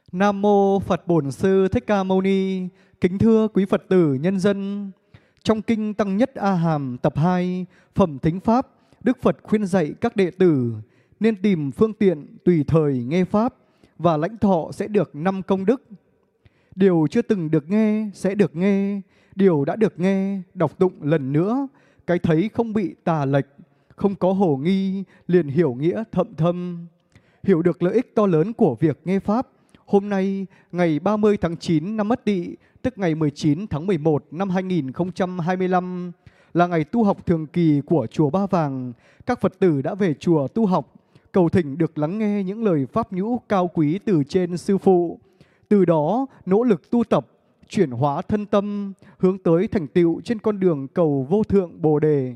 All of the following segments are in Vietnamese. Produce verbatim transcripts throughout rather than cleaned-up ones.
Nam mô Phật Bổn Sư Thích Ca Mâu Ni. Kính thưa quý Phật tử nhân dân, trong kinh Tăng Nhất A Hàm tập hai, phẩm Thính Pháp, Đức Phật khuyên dạy các đệ tử nên tìm phương tiện tùy thời nghe Pháp và lãnh thọ sẽ được năm công đức. Điều chưa từng được nghe sẽ được nghe, điều đã được nghe đọc tụng lần nữa, cái thấy không bị tà lệch, không có hồ nghi, liền hiểu nghĩa thậm thâm. Hiểu được lợi ích to lớn của việc nghe Pháp, hôm nay ngày ba mươi tháng chín năm Ất Tỵ, tức ngày mười chín tháng mười một năm hai nghìn không trăm hai mươi lăm, là ngày tu học thường kỳ của chùa Ba Vàng. Các Phật tử đã về chùa tu học, cầu thỉnh được lắng nghe những lời pháp nhũ cao quý từ trên Sư Phụ. Từ đó nỗ lực tu tập, chuyển hóa thân tâm, hướng tới thành tựu trên con đường cầu vô thượng Bồ Đề.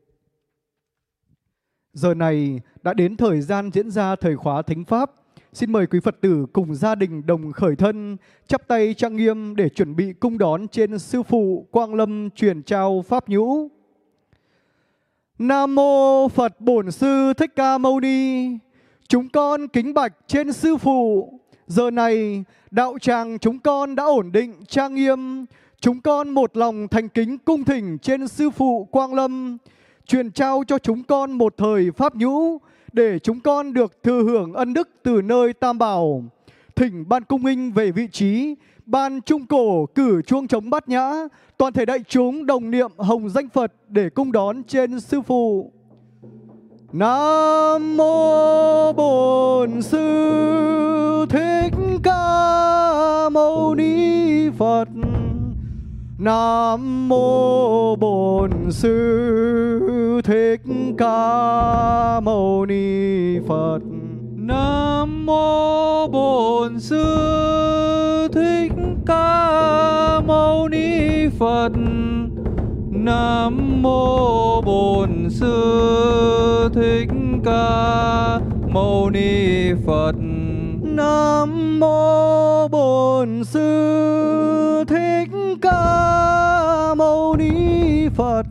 Giờ này đã đến thời gian diễn ra thời khóa Thính Pháp. Xin mời quý Phật tử cùng gia đình đồng khởi thân, chắp tay trang nghiêm để chuẩn bị cung đón trên Sư Phụ Quang Lâm truyền trao Pháp nhũ. Nam mô Phật Bổn Sư Thích Ca Mâu Ni. Chúng con kính bạch trên Sư Phụ. Giờ này đạo tràng chúng con đã ổn định trang nghiêm. Chúng con một lòng thành kính cung thỉnh trên Sư Phụ Quang Lâm truyền trao cho chúng con một thời pháp nhũ để chúng con được thừa hưởng ân đức từ nơi Tam Bảo. Thỉnh ban cung nghinh về vị trí, ban trung cổ cử chuông trống bát nhã, toàn thể đại chúng đồng niệm hồng danh Phật để cung đón trên Sư Phụ. Nam mô Bổn Sư Thích Ca Mâu Ni Phật. Nam mô Bổn Sư Thích Ca Mâu Ni Phật. Nam mô Bổn Sư Thích Ca Mâu Ni Phật. Nam mô Bổn Sư Thích Ca Mâu Ni Phật. Nam mô Bổn Sư Thích Ca Mâu Ni Phật.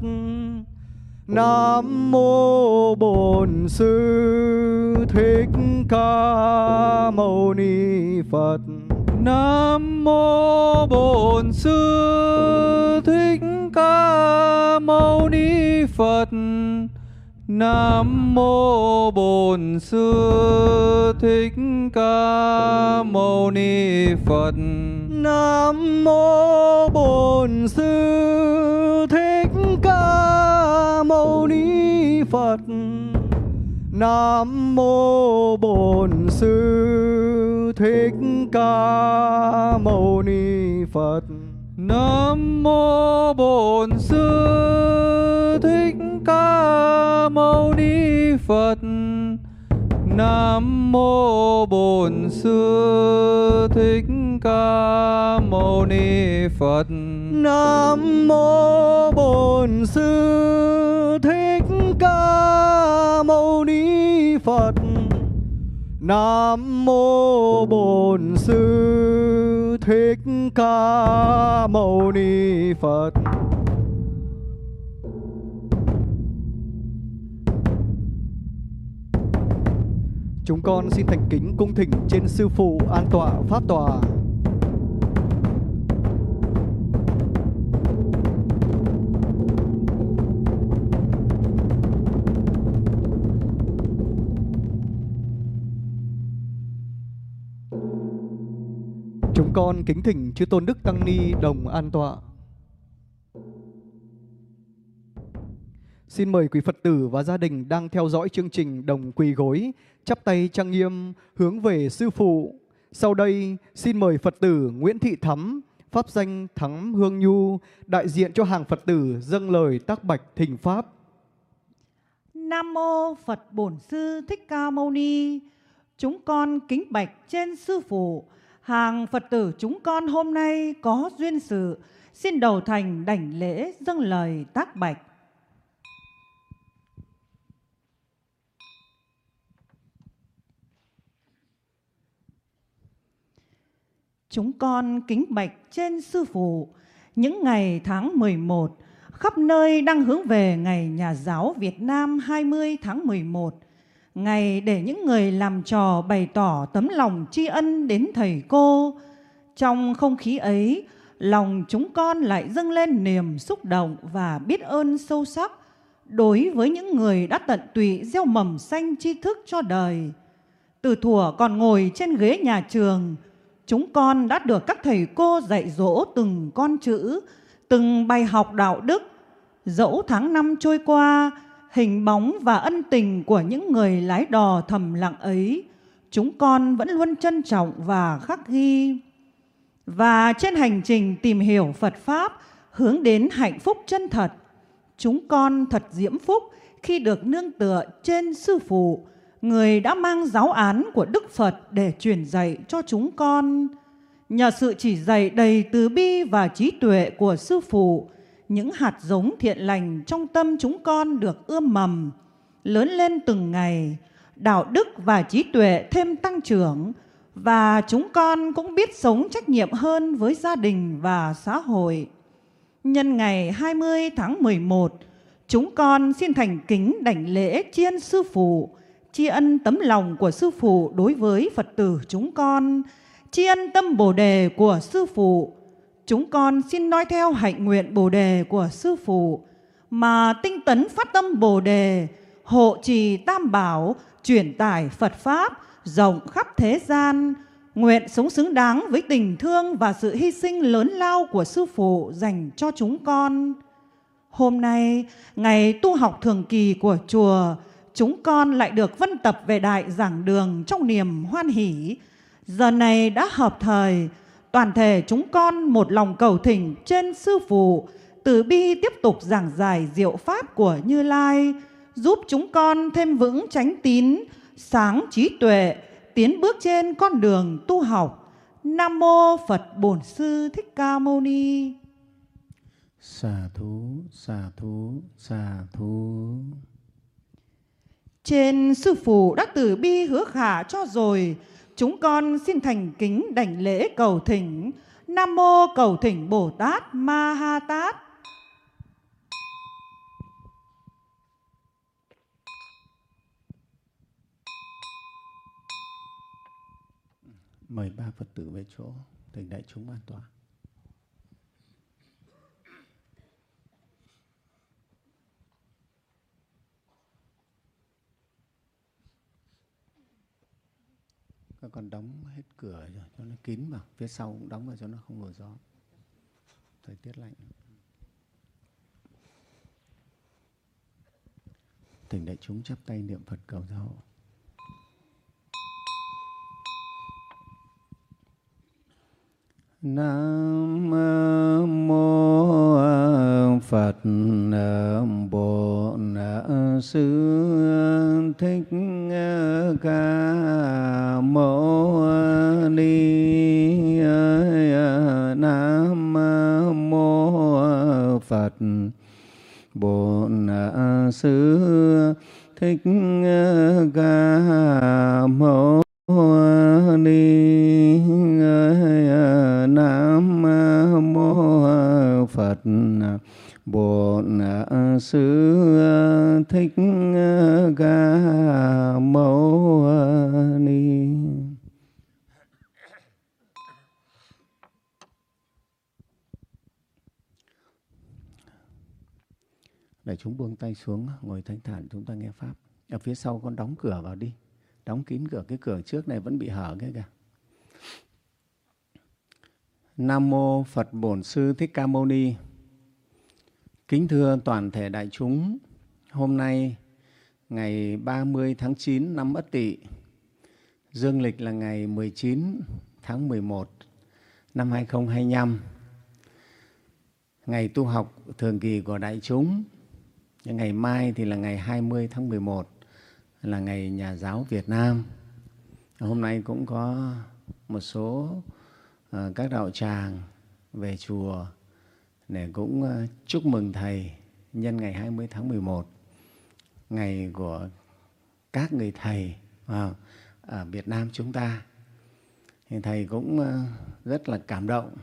Nam mô Bổn Sư Thích Ca Mâu Ni Phật. Nam mô Bổn Sư Thích Ca Mâu Ni Phật. Nam mô Bổn Sư Thích Ca Mâu Ni Phật. Nam mô Bổn Sư Thích Ca Mâu Ni Phật. Nam mô Bổn Sư Thích Ca Mâu Ni Phật. Nam mô Bổn Sư Thích Ca Mâu Ni Phật. Nam mô Bổn Sư Thích Ca Mâu Ni Phật. Nam mô Bổn Sư Thích Ca Mâu Ni Phật. Nam mô Bổn Sư Thích Ca Mâu Ni Phật. Chúng con xin thành kính cung thỉnh trên Sư Phụ an tọa pháp tòa. Chúng con kính thỉnh chư Tôn Đức Tăng Ni đồng an tọa. Xin mời quý Phật tử và gia đình đang theo dõi chương trình đồng quỳ gối, chắp tay trang nghiêm hướng về Sư Phụ. Sau đây xin mời Phật tử Nguyễn Thị Thắm, pháp danh Thắm Hương Nhu, đại diện cho hàng Phật tử dâng lời tác bạch thỉnh Pháp. Nam mô Phật Bổn Sư Thích Ca Mâu Ni. Chúng con kính bạch trên Sư Phụ. Hàng Phật tử chúng con hôm nay có duyên sự, xin đầu thành đảnh lễ dâng lời tác bạch. Chúng con kính bạch trên Sư Phụ. Những ngày tháng mười một, khắp nơi đang hướng về ngày Nhà giáo Việt Nam hai mươi tháng mười một. ngày để những người làm trò bày tỏ tấm lòng tri ân đến thầy cô. Trong không khí ấy, lòng chúng con lại dâng lên niềm xúc động và biết ơn sâu sắc đối với những người đã tận tụy gieo mầm xanh tri thức cho đời. Từ thuở còn ngồi trên ghế nhà trường, chúng con đã được các thầy cô dạy dỗ từng con chữ, từng bài học đạo đức. Dẫu tháng năm trôi qua, hình bóng và ân tình của những người lái đò thầm lặng ấy, chúng con vẫn luôn trân trọng và khắc ghi. Và trên hành trình tìm hiểu Phật Pháp, hướng đến hạnh phúc chân thật, chúng con thật diễm phúc khi được nương tựa trên Sư Phụ, người đã mang giáo án của Đức Phật để truyền dạy cho chúng con. Nhờ sự chỉ dạy đầy từ bi và trí tuệ của Sư Phụ, những hạt giống thiện lành trong tâm chúng con được ươm mầm, lớn lên từng ngày, đạo đức và trí tuệ thêm tăng trưởng, và chúng con cũng biết sống trách nhiệm hơn với gia đình và xã hội. Nhân ngày hai mươi tháng mười một, chúng con xin thành kính đảnh lễ tri ân Sư Phụ, tri ân tấm lòng của Sư Phụ đối với Phật tử chúng con, tri ân tâm Bồ Đề của Sư Phụ. Chúng con xin nói theo hạnh nguyện Bồ Đề của Sư Phụ, mà tinh tấn phát tâm Bồ Đề, hộ trì Tam Bảo, truyền tải Phật Pháp rộng khắp thế gian, nguyện sống xứng đáng với tình thương và sự hy sinh lớn lao của Sư Phụ dành cho chúng con. Hôm nay, ngày tu học thường kỳ của chùa, chúng con lại được vân tập về Đại Giảng Đường trong niềm hoan hỷ. Giờ này đã hợp thời, toàn thể chúng con một lòng cầu thỉnh trên Sư Phụ từ bi tiếp tục giảng giải diệu pháp của Như Lai, giúp chúng con thêm vững chánh tín, sáng trí tuệ, tiến bước trên con đường tu học. Nam mô Phật Bổn Sư Thích Ca Mâu Ni. Xà thú, xà thú, xà thú. Trên Sư Phụ đã từ bi hứa khả cho rồi, chúng con xin thành kính đảnh lễ cầu thỉnh. Nam mô cầu thỉnh Bồ Tát Ma Ha Tát. Mời ba Phật tử về chỗ, thỉnh đại chúng an toàn. Các con đóng hết cửa rồi, cho nó kín vào, phía sau cũng đóng vào cho nó không nổi gió. Thời tiết lạnh. Thỉnh đại chúng chắp tay niệm Phật cầu gia hộ. Nam mô Phật Bổn Sư Thích Ca Mâu Ni. Nam mô Phật Bổn Sư Thích Ca Mâu Ni. Nam mô Phật Bổn Sư Thích Ca Mâu Ni. Để chúng buông tay xuống, ngồi thanh thản chúng ta nghe Pháp. Ở phía sau con đóng cửa vào đi. Đóng kín cửa, cái cửa trước này vẫn bị hở cái kìa. Nam mô Phật Bổn Sư Thích Ca Mâu Ni. Kính thưa toàn thể đại chúng, hôm nay ngày ba mươi tháng chín năm Ất Tỵ, dương lịch là ngày mười chín tháng mười một năm hai nghìn không trăm hai mươi lăm, ngày tu học thường kỳ của đại chúng. Ngày mai thì là ngày hai mươi tháng mười một, là ngày Nhà giáo Việt Nam. Hôm nay cũng có một số uh, các đạo tràng về chùa để cũng uh, chúc mừng Thầy nhân ngày hai mươi tháng mười một, ngày của các người Thầy uh, ở Việt Nam chúng ta. Thì Thầy cũng uh, rất là cảm động,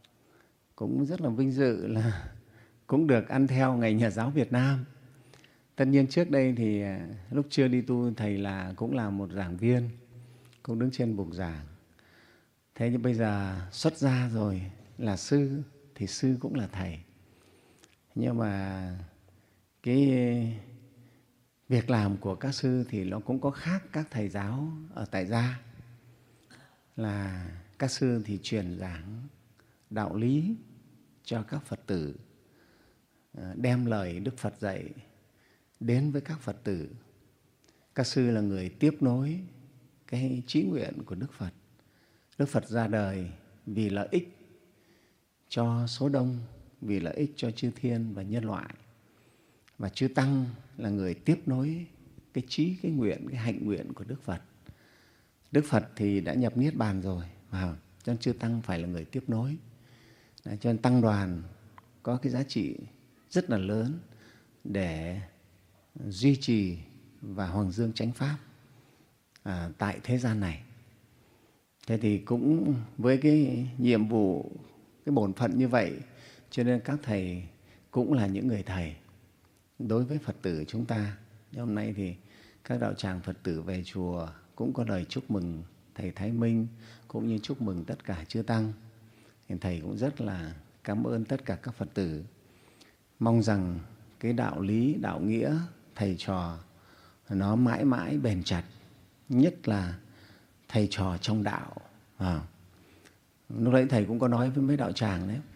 cũng rất là vinh dự là cũng được ăn theo ngày Nhà giáo Việt Nam. Tất nhiên trước đây thì lúc chưa đi tu, Thầy là cũng là một giảng viên, cũng đứng trên bục giảng. Thế nhưng bây giờ xuất gia rồi, là sư, thì sư cũng là thầy. Nhưng mà cái việc làm của các sư thì nó cũng có khác các thầy giáo ở tại gia. Là các sư thì truyền giảng đạo lý cho các Phật tử, đem lời Đức Phật dạy đến với các Phật tử. Các sư là người tiếp nối cái chí nguyện của Đức Phật. Đức Phật ra đời vì lợi ích cho số đông, vì lợi ích cho chư thiên và nhân loại. Và chư Tăng là người tiếp nối cái chí, cái nguyện, cái hạnh nguyện của Đức Phật. Đức Phật thì đã nhập Niết Bàn rồi, và cho nên chư Tăng phải là người tiếp nối. Đấy, cho nên Tăng đoàn có cái giá trị rất là lớn để duy trì và hoàng dương chánh pháp à, tại thế gian này. Thế thì cũng với cái nhiệm vụ, cái bổn phận như vậy, cho nên các thầy cũng là những người thầy đối với Phật tử chúng ta. Hôm nay thì các đạo tràng Phật tử về chùa cũng có lời chúc mừng Thầy Thái Minh, cũng như chúc mừng tất cả chư Tăng. Thì Thầy cũng rất là cảm ơn tất cả các Phật tử. Mong rằng cái đạo lý, đạo nghĩa, thầy trò nó mãi mãi bền chặt, nhất là thầy trò trong đạo. À, lúc đấy Thầy cũng có nói với mấy đạo tràng đấy.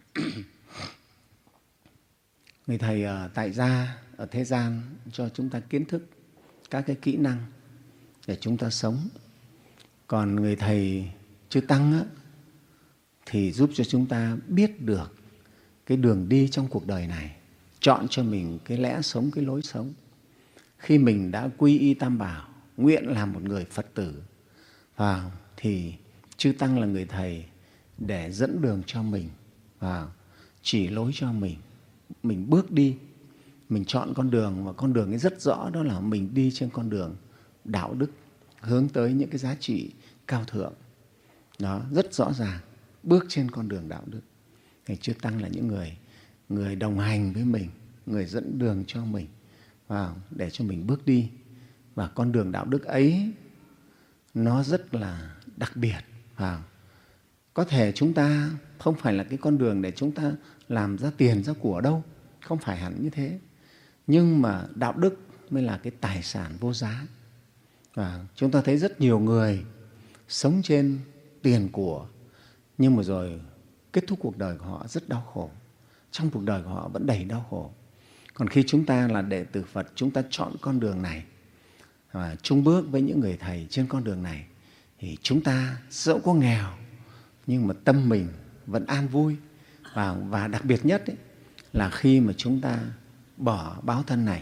Người thầy ở tại gia, ở thế gian cho chúng ta kiến thức, các cái kỹ năng để chúng ta sống. Còn người thầy chư Tăng á, thì giúp cho chúng ta biết được cái đường đi trong cuộc đời này, chọn cho mình cái lẽ sống, cái lối sống. Khi mình đã quy y Tam Bảo, nguyện làm một người Phật tử, và thì chư Tăng là người thầy để dẫn đường cho mình và chỉ lối cho mình. Mình bước đi, mình chọn con đường, và con đường ấy rất rõ, đó là mình đi trên con đường đạo đức, hướng tới những cái giá trị cao thượng. Đó, rất rõ ràng, bước trên con đường đạo đức. Thì chư Tăng là những người người đồng hành với mình, người dẫn đường cho mình và để cho mình bước đi. Và con đường đạo đức ấy nó rất là đặc biệt. Và có thể chúng ta không phải là cái con đường để chúng ta làm ra tiền, ra của đâu, không phải hẳn như thế. Nhưng mà đạo đức mới là cái tài sản vô giá. Và chúng ta thấy rất nhiều người sống trên tiền của, nhưng mà rồi kết thúc cuộc đời của họ rất đau khổ. Trong cuộc đời của họ vẫn đầy đau khổ. Còn khi chúng ta là đệ tử Phật, chúng ta chọn con đường này và chung bước với những người thầy trên con đường này, thì chúng ta dẫu có nghèo nhưng mà tâm mình vẫn an vui. Và, và đặc biệt nhất ấy, là khi mà chúng ta bỏ báo thân này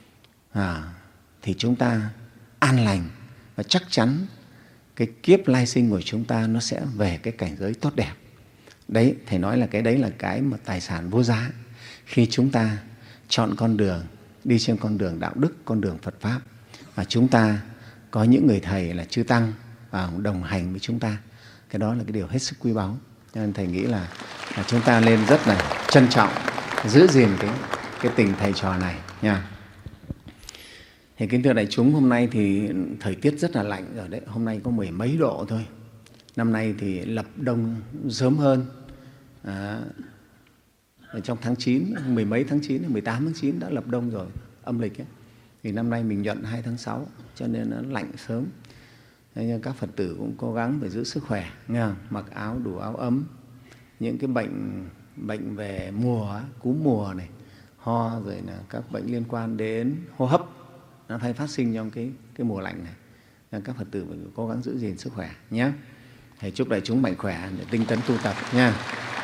à, thì chúng ta an lành, và chắc chắn cái kiếp lai sinh của chúng ta nó sẽ về cái cảnh giới tốt đẹp. Đấy, Thầy nói là cái đấy là cái mà tài sản vô giá. Khi chúng ta chọn con đường, đi trên con đường đạo đức, con đường Phật Pháp, và chúng ta có những người thầy là chư Tăng và đồng hành với chúng ta, cái đó là cái điều hết sức quý báu. Cho nên Thầy nghĩ là, là chúng ta nên rất là trân trọng, giữ gìn cái, cái tình thầy trò này nha. Thì kính thưa đại chúng, hôm nay thì thời tiết rất là lạnh rồi đấy. Hôm nay có mười mấy độ thôi. Năm nay thì lập đông sớm hơn. À, ở trong tháng chín, mười mấy tháng chín, mười tám tháng chín đã lập đông rồi, âm lịch ấy. Thì năm nay mình nhận hai tháng sáu, cho nên nó lạnh sớm. Nhưng các Phật tử cũng cố gắng phải giữ sức khỏe, nghe không? Mặc áo đủ áo ấm. Những cái bệnh bệnh về mùa, cúm mùa này, ho, rồi là các bệnh liên quan đến hô hấp, nó hay phát sinh trong cái, cái mùa lạnh này. Nên các Phật tử phải cố gắng giữ gìn sức khỏe nhé. Thầy chúc đại chúng mạnh khỏe để tinh tấn tu tập nha.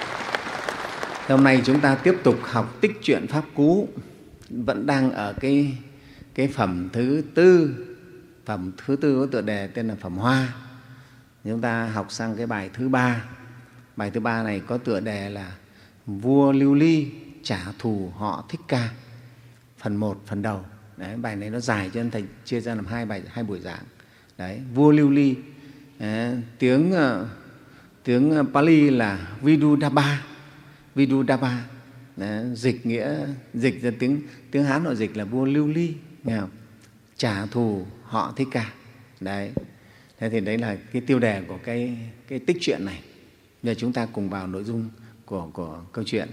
Hôm nay chúng ta tiếp tục học tích truyện Pháp Cú, vẫn đang ở cái, cái phẩm thứ tư. Phẩm thứ tư có tựa đề tên là Phẩm Hoa. Chúng ta học sang cái bài thứ ba. Bài thứ ba này có tựa đề là Vua Lưu Ly trả thù họ Thích Ca. Phần một, phần đầu. Đấy, bài này nó dài cho nên Thầy chia ra làm hai bài, hai buổi giảng. Đấy, Vua Lưu Ly, đấy, tiếng tiếng Pali là Vidudaba, Vidudaba, Đấy, dịch nghĩa dịch ra tiếng tiếng Hán họ dịch là vua Lưu Ly, nghe không? Trả thù họ Thích Ca. Đấy. Thế thì đấy là cái tiêu đề của cái cái tích truyện này. Giờ chúng ta cùng vào nội dung của của câu chuyện.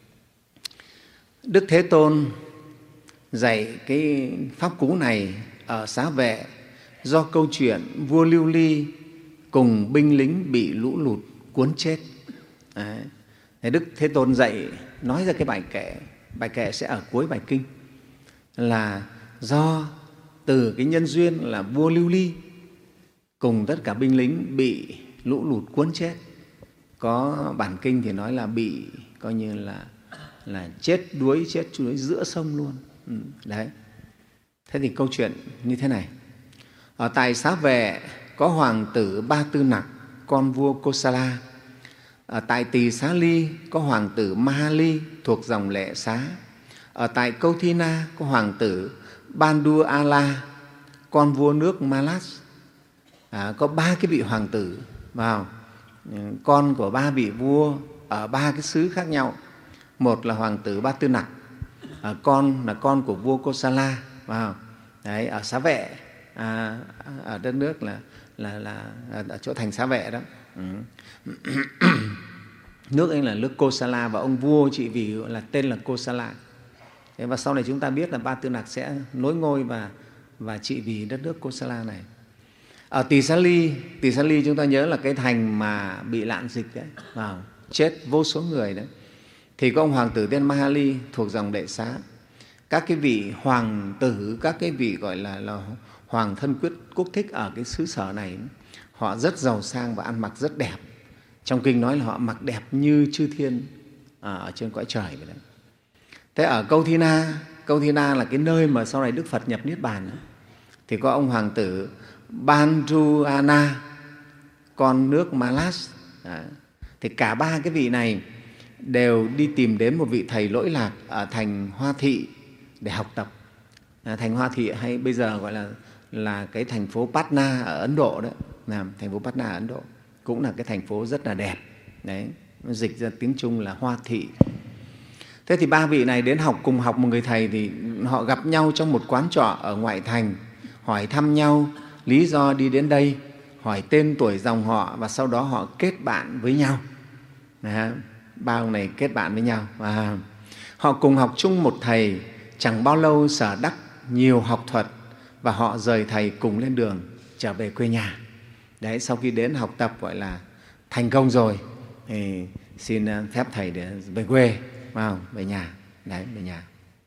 Đức Thế Tôn dạy cái pháp cú này ở Xá Vệ do câu chuyện vua Lưu Ly cùng binh lính bị lũ lụt cuốn chết. Đấy. Thế Đức Thế Tôn dạy nói ra cái bài kệ, bài kệ sẽ ở cuối bài kinh, là do từ cái nhân duyên là vua Lưu Ly cùng tất cả binh lính bị lũ lụt cuốn chết. Có bản kinh thì nói là bị coi như là là chết đuối, chết đuối giữa sông luôn. Ừ, đấy. Thế thì câu chuyện như thế này. Ở tại Xá Vệ có hoàng tử Ba Tư Nặc, con vua Kosala. Ở tại Tỳ Xá Ly có hoàng tử Mahali thuộc dòng Lệ Xá. Ở tại Câu Thi Na có hoàng tử Bandu Ala, con vua nước Malas. À, có ba cái vị hoàng tử vào, con của ba vị vua ở ba cái xứ khác nhau. Một là hoàng tử Ba Tư Nặc, à, con là con của vua Kosala vào. Đấy, ở Xá Vệ, à, ở đất nước là là là ở chỗ thành Xá Vệ đó. Ừ. Nước ấy là nước Kosala và ông vua trị vì là tên là Kosala. Thế và sau này chúng ta biết là Ba Tư Nặc sẽ nối ngôi và và trị vì đất nước Kosala này. Ở Tỳ Xá Ly, Tỳ Xá Ly chúng ta nhớ là cái thành mà bị lạn dịch đấy, vào chết vô số người đấy. Thì có ông hoàng tử tên Mahali thuộc dòng Lệ Xá. Các cái vị hoàng tử, các cái vị gọi là, là hoàng thân quyết quốc thích ở cái xứ sở này, họ rất giàu sang và ăn mặc rất đẹp. Trong kinh nói là họ mặc đẹp như chư thiên ở trên cõi trời vậy đấy. Thế ở Câu Thi Na, Câu Thi Na là cái nơi mà sau này Đức Phật nhập Niết Bàn đó, thì có ông hoàng tử Banduana, con nước Malas. Đó. Thì cả ba cái vị này đều đi tìm đến một vị thầy lỗi lạc ở thành Hoa Thị để học tập. À, thành Hoa Thị hay bây giờ gọi là là cái thành phố Patna ở Ấn Độ đó, là thành phố Patna ở Ấn Độ, cũng là cái thành phố rất là đẹp. Đấy, dịch ra tiếng Trung là Hoa Thị. Thế thì ba vị này đến học cùng học một người thầy, thì họ gặp nhau trong một quán trọ ở ngoại thành, hỏi thăm nhau lý do đi đến đây, hỏi tên tuổi dòng họ và sau đó họ kết bạn với nhau. Đấy, ba ông này kết bạn với nhau và họ cùng học chung một thầy, chẳng bao lâu sở đắc nhiều học thuật và họ rời thầy cùng lên đường trở về quê nhà. Đấy, sau khi đến học tập gọi là thành công rồi thì xin phép thầy để về quê, vào về nhà. Đấy, về nhà.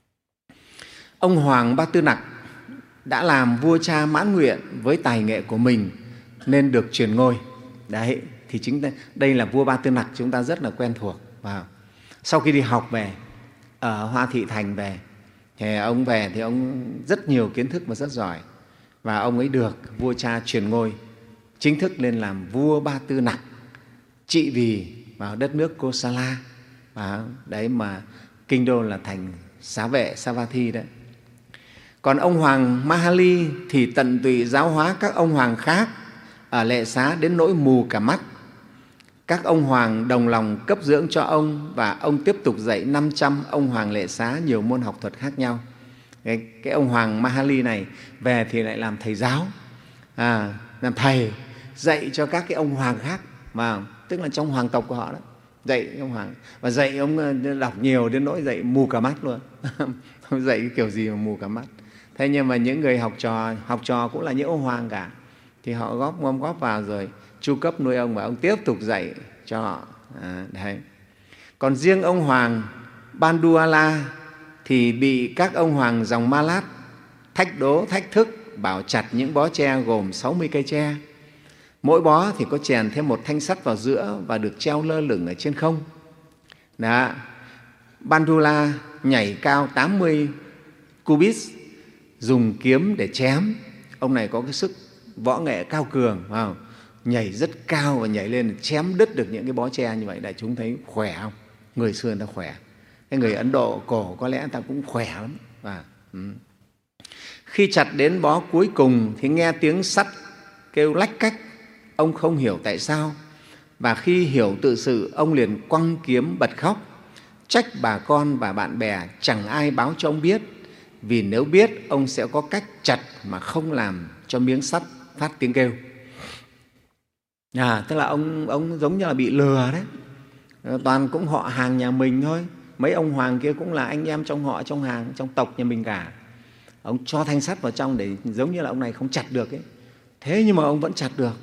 Ông hoàng Ba Tư Nặc đã làm vua cha mãn nguyện với tài nghệ của mình nên được truyền ngôi. Đấy, thì chính đây là vua Ba Tư Nặc chúng ta rất là quen thuộc. Vào. Sau khi đi học về ở Hoa Thị Thành về, thì ông về thì ông rất nhiều kiến thức và rất giỏi, và ông ấy được vua cha truyền ngôi chính thức lên làm vua Ba Tư Nặc, trị vì vào đất nước Kosala. Và đấy mà kinh đô là thành Xá Vệ, Savatthi đấy. Còn ông hoàng Mahali thì tận tụy giáo hóa các ông hoàng khác ở Lệ Xá đến nỗi mù cả mắt. Các ông hoàng đồng lòng cấp dưỡng cho ông và ông tiếp tục dạy năm trăm ông hoàng Lệ Xá nhiều môn học thuật khác nhau. Cái, cái ông hoàng Mahali này về thì lại làm thầy giáo, à, làm thầy dạy cho các cái ông hoàng khác, mà tức là trong hoàng tộc của họ đó, dạy ông hoàng và dạy ông đọc nhiều đến nỗi dạy mù cả mắt luôn. Ông dạy cái kiểu gì mà mù cả mắt. Thế nhưng mà những người học trò học trò cũng là những ông hoàng cả, thì họ góp gom góp vào rồi chu cấp nuôi ông và ông tiếp tục dạy cho họ. À, đấy. Còn riêng ông hoàng Banduala thì bị các ông hoàng dòng Malat thách đố thách thức, bảo chặt những bó tre gồm sáu mươi cây tre. Mỗi bó thì có chèn thêm một thanh sắt vào giữa và được treo lơ lửng ở trên không. Đó. Bandula nhảy cao tám mươi cubit, dùng kiếm để chém. Ông này có cái sức võ nghệ cao cường, phải không? Nhảy rất cao và nhảy lên chém đứt được những cái bó tre như vậy. Đại chúng thấy khỏe không? Người xưa người ta khỏe. Cái người Ấn Độ cổ có lẽ người ta cũng khỏe lắm. Và, ừ. Khi chặt đến bó cuối cùng thì nghe tiếng sắt kêu lách cách. Ông không hiểu tại sao. Và khi hiểu tự sự, ông liền quăng kiếm bật khóc. trách bà con và bạn bè chẳng ai báo cho ông biết, vì nếu biết ông sẽ có cách chặt mà không làm cho miếng sắt phát tiếng kêu. À, tức là ông, ông giống như là bị lừa đấy. Toàn cũng họ hàng nhà mình thôi. Mấy ông hoàng kia cũng là anh em trong họ, trong hàng, trong tộc nhà mình cả. Ông cho thanh sắt vào trong để giống như là ông này không chặt được ấy. Thế nhưng mà ông vẫn chặt được.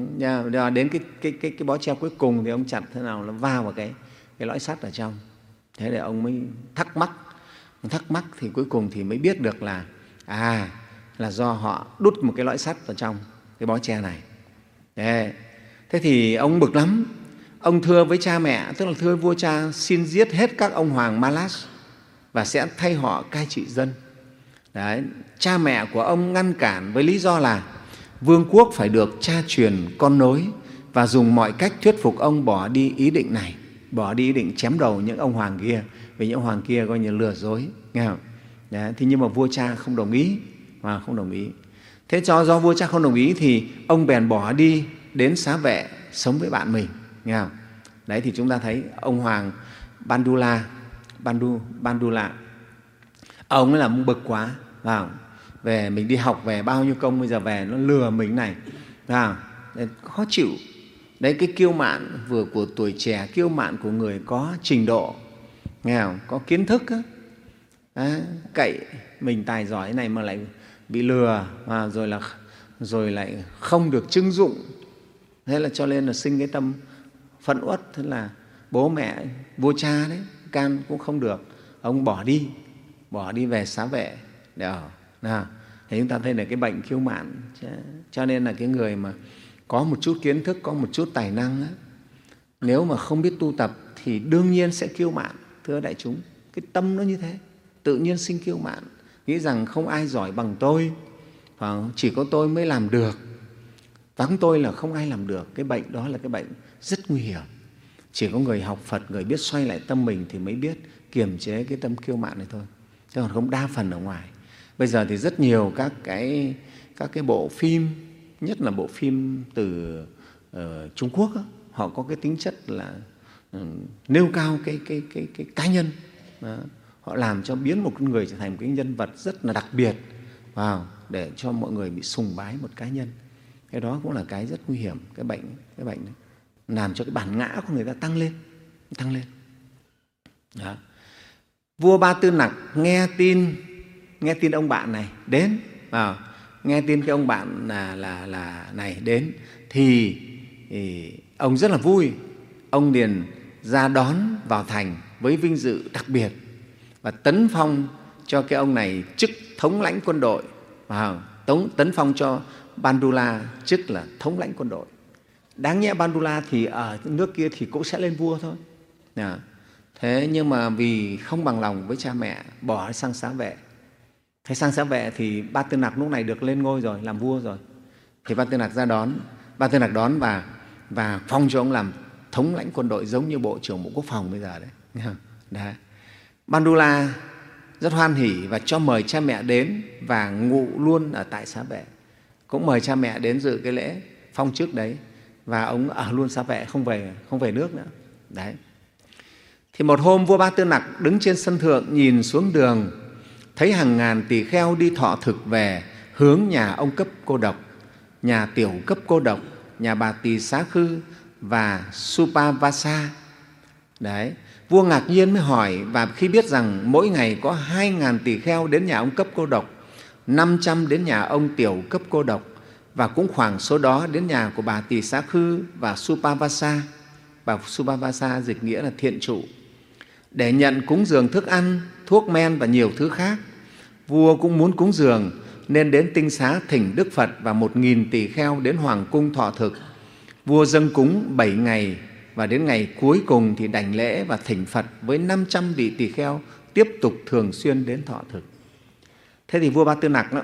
Ừ, đến cái, cái, cái, cái bó tre cuối cùng thì ông chặt thế nào nó vào vào cái, cái lõi sắt ở trong. Thế để ông mới thắc mắc. Thắc mắc thì cuối cùng thì mới biết được là à, là do họ đút một cái lõi sắt vào trong cái bó tre này. Đấy. Thế thì ông bực lắm. Ông thưa với cha mẹ, tức là thưa vua cha, xin giết hết các ông hoàng Malas và sẽ thay họ cai trị dân. Đấy. Cha mẹ của ông ngăn cản với lý do là vương quốc phải được cha truyền con nối và dùng mọi cách thuyết phục ông bỏ đi ý định này, bỏ đi ý định chém đầu những ông hoàng kia, vì những ông hoàng kia coi như lừa dối, nghe không? Đấy. Thì nhưng mà vua cha không đồng ý, mà không đồng ý. Thế cho do vua cha không đồng ý thì ông bèn bỏ đi đến Xá Vệ sống với bạn mình, nghe không? Đấy thì chúng ta thấy ông hoàng Bandula, Bandu, Bandula, ông ấy là bực quá, vào về mình đi học về bao nhiêu công, bây giờ về nó lừa mình này, vào khó chịu. Đấy, cái kiêu mạn vừa của tuổi trẻ, kiêu mạn của người có trình độ, nghe không? Có kiến thức á. Đấy, cậy mình tài giỏi này mà lại bị lừa, và rồi là rồi lại không được trưng dụng. Thế là cho nên là sinh cái tâm phẫn uất. Thế là bố mẹ vua cha đấy can cũng không được, ông bỏ đi, bỏ đi về Xá Vệ để ở. Nào, thì chúng ta thấy là cái bệnh kiêu mạn. Cho nên là cái người mà có một chút kiến thức, có một chút tài năng á, nếu mà không biết tu tập thì đương nhiên sẽ kiêu mạn. Thưa đại chúng, cái tâm nó như thế, tự nhiên sinh kiêu mạn, nghĩ rằng không ai giỏi bằng tôi, chỉ có tôi mới làm được, vắng tôi là không ai làm được. Cái bệnh đó là cái bệnh rất nguy hiểm. Chỉ có người học Phật, người biết xoay lại tâm mình thì mới biết kiềm chế cái tâm kiêu mạn này thôi. Chứ còn không đa phần ở ngoài. Bây giờ thì rất nhiều các cái, các cái bộ phim, nhất là bộ phim từ uh, Trung Quốc đó, họ có cái tính chất là uh, nêu cao cái, cái, cái, cái cá nhân. Đó. Họ làm cho biến một con người trở thành một cái nhân vật rất là đặc biệt, vào để cho mọi người bị sùng bái một cá nhân. Cái đó cũng là cái rất nguy hiểm, cái bệnh, cái bệnh này, làm cho cái bản ngã của người ta tăng lên, tăng lên. Đó. Vua Ba Tư Nặc nghe tin, nghe tin ông bạn này đến, vào nghe tin cái ông bạn là, là, là này đến thì, thì ông rất là vui. Ông liền ra đón vào thành với vinh dự đặc biệt và tấn phong cho cái ông này chức thống lãnh quân đội, vào tấn phong cho Bandula chức là thống lãnh quân đội. Đáng nhẽ Bandula thì ở nước kia thì cũng sẽ lên vua thôi. Đó. Thế nhưng mà vì không bằng lòng với cha mẹ, bỏ sang Xá Vệ. Thế sang Xá Vệ thì Ba Tư Nặc lúc này được lên ngôi rồi, làm vua rồi. Thì Ba Tư Nặc ra đón, Ba Tư Nặc đón và, và phong cho ông làm thống lãnh quân đội, giống như Bộ trưởng Bộ Quốc phòng bây giờ đấy. Đấy. Bandula rất hoan hỉ và cho mời cha mẹ đến và ngụ luôn ở tại Xá Vệ. Cũng mời cha mẹ đến dự cái lễ phong chức đấy, và ông ở luôn Xá Vệ, không về, không về nước nữa. Đấy. Thì một hôm vua Ba Tư Nặc đứng trên sân thượng nhìn xuống đường, thấy hàng ngàn tỳ kheo đi thọ thực về hướng nhà ông Cấp Cô Độc, nhà Tiểu Cấp Cô Độc, nhà bà Tỳ Xá Khư và Supavasa. Đấy. Vua ngạc nhiên mới hỏi, và khi biết rằng mỗi ngày có hai ngàn tỳ kheo đến nhà ông Cấp Cô Độc, năm trăm đến nhà ông Tiểu Cấp Cô Độc, và cũng khoảng số đó đến nhà của bà Tỳ Xá Khư và Supavasa. Bà Supavasa dịch nghĩa là thiện trụ, để nhận cúng dường thức ăn, thuốc men và nhiều thứ khác. Vua cũng muốn cúng dường nên đến tinh xá thỉnh Đức Phật và một nghìn tỳ kheo đến hoàng cung thọ thực. Vua dâng cúng bảy ngày, và đến ngày cuối cùng thì đảnh lễ và thỉnh Phật với năm trăm vị tỳ kheo tiếp tục thường xuyên đến thọ thực. Thế thì vua Ba Tư Nặc đó,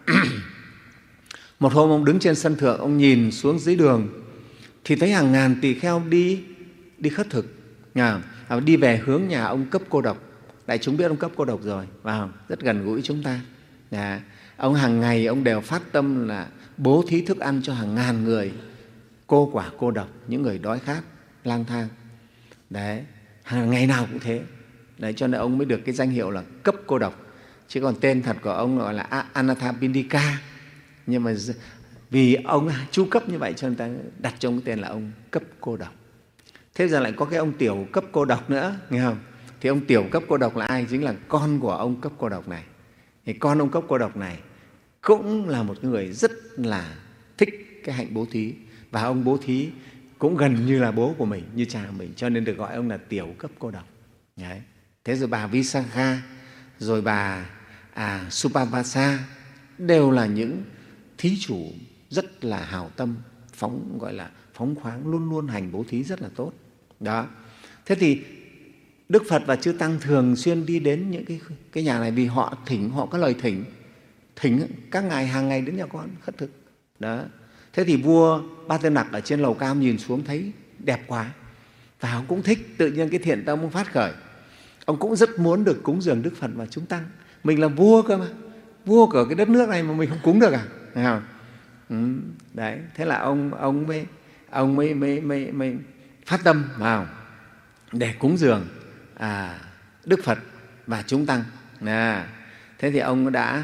một hôm ông đứng trên sân thượng, ông nhìn xuống dưới đường thì thấy hàng ngàn tỳ kheo đi đi khất thực, à, đi về hướng nhà ông Cấp Cô Độc. Đại chúng biết ông Cấp Cô Độc rồi, vào rất gần gũi chúng ta. À, ông hàng ngày ông đều phát tâm là bố thí thức ăn cho hàng ngàn người cô quả cô độc, những người đói khát lang thang. Đấy, hàng ngày nào cũng thế. Đấy, cho nên ông mới được cái danh hiệu là cấp cô độc. Chứ còn tên thật của ông gọi là Anathapindika. Nhưng mà vì ông chu cấp như vậy cho nên ta đặt cho ông cái tên là ông cấp cô độc. Thế giờ lại có cái ông tiểu cấp cô độc nữa, nghe không? Thì ông tiểu cấp cô độc là ai? Chính là con của ông cấp cô độc này. Thì con ông cấp cô độc này cũng là một người rất là thích cái hạnh bố thí, và ông bố thí cũng gần như là bố của mình, như cha mình, cho nên được gọi ông là tiểu cấp cô độc. Đấy. Thế rồi bà Visakha, rồi bà à, Supavasa đều là những thí chủ rất là hào tâm, phóng gọi là phóng khoáng, luôn luôn hành bố thí rất là tốt. Đó. Thế thì Đức Phật và chư tăng thường xuyên đi đến những cái, cái nhà này vì họ thỉnh, họ có lời thỉnh, thỉnh các ngài hàng ngày đến nhà con khất thực. Đó. Thế thì vua Ba Tư Nặc ở trên lầu cao nhìn xuống thấy đẹp quá, và ông cũng thích, tự nhiên cái thiện tâm ông phát khởi. Ông cũng rất muốn được cúng dường Đức Phật và chúng tăng. Mình là vua cơ mà, vua của cái đất nước này mà mình không cúng được à? Thấy không? Ừ, đấy. Thế là ông ông mới ông mới mới mới, mới phát tâm vào để cúng dường à, Đức Phật và chúng tăng. À, thế thì ông đã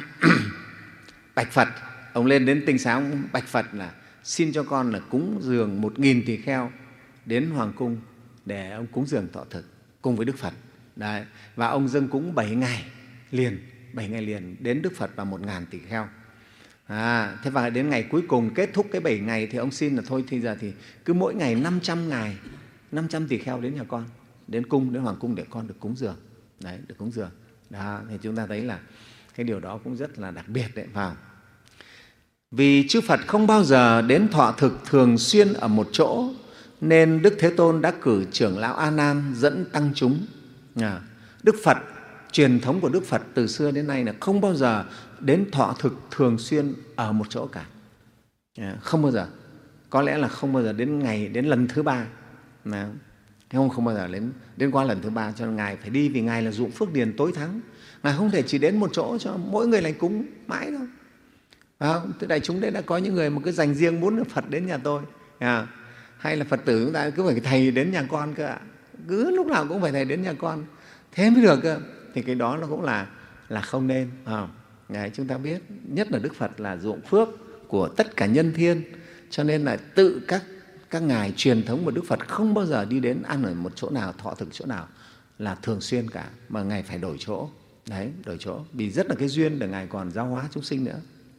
bạch Phật, ông lên đến tinh xá, ông bạch Phật là xin cho con là cúng dường một nghìn tỳ kheo đến hoàng cung để ông cúng dường thọ thực cùng với Đức Phật. Đấy. Và ông dâng cúng bảy ngày liền, bảy ngày liền đến Đức Phật và một ngàn tỳ kheo. À, thế và đến ngày cuối cùng kết thúc cái bảy ngày thì ông xin là thôi thì giờ thì cứ mỗi ngày năm trăm ngày, năm trăm tỳ kheo đến nhà con, đến cung, đến hoàng cung để con được cúng dường. Đấy, được cúng dường. Đó, thì chúng ta thấy là cái điều đó cũng rất là đặc biệt đấy, vào. Vì chư Phật không bao giờ đến thọ thực thường xuyên ở một chỗ, nên Đức Thế Tôn đã cử trưởng lão A Nan dẫn tăng chúng. À, Đức Phật, truyền thống của Đức Phật từ xưa đến nay là không bao giờ đến thọ thực thường xuyên ở một chỗ cả. À, không bao giờ. Có lẽ là không bao giờ đến ngày, đến lần thứ ba. À, không, không bao giờ đến, đến qua lần thứ ba, cho nên Ngài phải đi, vì Ngài là dụng phước điền tối thắng. Ngài không thể chỉ đến một chỗ cho mỗi người lại cúng mãi đâu. À, thế đại chúng đấy đã có những người mà cứ dành riêng muốn Phật đến nhà tôi. À, hay là Phật tử chúng ta cứ phải thầy đến nhà con cơ ạ. Cứ lúc nào cũng phải thầy đến nhà con, thế mới được cơ. Thì cái đó nó cũng là, là không nên. À, đấy, chúng ta biết, nhất là Đức Phật là dụng phước của tất cả nhân thiên, cho nên là tự các, các ngài truyền thống của Đức Phật không bao giờ đi đến ăn ở một chỗ nào, thọ thực chỗ nào là thường xuyên cả, mà Ngài phải đổi chỗ. Đấy, đổi chỗ, vì rất là cái duyên để Ngài còn giáo hóa chúng sinh nữa.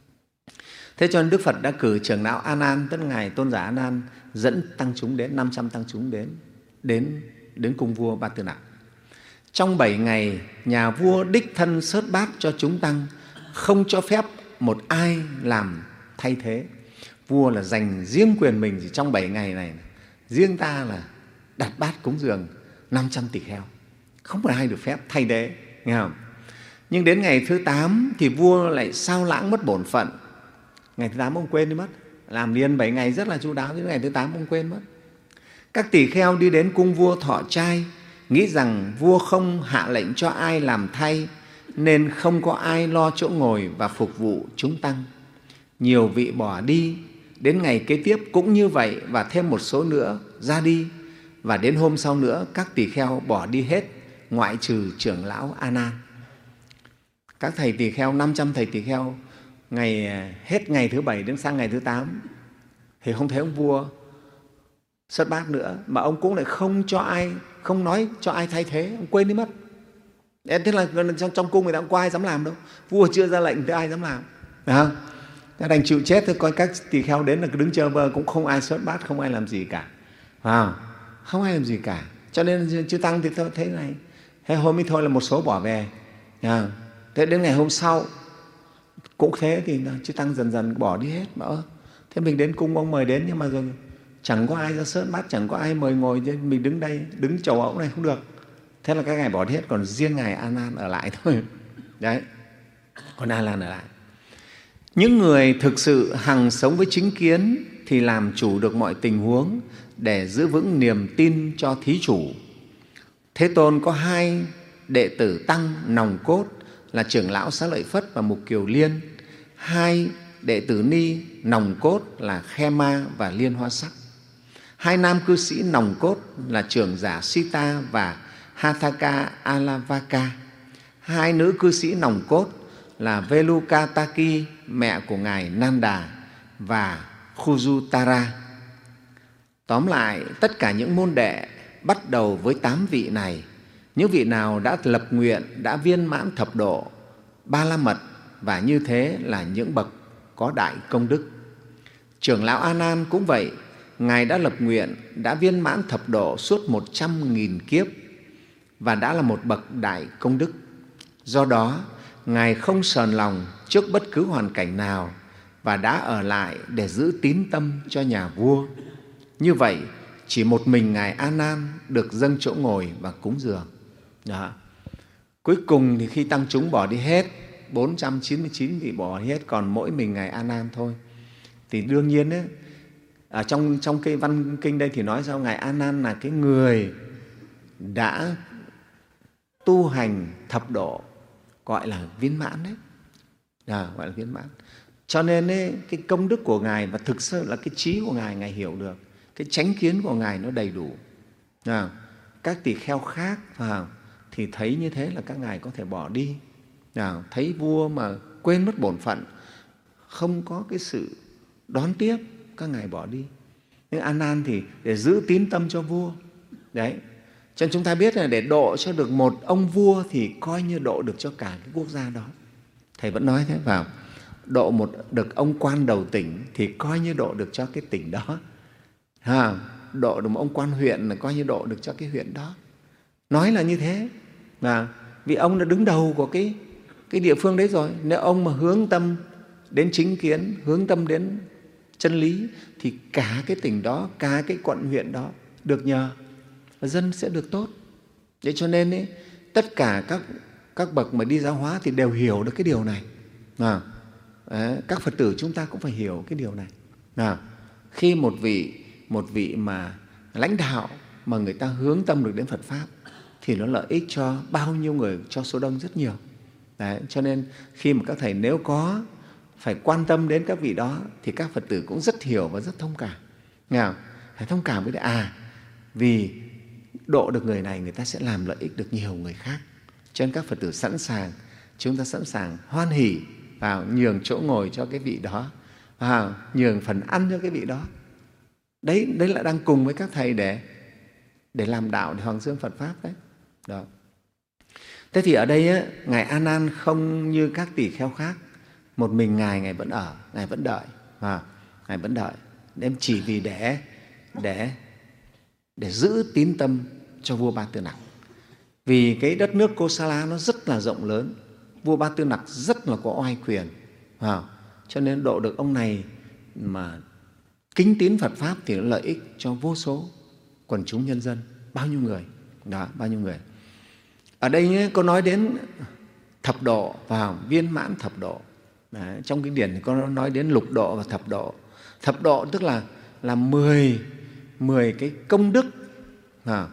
Thế cho nên Đức Phật đã cử trưởng lão A Nan, tức là Ngài Tôn giả A Nan, dẫn tăng chúng đến, năm trăm tăng chúng đến, đến, đến cung vua Ba Tư Nặc. Trong bảy ngày, nhà vua đích thân sớt bát cho chúng tăng, không cho phép một ai làm thay thế. Vua là dành riêng quyền mình, thì trong bảy ngày này, riêng ta là đặt bát cúng dường năm trăm tỳ kheo, không một ai được phép thay thế, nghe không? Nhưng đến ngày thứ tám thì vua lại sao lãng mất bổn phận. Ngày thứ tám ông quên đi mất, làm liền bảy ngày rất là chu đáo, đến ngày thứ tám ông quên mất. Các tỳ kheo đi đến cung vua thọ trai, nghĩ rằng vua không hạ lệnh cho ai làm thay, nên không có ai lo chỗ ngồi và phục vụ chúng tăng. Nhiều vị bỏ đi, đến ngày kế tiếp cũng như vậy, và thêm một số nữa ra đi. Và đến hôm sau nữa các tỳ kheo bỏ đi hết, ngoại trừ trưởng lão A Nan. Các thầy tỳ kheo, năm trăm thầy tỳ kheo, ngày hết ngày thứ bảy đến sang ngày thứ tám thì không thấy ông vua sớt bát nữa, mà ông cũng lại không cho ai, không nói cho ai thay thế, ông quên đi mất. Thế là trong, trong cung người ta cũng có ai dám làm đâu, vua chưa ra lệnh thì ai dám làm, phải không? Thế đành chịu chết thôi, coi các tỳ kheo đến là cứ đứng chờ vờ, cũng không ai sớt bát, không ai làm gì cả, phải không? Không ai làm gì cả. Cho nên chư tăng thì tôi thấy này, thế hôm ấy thôi là một số bỏ về. À, thế đến ngày hôm sau cũng thế, thì chư tăng dần dần bỏ đi hết. Mà ơ, thế mình đến cung ông mời đến, nhưng mà rồi chẳng có ai ra sớt bát, chẳng có ai mời ngồi, mình đứng đây, đứng chầu ống này không được. Thế là các ngài bỏ đi hết, còn riêng ngài A Nan ở lại thôi. Đấy, còn A Nan ở lại. Những người thực sự hằng sống với chính kiến thì làm chủ được mọi tình huống để giữ vững niềm tin cho thí chủ. Thế Tôn có hai đệ tử tăng nòng cốt là trưởng lão Xá Lợi Phất và Mục Kiều Liên, hai đệ tử ni nòng cốt là Khe Ma và Liên Hoa Sắc, hai nam cư sĩ nòng cốt là trưởng giả Sita và Hathaka Alavaka. Hai nữ cư sĩ nòng cốt là Velukataki, mẹ của Ngài Nanda, và Khujutara. Tóm lại, tất cả những môn đệ bắt đầu với tám vị này. Những vị nào đã lập nguyện, đã viên mãn thập độ, ba la mật, và như thế là những bậc có đại công đức. Trưởng lão A Nan cũng vậy, Ngài đã lập nguyện, đã viên mãn thập độ suốt một trăm nghìn kiếp và đã là một bậc đại công đức. Do đó, Ngài không sờn lòng trước bất cứ hoàn cảnh nào và đã ở lại để giữ tín tâm cho nhà vua. Như vậy, chỉ một mình Ngài A Nan được dâng chỗ ngồi và cúng dường. Đó. Cuối cùng thì khi tăng chúng bỏ đi hết, bốn trăm chín mươi chín vị bỏ đi hết, còn mỗi mình Ngài A Nan thôi. Thì đương nhiên ấy, ở trong, trong cái văn kinh đây thì nói sao Ngài A Nan là cái người đã tu hành thập độ, gọi là viên mãn đấy. À, gọi là viên mãn. Cho nên ấy, cái công đức của Ngài và thực sự là cái trí của Ngài, Ngài hiểu được. Cái chánh kiến của Ngài nó đầy đủ. À, các tỳ kheo khác à, thì thấy như thế là các ngài có thể bỏ đi. À, thấy vua mà quên mất bổn phận, không có cái sự đón tiếp, các ngài bỏ đi. Nhưng A Nan thì để giữ tín tâm cho vua. Đấy. Cho nên chúng ta biết là để độ cho được một ông vua thì coi như độ được cho cả cái quốc gia đó. Thầy vẫn nói thế vào. Độ một được ông quan đầu tỉnh thì coi như độ được cho cái tỉnh đó. À, độ được một ông quan huyện là coi như độ được cho cái huyện đó. Nói là như thế. À, vì ông đã đứng đầu của cái, cái địa phương đấy rồi. Nếu ông mà hướng tâm đến chính kiến, hướng tâm đến chân lý thì cả cái tỉnh đó, cả cái quận huyện đó được nhờ và dân sẽ được tốt. Thế cho nên ấy, tất cả các, các bậc mà đi giáo hóa thì đều hiểu được cái điều này. À, à, các Phật tử chúng ta cũng phải hiểu cái điều này. À, khi một vị một vị mà lãnh đạo mà người ta hướng tâm được đến Phật Pháp thì nó lợi ích cho bao nhiêu người, cho số đông rất nhiều. Đấy, cho nên khi mà các thầy nếu có phải quan tâm đến các vị đó thì các Phật tử cũng rất hiểu và rất thông cảm. Nghe không? Phải thông cảm với đấy. À, vì độ được người này người ta sẽ làm lợi ích được nhiều người khác. Cho nên các Phật tử sẵn sàng, chúng ta sẵn sàng hoan hỉ vào nhường chỗ ngồi cho cái vị đó, vào nhường phần ăn cho cái vị đó. Đấy, đấy là đang cùng với các thầy để, để làm đạo, để hoàng dương Phật Pháp đấy. Đó. Thế thì ở đây á, Ngài A Nan không như các tỳ kheo khác, một mình Ngài, Ngài vẫn ở, Ngài vẫn đợi. À, Ngài vẫn đợi, đem chỉ vì để, để, để giữ tín tâm cho vua Ba Tư Nặc. Vì cái đất nước Kosala nó rất là rộng lớn, vua Ba Tư Nặc rất là có oai quyền. À, cho nên độ được ông này mà kính tín Phật Pháp thì nó lợi ích cho vô số quần chúng nhân dân, bao nhiêu người. Đó, bao nhiêu người. Ở đây nhé, có nói đến thập độ và viên mãn thập độ. Đấy, trong kinh điển thì có nói đến lục độ và thập độ. Thập độ tức là là mười, mười cái công đức à,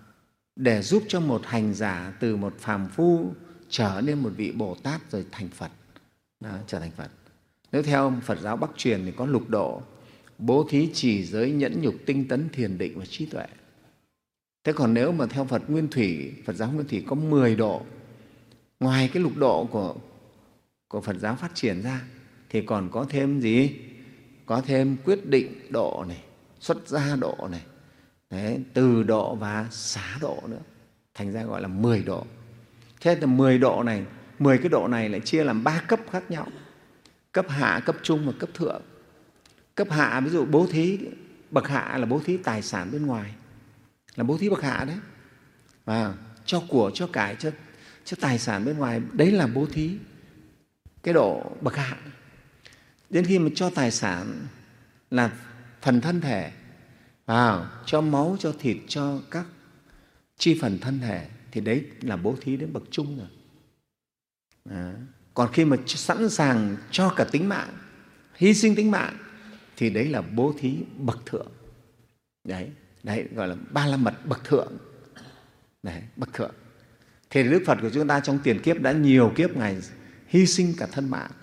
để giúp cho một hành giả từ một phàm phu trở nên một vị Bồ Tát rồi thành Phật. Đó, trở thành Phật. Nếu theo Phật giáo Bắc truyền thì có lục độ: bố thí, trì giới, nhẫn nhục, tinh tấn, thiền định và trí tuệ. Thế còn nếu mà theo Phật Nguyên Thủy, Phật giáo Nguyên Thủy có mười độ. Ngoài cái lục độ của, của Phật giáo phát triển ra thì còn có thêm gì? Có thêm quyết định độ này, xuất gia độ này, đấy, từ độ và xá độ nữa. Thành ra gọi là mười độ. Thế thì mười độ này, mười cái độ này lại chia làm ba cấp khác nhau: cấp hạ, cấp trung và cấp thượng. Cấp hạ ví dụ bố thí, bậc hạ là bố thí tài sản bên ngoài, là bố thí bậc hạ đấy. Và cho của, cho cải, cho, cho tài sản bên ngoài, đấy là bố thí cái độ bậc hạ. Đến khi mà cho tài sản là phần thân thể, vào cho máu, cho thịt, cho các chi phần thân thể thì đấy là bố thí đến bậc trung rồi. Đó. Còn khi mà sẵn sàng cho cả tính mạng, hy sinh tính mạng thì đấy là bố thí bậc thượng. Đấy, đấy gọi là ba la mật bậc thượng. Đấy, bậc thượng. Thì Đức Phật của chúng ta trong tiền kiếp đã nhiều kiếp Ngài hy sinh cả thân mạng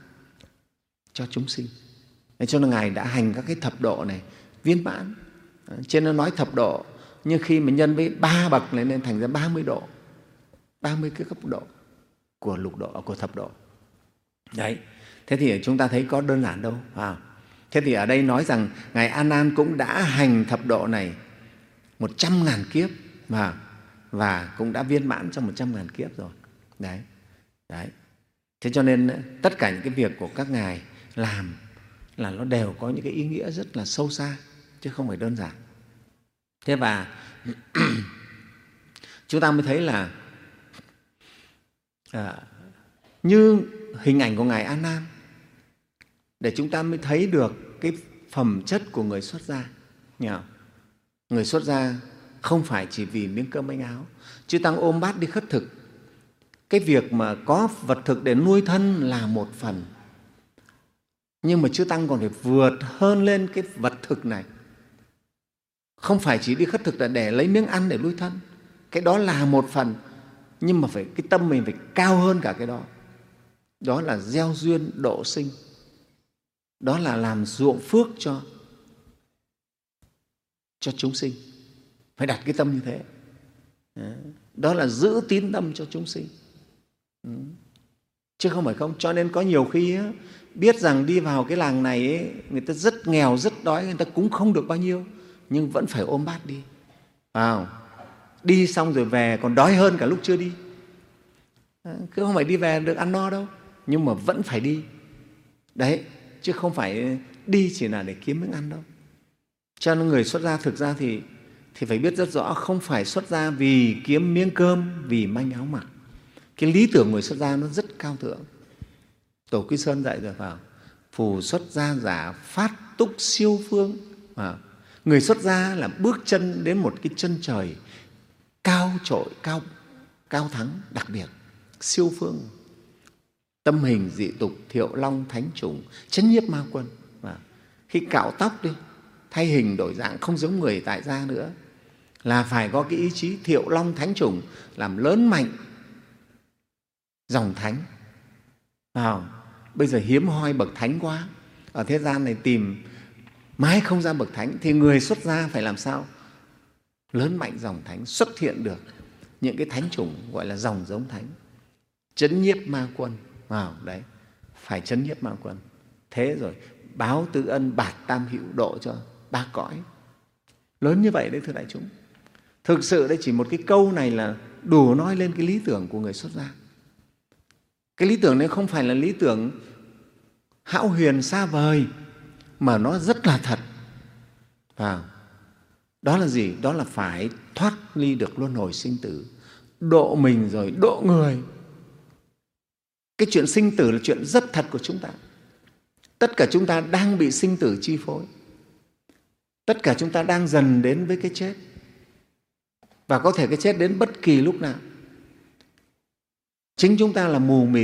cho chúng sinh. Để cho nên Ngài đã hành các cái thập độ này viên mãn. Trên nó nói thập độ nhưng khi mà nhân với ba bậc này nên thành ra ba mươi độ, ba mươi cái cấp độ của lục độ, của thập độ. Đấy, thế thì chúng ta thấy có đơn giản đâu. À, thế thì ở đây nói rằng Ngài A Nan cũng đã hành thập độ này một trăm ngàn kiếp mà và cũng đã viên mãn trong một trăm ngàn kiếp rồi. Đấy, đấy. Thế cho nên tất cả những cái việc của các ngài làm là nó đều có những cái ý nghĩa rất là sâu xa chứ không phải đơn giản. Thế và chúng ta mới thấy là à, như hình ảnh của Ngài A Nan để chúng ta mới thấy được cái phẩm chất của người xuất gia. Người xuất gia không phải chỉ vì miếng cơm bánh áo. Chư Tăng ôm bát đi khất thực, cái việc mà có vật thực để nuôi thân là một phần, nhưng mà Chư Tăng còn phải vượt hơn lên cái vật thực này. Không phải chỉ đi khất thực là để lấy miếng ăn để nuôi thân, cái đó là một phần, nhưng mà phải cái tâm mình phải cao hơn cả cái đó. Đó là gieo duyên độ sinh, đó là làm ruộng phước cho cho chúng sinh. Phải đặt cái tâm như thế. Đó là giữ tín tâm cho chúng sinh, chứ không phải không. Cho nên có nhiều khi á, biết rằng đi vào cái làng này ấy, người ta rất nghèo, rất đói, người ta cũng không được bao nhiêu, nhưng vẫn phải ôm bát đi. Wow. Đi xong rồi về còn đói hơn cả lúc chưa đi. Cứ không phải đi về được ăn no đâu, nhưng mà vẫn phải đi. Đấy, chứ không phải đi chỉ là để kiếm miếng ăn đâu. Cho nên người xuất gia thực ra thì, thì phải biết rất rõ, không phải xuất gia vì kiếm miếng cơm, vì manh áo mặc. Cái lý tưởng người xuất gia nó rất cao thượng. Tổ Quý Sơn dạy rồi vào, phù xuất gia giả phát túc siêu phương. À, người xuất gia là bước chân đến một cái chân trời cao trội, cao, cao thắng, đặc biệt, siêu phương. Tâm hình dị tục, thiệu long thánh chủng, chấn nhiếp ma quân. À, khi cạo tóc đi, thay hình đổi dạng, không giống người tại gia nữa, là phải có cái ý chí thiệu long thánh chủng, làm lớn mạnh dòng thánh. À, bây giờ hiếm hoi bậc thánh quá, ở thế gian này tìm mãi không ra bậc thánh, thì người xuất gia phải làm sao lớn mạnh dòng thánh, xuất hiện được những cái thánh chủng gọi là dòng giống thánh, chấn nhiếp ma quân. À, đấy, phải chấn nhiếp ma quân. Thế rồi báo tứ ân bạt tam hữu độ cho ba cõi. Lớn như vậy đấy thưa đại chúng. Thực sự đây chỉ một cái câu này là đủ nói lên cái lý tưởng của người xuất gia. Cái lý tưởng này không phải là lý tưởng hão huyền xa vời, mà nó rất là thật. À, đó là gì? Đó là phải thoát ly được luân hồi sinh tử, độ mình rồi độ người. Cái chuyện sinh tử là chuyện rất thật của chúng ta. Tất cả chúng ta đang bị sinh tử chi phối. Tất cả chúng ta đang dần đến với cái chết. Và có thể cái chết đến bất kỳ lúc nào. Chính chúng ta là mù mịt,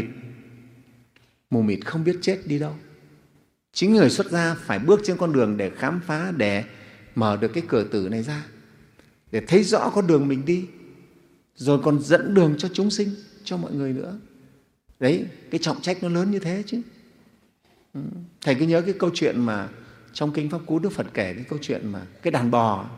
mù mịt không biết chết đi đâu. Chính người xuất gia phải bước trên con đường để khám phá, để mở được cái cửa tử này ra, để thấy rõ con đường mình đi, rồi còn dẫn đường cho chúng sinh, cho mọi người nữa. Đấy, cái trọng trách nó lớn như thế chứ. Thầy cứ nhớ cái câu chuyện mà trong Kinh Pháp Cú Đức Phật kể, cái câu chuyện mà cái đàn bò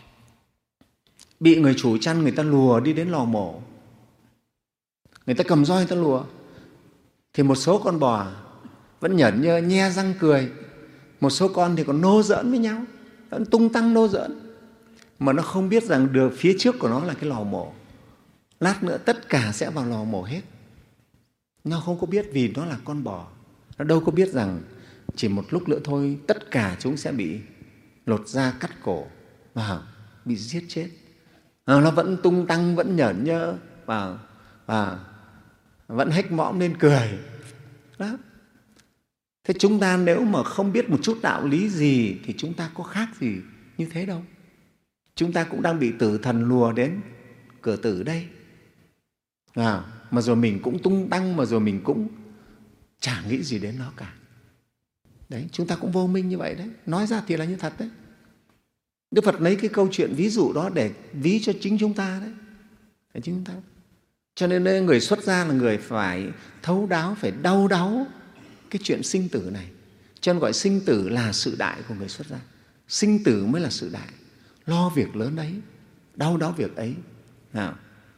bị người chủ chăn người ta lùa đi đến lò mổ. Người ta cầm roi người ta lùa, thì một số con bò vẫn nhởn nhơ, nhe răng cười, một số con thì còn nô giỡn với nhau, vẫn tung tăng nô giỡn, mà nó không biết rằng được phía trước của nó là cái lò mổ. Lát nữa tất cả sẽ vào lò mổ hết. Nó không có biết, vì nó là con bò. Nó đâu có biết rằng chỉ một lúc nữa thôi tất cả chúng sẽ bị lột da, cắt cổ và bị giết chết. Nó vẫn tung tăng, vẫn nhởn nhơ và, và vẫn hếch mõm lên cười. Đó. Thế chúng ta nếu mà không biết một chút đạo lý gì thì chúng ta có khác gì như thế đâu. Chúng ta cũng đang bị tử thần lùa đến cửa tử đây. À, mà rồi mình cũng tung tăng, mà rồi mình cũng chả nghĩ gì đến nó cả. Đấy, chúng ta cũng vô minh như vậy đấy. Nói ra thì là như thật đấy. Đức Phật lấy cái câu chuyện ví dụ đó để ví cho chính chúng ta đấy. Để chính chúng ta. Cho nên người xuất gia là người phải thấu đáo, phải đau đáu cái chuyện sinh tử này. Cho nên gọi sinh tử là sự đại của người xuất gia. Sinh tử mới là sự đại. Lo việc lớn đấy đau đáu việc ấy. Nào.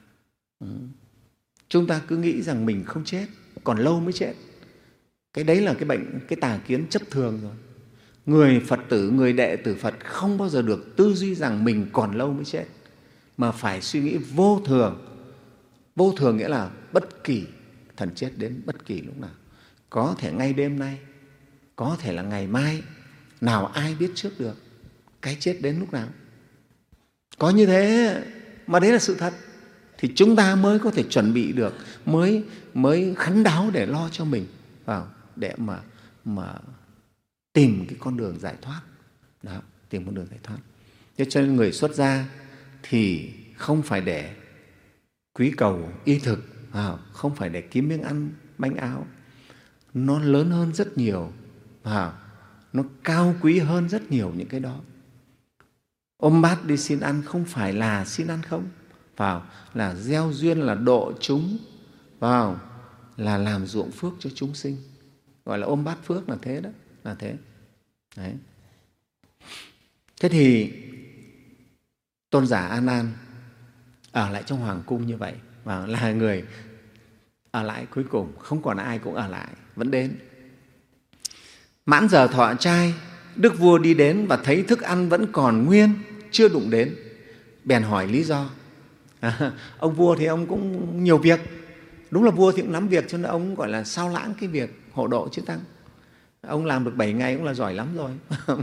Chúng ta cứ nghĩ rằng mình không chết, còn lâu mới chết. Cái đấy là cái bệnh, cái tà kiến chấp thường rồi. Người Phật tử, người đệ tử Phật không bao giờ được tư duy rằng mình còn lâu mới chết, mà phải suy nghĩ vô thường. Vô thường nghĩa là bất kỳ, thần chết đến bất kỳ lúc nào. Có thể ngay đêm nay, có thể là ngày mai, nào ai biết trước được cái chết đến lúc nào. Có như thế mà đấy là sự thật, thì chúng ta mới có thể chuẩn bị được, mới, mới khấn đáo để lo cho mình, vào để mà, mà tìm cái con đường giải thoát. Đó, tìm con đường giải thoát. Thế cho nên người xuất gia thì không phải để quý cầu y thực, không phải để kiếm miếng ăn bánh áo. Nó lớn hơn rất nhiều, nó cao quý hơn rất nhiều những cái đó. Ôm bát đi xin ăn không phải là xin ăn không, vào là gieo duyên, là độ chúng, vào là làm ruộng phước cho chúng sinh, gọi là ôm bát phước là thế đó, là thế. Đấy. Thế thì Tôn giả A Nan ở lại trong hoàng cung như vậy, và là người ở lại cuối cùng, không còn ai cũng ở lại, vẫn đến. Mãn giờ thọ trai, đức vua đi đến và thấy thức ăn vẫn còn nguyên, chưa đụng đến, bèn hỏi lý do. À, ông vua thì ông cũng nhiều việc, đúng là vua thì cũng lắm việc, cho nên ông gọi là sao lãng cái việc hộ độ chư tăng. Ông làm được bảy ngày cũng là giỏi lắm rồi.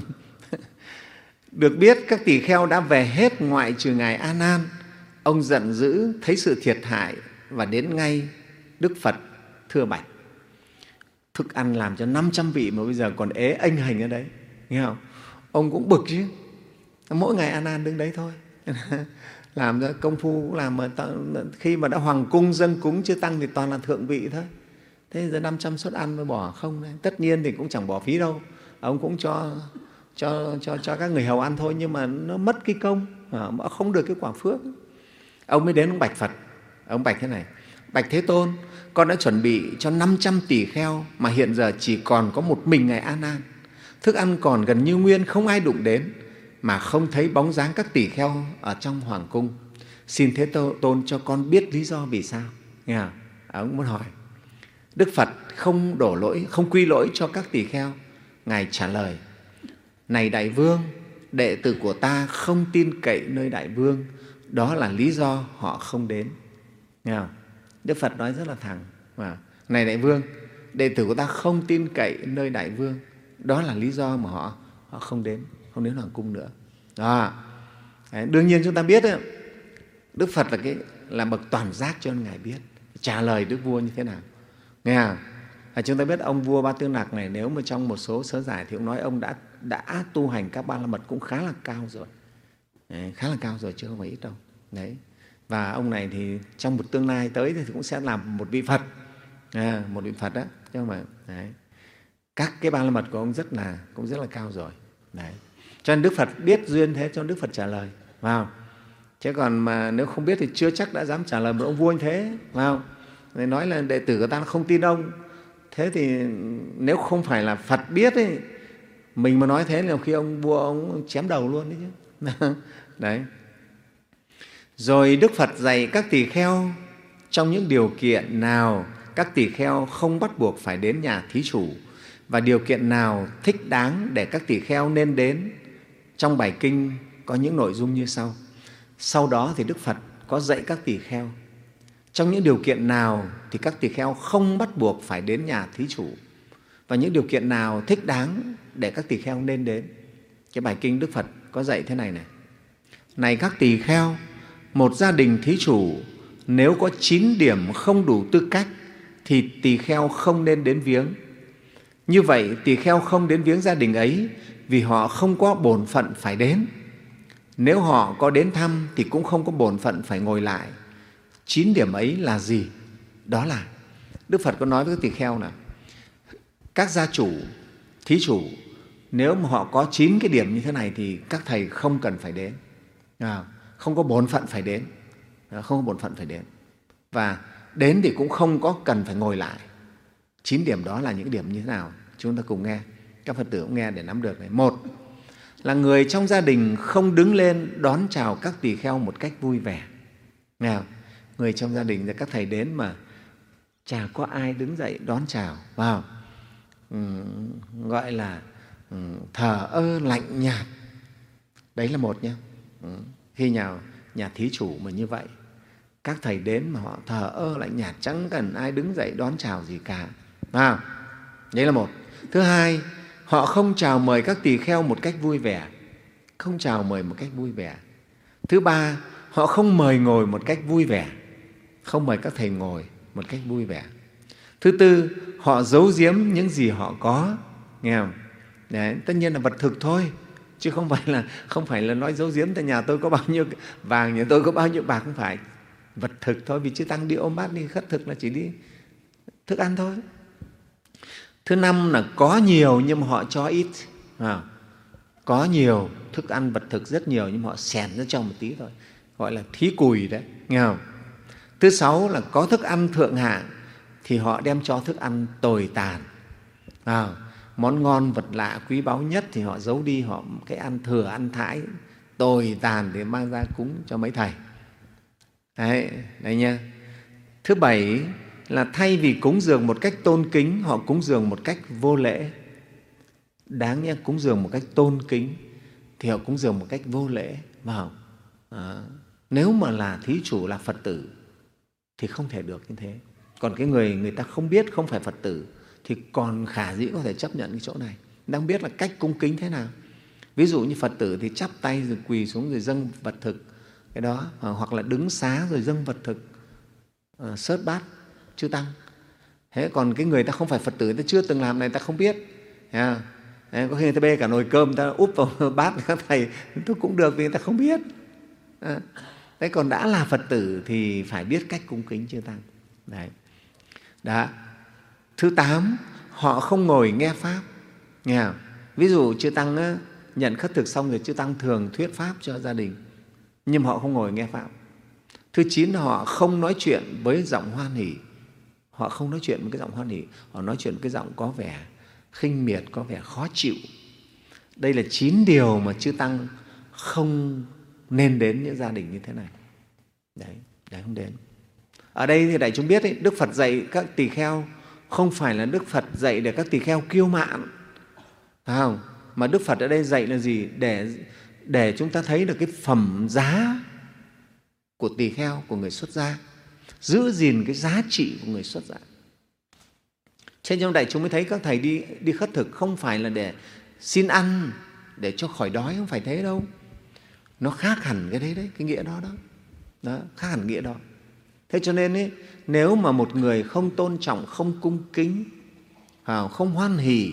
Được biết các tỳ kheo đã về hết ngoại trừ ngài A Nan. Ông giận dữ thấy sự thiệt hại và đến ngay Đức Phật thưa bạch. Thức ăn làm cho năm trăm vị mà bây giờ còn ế ênh hành ở đấy, nghe không? Ông cũng bực chứ, mỗi ngày A Nan đứng đấy thôi. Làm ra công phu cũng làm, mà khi mà đã hoàng cung dâng cúng chư tăng thì toàn là thượng vị thôi. Thế giờ năm trăm suất ăn mới bỏ không đấy. Tất nhiên thì cũng chẳng bỏ phí đâu, ông cũng cho cho cho cho các người hầu ăn thôi, nhưng mà nó mất cái công, mà không được cái quả phước. Ông mới đến ông bạch Phật. Ông bạch thế này: bạch Thế Tôn, con đã chuẩn bị cho năm trăm tỷ kheo mà hiện giờ chỉ còn có một mình ngài A Nan. Thức ăn còn gần như nguyên, không ai đụng đến, mà không thấy bóng dáng các tỷ kheo ở trong hoàng cung. Xin Thế Tôn cho con biết lý do vì sao. Nghe không? Ông muốn hỏi. Đức Phật không đổ lỗi, không quy lỗi cho các tỷ kheo. Ngài trả lời: này đại vương, đệ tử của ta không tin cậy nơi đại vương, đó là lý do họ không đến. Nghe không? Đức Phật nói rất là thẳng. Này đại vương, đệ tử của ta không tin cậy nơi đại vương, đó là lý do mà họ, họ không đến, không đến hoàng cung nữa. Đó. Đấy, đương nhiên chúng ta biết đấy, Đức Phật là, cái, là bậc toàn giác, cho nên Ngài biết trả lời Đức vua như thế nào. Nghe không? À, chúng ta biết ông vua Ba Tư Nặc này, nếu mà trong một số sớ giải thì ông nói ông đã, đã tu hành các ba la mật cũng khá là cao rồi. Đấy, khá là cao rồi chứ không phải ít đâu. Đấy. Và ông này thì trong một tương lai tới thì cũng sẽ làm một vị Phật, à, một vị Phật đó, chứ không phải. Đấy. Các cái ba la mật của ông rất là, cũng rất là cao rồi. Đấy. Cho nên Đức Phật biết duyên thế cho Đức Phật trả lời. Vào. Chứ còn mà nếu không biết thì chưa chắc đã dám trả lời một ông vua như thế. Vào. Nói là đệ tử của ta không tin ông. Thế thì nếu không phải là Phật biết ấy, mình mà nói thế là khi ông vua ông chém đầu luôn đấy chứ. Đấy. Rồi Đức Phật dạy các tỳ kheo trong những điều kiện nào các tỳ kheo không bắt buộc phải đến nhà thí chủ, và điều kiện nào thích đáng để các tỳ kheo nên đến. Trong bài kinh có những nội dung như sau. Sau đó thì Đức Phật có dạy các tỳ kheo trong những điều kiện nào thì các tỳ kheo không bắt buộc phải đến nhà thí chủ, và những điều kiện nào thích đáng để các tỳ kheo nên đến. Cái bài kinh Đức Phật có dạy thế này này: này các tỳ kheo, một gia đình thí chủ nếu có chín điểm không đủ tư cách thì tỳ kheo không nên đến viếng. Như vậy tỳ kheo không đến viếng gia đình ấy vì họ không có bổn phận phải đến. Nếu họ có đến thăm thì cũng không có bổn phận phải ngồi lại. Chín điểm ấy là gì? Đó là Đức Phật có nói với các tỳ kheo là các gia chủ, thí chủ, nếu mà họ có chín cái điểm như thế này thì các thầy không cần phải đến, à, không có bổn phận phải đến, à, không có bổn phận phải đến, và đến thì cũng không có cần phải ngồi lại. Chín điểm đó là những điểm như thế nào? Chúng ta cùng nghe, các Phật tử cũng nghe để nắm được này. Một là người trong gia đình không đứng lên đón chào các tỳ kheo một cách vui vẻ. Nghe không? Người trong gia đình, các thầy đến mà chả có ai đứng dậy đón chào, vào ừ, gọi là ừ, thờ ơ lạnh nhạt. Đấy là một nhé. Ừ. Khi nào nhà thí chủ mà như vậy, các thầy đến mà họ thờ ơ lạnh nhạt, chẳng cần ai đứng dậy đón chào gì cả. À, đấy là một. Thứ hai, họ không chào mời các tỳ kheo một cách vui vẻ, không chào mời một cách vui vẻ. Thứ ba, họ không mời ngồi một cách vui vẻ, không mời các thầy ngồi một cách vui vẻ. Thứ tư, họ giấu giếm những gì họ có, nghe không? Đấy, tất nhiên là vật thực thôi, chứ không phải là không phải là nói giấu giếm. Tại nhà tôi có bao nhiêu vàng, nhà tôi có bao nhiêu bạc, không phải. Vật thực thôi, vì chư tăng đi ôm bát đi khất thực là chỉ đi thức ăn thôi. Thứ năm là có nhiều nhưng mà họ cho ít. À, có nhiều thức ăn vật thực rất nhiều nhưng mà họ xèn ra trong một tí thôi, gọi là thí cùi đấy, nghe không? Thứ sáu là có thức ăn thượng hạng thì họ đem cho thức ăn tồi tàn. À, món ngon vật lạ quý báu nhất thì họ giấu đi, họ cái ăn thừa ăn thãi tồi tàn để mang ra cúng cho mấy thầy. Đấy, đấy nha. Thứ bảy là thay vì cúng dường một cách tôn kính, họ cúng dường một cách vô lễ. Đáng nhẽ cúng dường một cách tôn kính thì họ cúng dường một cách vô lễ. Vào à, nếu mà là thí chủ là Phật tử thì không thể được như thế. Còn cái người người ta không biết, không phải Phật tử thì còn khả dĩ có thể chấp nhận cái chỗ này. Đang biết là cách cung kính thế nào. Ví dụ như Phật tử thì chắp tay rồi quỳ xuống rồi dâng vật thực, cái đó, hoặc là đứng xá rồi dâng vật thực, uh, sớt bát chư tăng. Thế còn cái người ta không phải Phật tử, ta chưa từng làm này, ta không biết. Thế có khi người ta bê cả nồi cơm, ta úp vào bát các thầy, tôi cũng được vì người ta không biết. À, thế còn đã là Phật tử thì phải biết cách cung kính chư tăng. Đấy. Đó. Thứ tám, họ không ngồi nghe Pháp. Nghe không? Ví dụ chư tăng á, nhận khất thực xong rồi chư tăng thường thuyết Pháp cho gia đình, nhưng họ không ngồi nghe Pháp. Thứ chín, họ không nói chuyện với giọng hoan hỉ. Họ không nói chuyện với cái giọng hoan hỉ, họ nói chuyện với cái giọng có vẻ khinh miệt, có vẻ khó chịu. Đây là chín điều mà chư tăng không nên đến những gia đình như thế này. Đấy, đấy không đến. Ở đây thì đại chúng biết ấy, Đức Phật dạy các tỳ kheo không phải là Đức Phật dạy để các tỳ kheo kiêu mạn, phải không? Mà Đức Phật ở đây dạy là gì? Để, để chúng ta thấy được cái phẩm giá của tỳ kheo, của người xuất gia, giữ gìn cái giá trị của người xuất gia. Trên trong đại chúng mới thấy các thầy đi, đi khất thực không phải là để xin ăn, để cho khỏi đói, không phải thế đâu. Nó khác hẳn cái đấy đấy, cái nghĩa đó đó. Đó, khác hẳn nghĩa đó. Thế cho nên ấy, nếu mà một người không tôn trọng, không cung kính, không hoan hỉ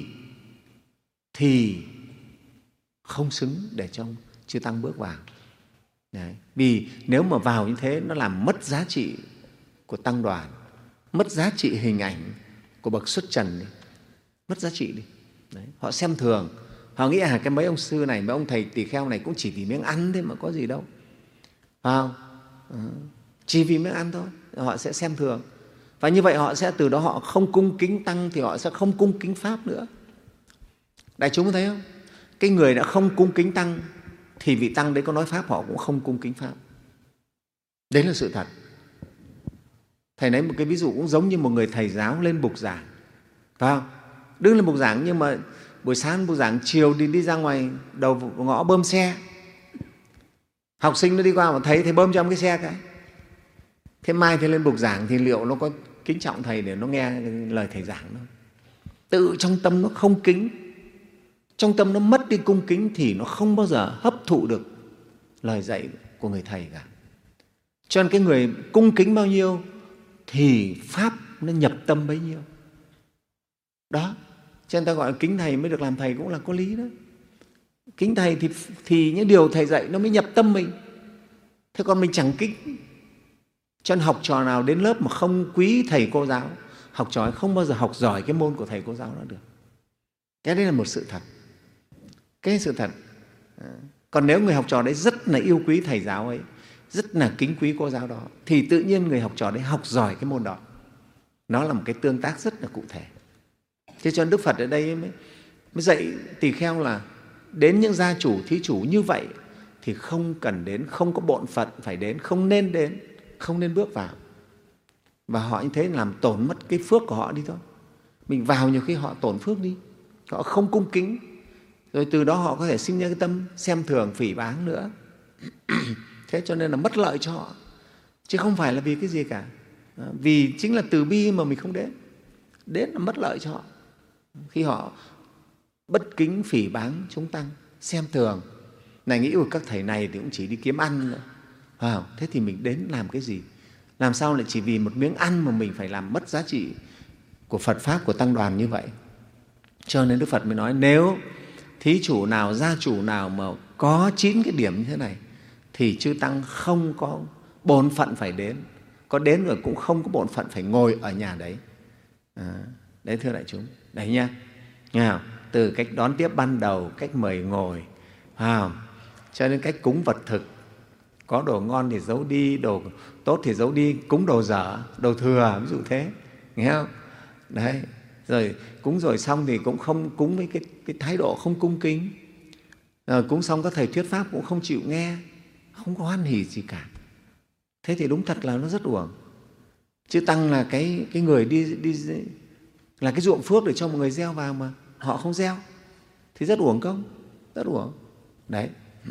thì không xứng để cho chư tăng bước vào. Đấy. Vì nếu mà vào như thế nó làm mất giá trị của tăng đoàn, mất giá trị hình ảnh của bậc xuất trần đi, mất giá trị đi. Đấy. Họ xem thường, họ nghĩ à cái mấy ông sư này, mấy ông thầy tỳ kheo này cũng chỉ vì miếng ăn thế mà có gì đâu, phải không? À, chỉ vì miếng ăn thôi, họ sẽ xem thường. Và như vậy họ sẽ từ đó họ không cung kính tăng thì họ sẽ không cung kính Pháp nữa. Đại chúng có thấy không? Cái người đã không cung kính tăng thì vị tăng đấy có nói Pháp họ cũng không cung kính Pháp. Đấy là sự thật. Thầy lấy một cái ví dụ cũng giống như một người thầy giáo lên bục giảng, phải không? Đứng lên bục giảng nhưng mà buổi sáng bục giảng, chiều đi đi ra ngoài đầu ngõ bơm xe. Học sinh nó đi qua mà thấy thầy bơm cho một cái xe cái. Thế mai thầy lên bục giảng thì liệu nó có kính trọng thầy để nó nghe lời thầy giảng không? Tự trong tâm nó không kính, trong tâm nó mất đi cung kính thì nó không bao giờ hấp thụ được lời dạy của người thầy cả. Cho nên cái người cung kính bao nhiêu thì Pháp nó nhập tâm bấy nhiêu. Đó, cho nên ta gọi là kính thầy mới được làm thầy cũng là có lý đó. Kính thầy thì, thì những điều thầy dạy nó mới nhập tâm mình. Thế còn mình chẳng kính. Cho nên học trò nào đến lớp mà không quý thầy cô giáo, học trò ấy không bao giờ học giỏi cái môn của thầy cô giáo đó được. Cái đấy là một sự thật. Cái sự thật. Còn nếu người học trò đấy rất là yêu quý thầy giáo ấy, rất là kính quý cô giáo đó, thì tự nhiên người học trò đấy học giỏi cái môn đó. Nó là một cái tương tác rất là cụ thể. Thế cho nên Đức Phật ở đây mới, mới dạy tỳ kheo là đến những gia chủ, thí chủ như vậy thì không cần đến, không có bộn phận phải đến, không nên đến, không nên bước vào. Và họ như thế làm tổn mất cái phước của họ đi thôi. Mình vào nhiều khi họ tổn phước đi, họ không cung kính, rồi từ đó họ có thể sinh ra cái tâm xem thường, phỉ báng nữa. Thế cho nên là mất lợi cho họ, chứ không phải là vì cái gì cả. Vì chính là từ bi mà mình không đến, đến là mất lợi cho họ. Khi họ bất kính, phỉ báng chúng tăng, xem thường, này nghĩ của các thầy này thì cũng chỉ đi kiếm ăn nữa. Wow, thế thì mình đến làm cái gì? Làm sao lại chỉ vì một miếng ăn mà mình phải làm mất giá trị của Phật Pháp, của Tăng đoàn như vậy? Cho nên Đức Phật mới nói nếu thí chủ nào, gia chủ nào mà có chín cái điểm như thế này thì chư Tăng không có bổn phận phải đến. Có đến rồi cũng không có bổn phận phải ngồi ở nhà đấy. À, đấy thưa đại chúng. Đấy nha. Nghe từ cách đón tiếp ban đầu, cách mời ngồi, à, cho đến cách cúng vật thực. Có đồ ngon thì giấu đi, đồ tốt thì giấu đi, cúng đồ dở, đồ thừa, ví dụ thế. Nghe không? Đấy. Rồi cúng rồi xong thì cũng không cúng với cái, cái thái độ không cung kính. Rồi cúng xong các thầy thuyết pháp cũng không chịu nghe, không có hoan hỉ gì cả. Thế thì đúng thật là nó rất uổng. Chư Tăng là cái, cái người đi, đi là cái ruộng phước để cho một người gieo vào mà họ không gieo thì rất uổng công, rất uổng. Đấy.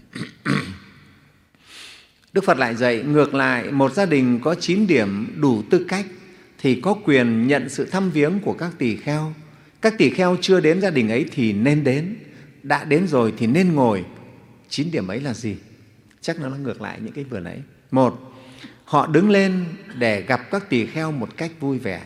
Đức Phật lại dạy ngược lại, một gia đình có chín điểm đủ tư cách thì có quyền nhận sự thăm viếng của các tỳ kheo. Các tỳ kheo chưa đến gia đình ấy thì nên đến, đã đến rồi thì nên ngồi. Chín điểm ấy là gì? Chắc nó ngược lại những cái vừa nãy. Một, họ đứng lên để gặp các tỳ kheo một cách vui vẻ.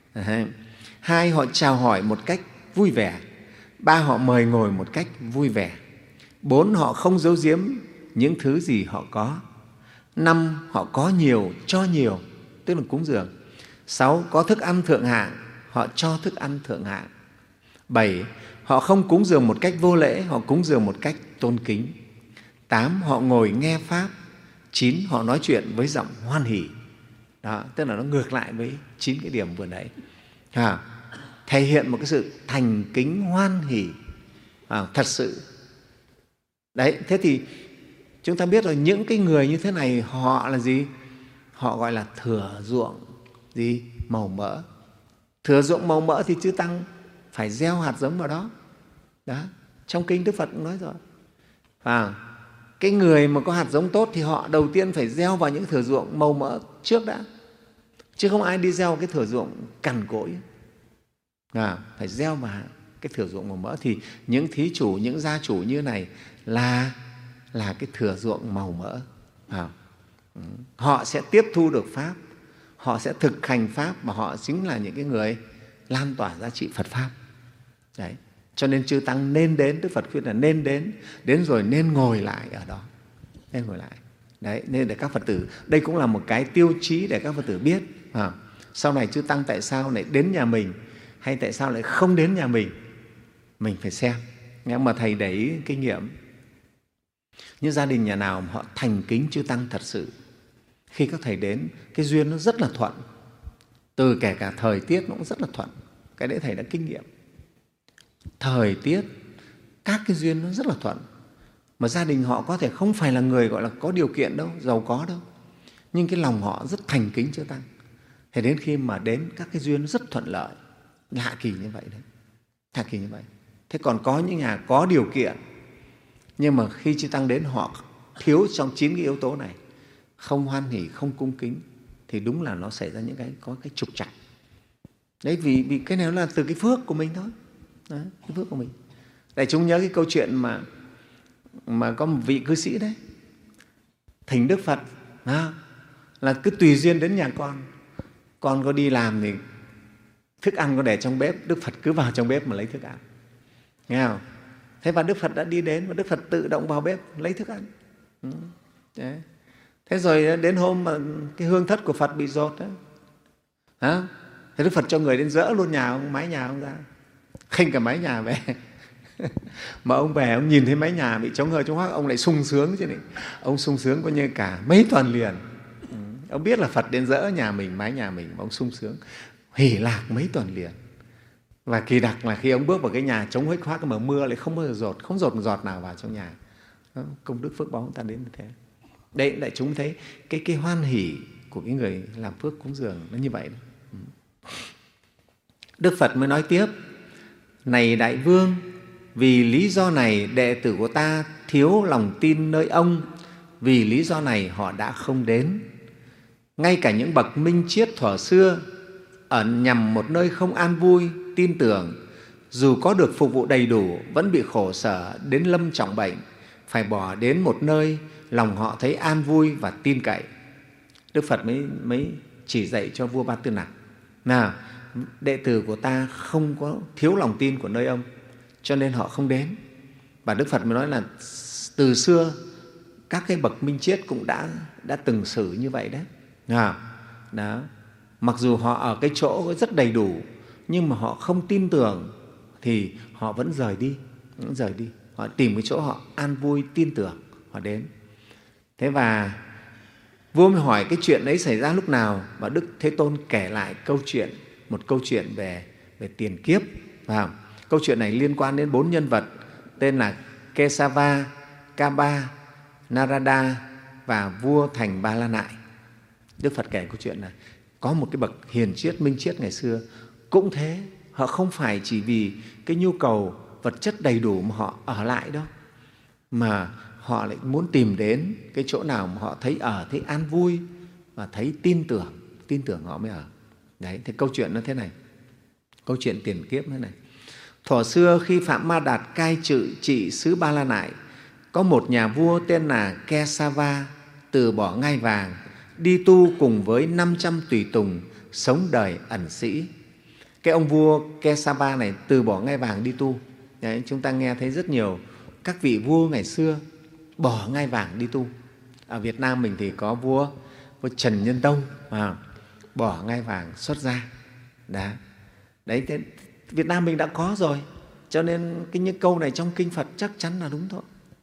Hai, họ chào hỏi một cách vui vẻ. Ba, họ mời ngồi một cách vui vẻ. Bốn, họ không giấu giếm những thứ gì họ có. Năm, họ có nhiều, cho nhiều, tức là cúng dường. Sáu, có thức ăn thượng hạng, họ cho thức ăn thượng hạng. Bảy, họ không cúng dường một cách vô lễ, họ cúng dường một cách tôn kính. Tám, họ ngồi nghe Pháp. Chín, họ nói chuyện với giọng hoan hỉ. Đó, tức là nó ngược lại với chín cái điểm vừa nãy. À, thể hiện một cái sự thành kính hoan hỉ, à, thật sự. Đấy, thế thì chúng ta biết rồi, những cái người như thế này họ là gì? Họ gọi là thừa ruộng gì? Màu mỡ. Thừa ruộng màu mỡ thì chư Tăng phải gieo hạt giống vào đó. Đó, trong kinh Đức Phật cũng nói rồi. À, cái người mà có hạt giống tốt thì họ đầu tiên phải gieo vào những thừa ruộng màu mỡ trước đã, chứ không ai đi gieo cái thừa ruộng cằn cỗi. À, phải gieo vào cái thừa ruộng màu mỡ thì những thí chủ, những gia chủ như này là là cái thừa ruộng màu mỡ. À, họ sẽ tiếp thu được Pháp, họ sẽ thực hành Pháp và họ chính là những cái người lan tỏa giá trị Phật Pháp. Đấy. Cho nên chư Tăng nên đến, Đức Phật khuyên là nên đến, đến rồi nên ngồi lại ở đó, nên ngồi lại. Đấy, nên để các Phật tử, đây cũng là một cái tiêu chí để các Phật tử biết. À, sau này chư Tăng tại sao lại đến nhà mình hay tại sao lại không đến nhà mình, mình phải xem. Nhưng mà Thầy để ý kinh nghiệm, những gia đình nhà nào mà họ thành kính chư Tăng thật sự, khi các Thầy đến, cái duyên nó rất là thuận, từ kể cả thời tiết nó cũng rất là thuận. Cái đấy Thầy đã kinh nghiệm. Thời tiết, các cái duyên nó rất là thuận. Mà gia đình họ có thể không phải là người gọi là có điều kiện đâu, giàu có đâu, nhưng cái lòng họ rất thành kính chư Tăng. Thế đến khi mà đến các cái duyên nó rất thuận lợi, lạ kỳ như vậy đấy, lạ kỳ như vậy. Thế còn có những nhà có điều kiện, nhưng mà khi chư Tăng đến họ thiếu trong chín cái yếu tố này, không hoan hỉ, không cung kính, thì đúng là nó xảy ra những cái có cái trục trặc. Đấy, vì, vì cái này là từ cái phước của mình thôi. Đấy, cái phước của mình. Đại chúng nhớ cái câu chuyện mà mà có một vị cư sĩ đấy thỉnh Đức Phật à, là cứ tùy duyên đến nhà con, con có đi làm thì thức ăn có để trong bếp, Đức Phật cứ vào trong bếp mà lấy thức ăn, nghe không? Thế và Đức Phật đã đi đến và Đức Phật tự động vào bếp lấy thức ăn. Ừ. Đấy. Thế rồi đến hôm mà cái hương thất của Phật bị dột đó, à, thế Đức Phật cho người đến dỡ luôn nhà ông, mái nhà ông ra, khinh cả mái nhà về. Mà ông về, ông nhìn thấy mái nhà bị chống hơi chống hoác, ông lại sung sướng chứ này. Ông sung sướng coi như cả mấy tuần liền. Ừ. Ông biết là Phật đến dỡ nhà mình, mái nhà mình, mà ông sung sướng, hỉ lạc mấy tuần liền. Và kỳ đặc là khi ông bước vào cái nhà trống huếch hoác mà mưa lại không bao giờ dột, không dột một giọt nào vào trong nhà. Đó, công đức phước báu chúng ta đến như thế. Đấy, đại chúng thấy cái, cái hoan hỷ của cái người làm phước cúng dường nó như vậy. Đó. Đức Phật mới nói tiếp: này đại vương, vì lý do này đệ tử của ta thiếu lòng tin nơi ông, vì lý do này họ đã không đến. Ngay cả những bậc minh triết thuở xưa ở nhằm một nơi không an vui, tin tưởng, dù có được phục vụ đầy đủ vẫn bị khổ sở đến lâm trọng bệnh, phải bỏ đến một nơi lòng họ thấy an vui và tin cậy. Đức Phật mới, mới chỉ dạy cho vua Ba Tư Nặc: nào, đệ tử của ta không có thiếu lòng tin của nơi ông, cho nên họ không đến. Và Đức Phật mới nói là từ xưa các cái bậc minh triết cũng đã, đã từng xử như vậy đấy. Nào, đó. Mặc dù họ ở cái chỗ rất đầy đủ, nhưng mà họ không tin tưởng thì họ vẫn rời đi, vẫn rời đi. Họ tìm cái chỗ họ an vui, tin tưởng, họ đến. Thế và vua mới hỏi cái chuyện đấy xảy ra lúc nào, và Đức Thế Tôn kể lại câu chuyện, một câu chuyện về, về tiền kiếp. Và câu chuyện này liên quan đến bốn nhân vật tên là Kesava, Kaba, Narada và vua thành Ba La Nại. Đức Phật kể câu chuyện là có một cái bậc hiền triết, minh triết ngày xưa cũng thế. Họ không phải chỉ vì cái nhu cầu vật chất đầy đủ mà họ ở lại đâu, mà họ lại muốn tìm đến cái chỗ nào mà họ thấy ở, thấy an vui và thấy tin tưởng, tin tưởng họ mới ở. Đấy, thì câu chuyện nó thế này, câu chuyện tiền kiếp thế này. Thuở xưa khi Phạm Ma Đạt cai trị trị xứ Ba La Nại, có một nhà vua tên là Kesava từ bỏ ngai vàng, đi tu cùng với năm trăm tùy tùng, sống đời ẩn sĩ. Cái ông vua Kesava này từ bỏ ngai vàng đi tu. Đấy, chúng ta nghe thấy rất nhiều các vị vua ngày xưa bỏ ngai vàng đi tu. Ở Việt Nam mình thì có vua, vua Trần Nhân Tông à, bỏ ngai vàng xuất gia. Đó. Đấy, thế Việt Nam mình đã có rồi, cho nên cái những câu này trong kinh Phật chắc chắn là đúng thôi.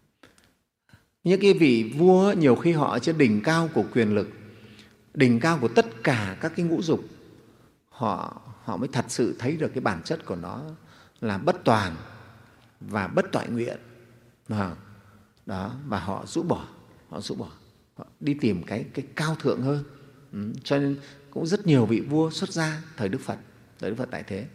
Những cái vị vua nhiều khi họ ở trên đỉnh cao của quyền lực, đỉnh cao của tất cả các cái ngũ dục, họ, họ mới thật sự thấy được cái bản chất của nó là bất toàn và bất toại nguyện. Đó, và họ rũ bỏ, họ rũ bỏ, họ đi tìm cái, cái cao thượng hơn. Ừ, cho nên cũng rất nhiều vị vua xuất gia thời Đức Phật, thời Đức Phật tại thế.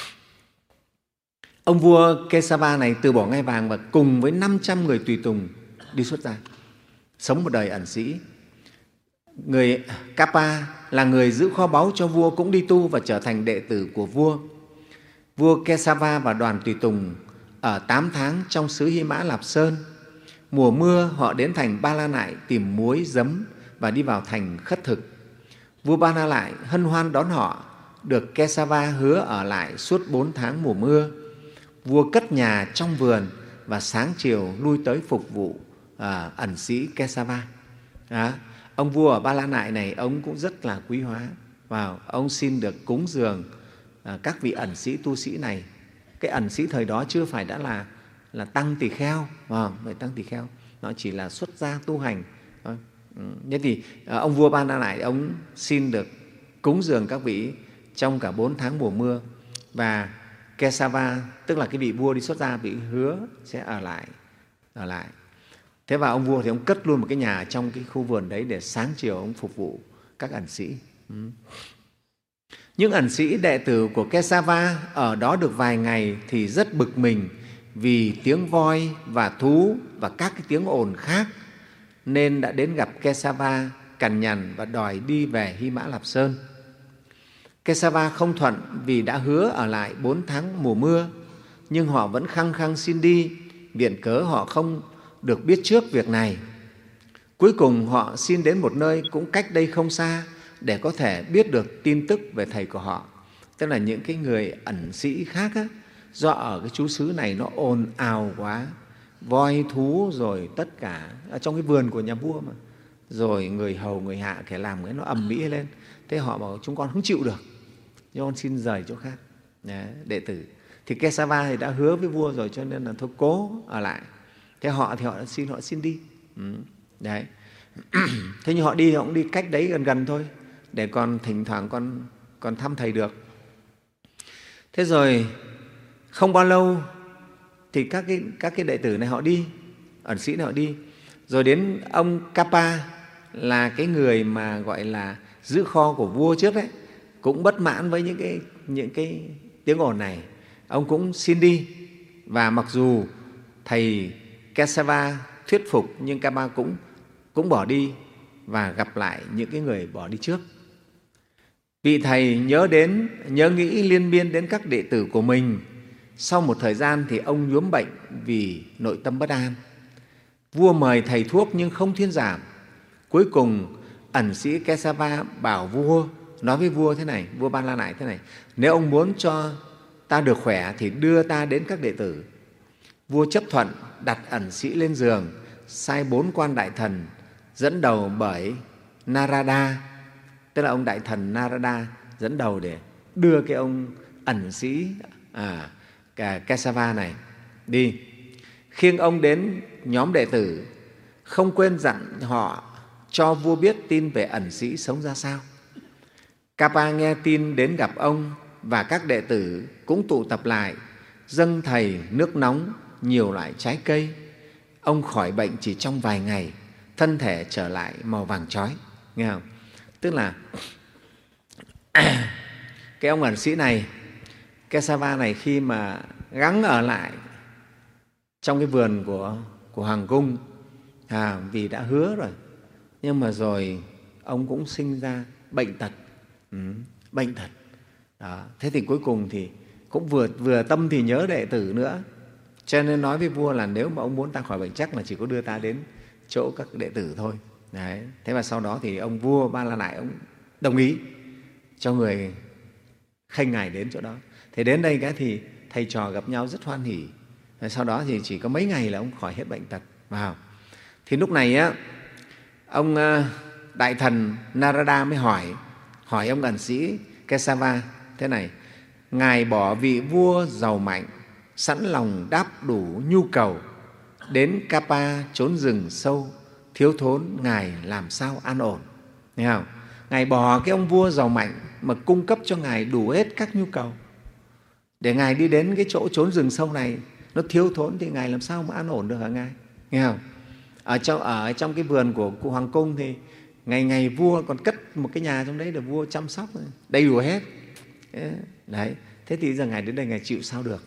Ông vua Kesava này từ bỏ ngai vàng và cùng với năm trăm người tùy tùng đi xuất gia, sống một đời ẩn sĩ. Người Kapa là người giữ kho báu cho vua cũng đi tu và trở thành đệ tử của vua. Vua Kesava và đoàn tùy tùng ở tám tháng trong xứ Hy Mã Lạp Sơn. Mùa mưa họ đến thành Ba La Nại tìm muối, giấm và đi vào thành khất thực. Vua Ba La Nại hân hoan đón họ, được Kesava hứa ở lại suốt bốn tháng mùa mưa. Vua cất nhà trong vườn và sáng chiều lui tới phục vụ à, ẩn sĩ Kesava. Đó. Ông vua ở Ba La Nại này, ông cũng rất là quý hóa. Wow. Ông xin được cúng dường à, các vị ẩn sĩ tu sĩ này. Cái ẩn sĩ thời đó chưa phải đã là, là tăng tỳ kheo, à, vậy tăng tỳ kheo, nó chỉ là xuất gia tu hành thôi. Ừ. Thế thì à, ông vua Ba La Nại, ông xin được cúng dường các vị trong cả bốn tháng mùa mưa. Và Kesava, tức là cái vị vua đi xuất gia, bị hứa sẽ ở lại, ở lại. Thế và ông vua thì ông cất luôn một cái nhà trong cái khu vườn đấy để sáng chiều ông phục vụ các ẩn sĩ. Ừ. Những ẩn sĩ đệ tử của Kesava ở đó được vài ngày thì rất bực mình vì tiếng voi và thú và các cái tiếng ồn khác, nên đã đến gặp Kesava cằn nhằn và đòi đi về Hy Mã Lạp Sơn. Kesava không thuận vì đã hứa ở lại bốn tháng mùa mưa, nhưng họ vẫn khăng khăng xin đi, viện cớ họ không được biết trước việc này. Cuối cùng họ xin đến một nơi cũng cách đây không xa để có thể biết được tin tức về thầy của họ. Tức là những cái người ẩn sĩ khác á, do ở cái chú xứ này nó ồn ào quá, voi thú rồi tất cả ở trong cái vườn của nhà vua mà, rồi người hầu người hạ kẻ làm cái nó ầm ĩ lên. Thế họ bảo chúng con không chịu được, chúng con xin rời chỗ khác. Đấy, đệ tử thì Kesava thì đã hứa với vua rồi, cho nên là thôi cố ở lại. Thế họ thì họ đã xin, họ xin đi. Ừ. Đấy. Thế nhưng họ đi họ cũng đi cách đấy gần gần thôi, để còn thỉnh thoảng còn, còn thăm thầy được. Thế rồi không bao lâu thì các cái, các cái đệ tử này họ đi, ẩn sĩ này họ đi. Rồi đến ông Kappa là cái người mà gọi là giữ kho của vua trước đấy, cũng bất mãn với những cái, những cái tiếng ồn này. Ông cũng xin đi, và mặc dù thầy Kesava thuyết phục nhưng Kappa cũng, cũng bỏ đi và gặp lại những cái người bỏ đi trước. Vị thầy nhớ đến, nhớ nghĩ liên miên đến các đệ tử của mình. Sau một thời gian thì ông nhuốm bệnh vì nội tâm bất an. Vua mời thầy thuốc nhưng không thuyên giảm. Cuối cùng ẩn sĩ Kesava bảo vua, nói với vua thế này, vua Ban La Nại thế này: nếu ông muốn cho ta được khỏe thì đưa ta đến các đệ tử. Vua chấp thuận, đặt ẩn sĩ lên giường, sai bốn quan đại thần dẫn đầu bởi Narada, tức là ông đại thần Narada dẫn đầu để đưa cái ông ẩn sĩ à, cả Kesava này đi. Khiêng ông đến nhóm đệ tử, không quên dặn họ cho vua biết tin về ẩn sĩ sống ra sao. Kappa nghe tin đến gặp ông và các đệ tử cũng tụ tập lại, dâng thầy nước nóng, nhiều loại trái cây. Ông khỏi bệnh chỉ trong vài ngày, thân thể trở lại màu vàng chói. Nghe không? Tức là cái ông ẩn sĩ này, Kesava này, khi mà gắng ở lại trong cái vườn của, của hoàng cung à, vì đã hứa rồi, nhưng mà rồi ông cũng sinh ra bệnh tật. Ừ, bệnh tật. Đó. Thế thì cuối cùng thì cũng vừa, vừa tâm thì nhớ đệ tử nữa, cho nên nói với vua là nếu mà ông muốn ta khỏi bệnh chắc là chỉ có đưa ta đến chỗ các đệ tử thôi. Đấy. Thế và sau đó thì ông vua Ban La Nại ông đồng ý cho người khênh ngài đến chỗ đó. Thế đến đây cái thì thầy trò gặp nhau rất hoan hỉ. Sau đó thì chỉ có mấy ngày là ông khỏi hết bệnh tật. Wow. Thì lúc này á, ông đại thần Narada mới hỏi, hỏi ông ẩn sĩ Kesava thế này: ngài bỏ vị vua giàu mạnh, sẵn lòng đáp đủ nhu cầu, đến Kappa trốn rừng sâu, thiếu thốn, ngài làm sao an ổn? Nghe không? Ngài bỏ cái ông vua giàu mạnh mà cung cấp cho ngài đủ hết các nhu cầu, để ngài đi đến cái chỗ trốn rừng sâu này, nó thiếu thốn thì ngài làm sao mà an ổn được hả ngài? Nghe không? Ở trong, ở trong cái vườn của, của hoàng cung thì ngày ngày vua còn cất một cái nhà trong đấy để vua chăm sóc đầy đủ hết. Đấy. Thế thì giờ ngài đến đây ngài chịu sao được?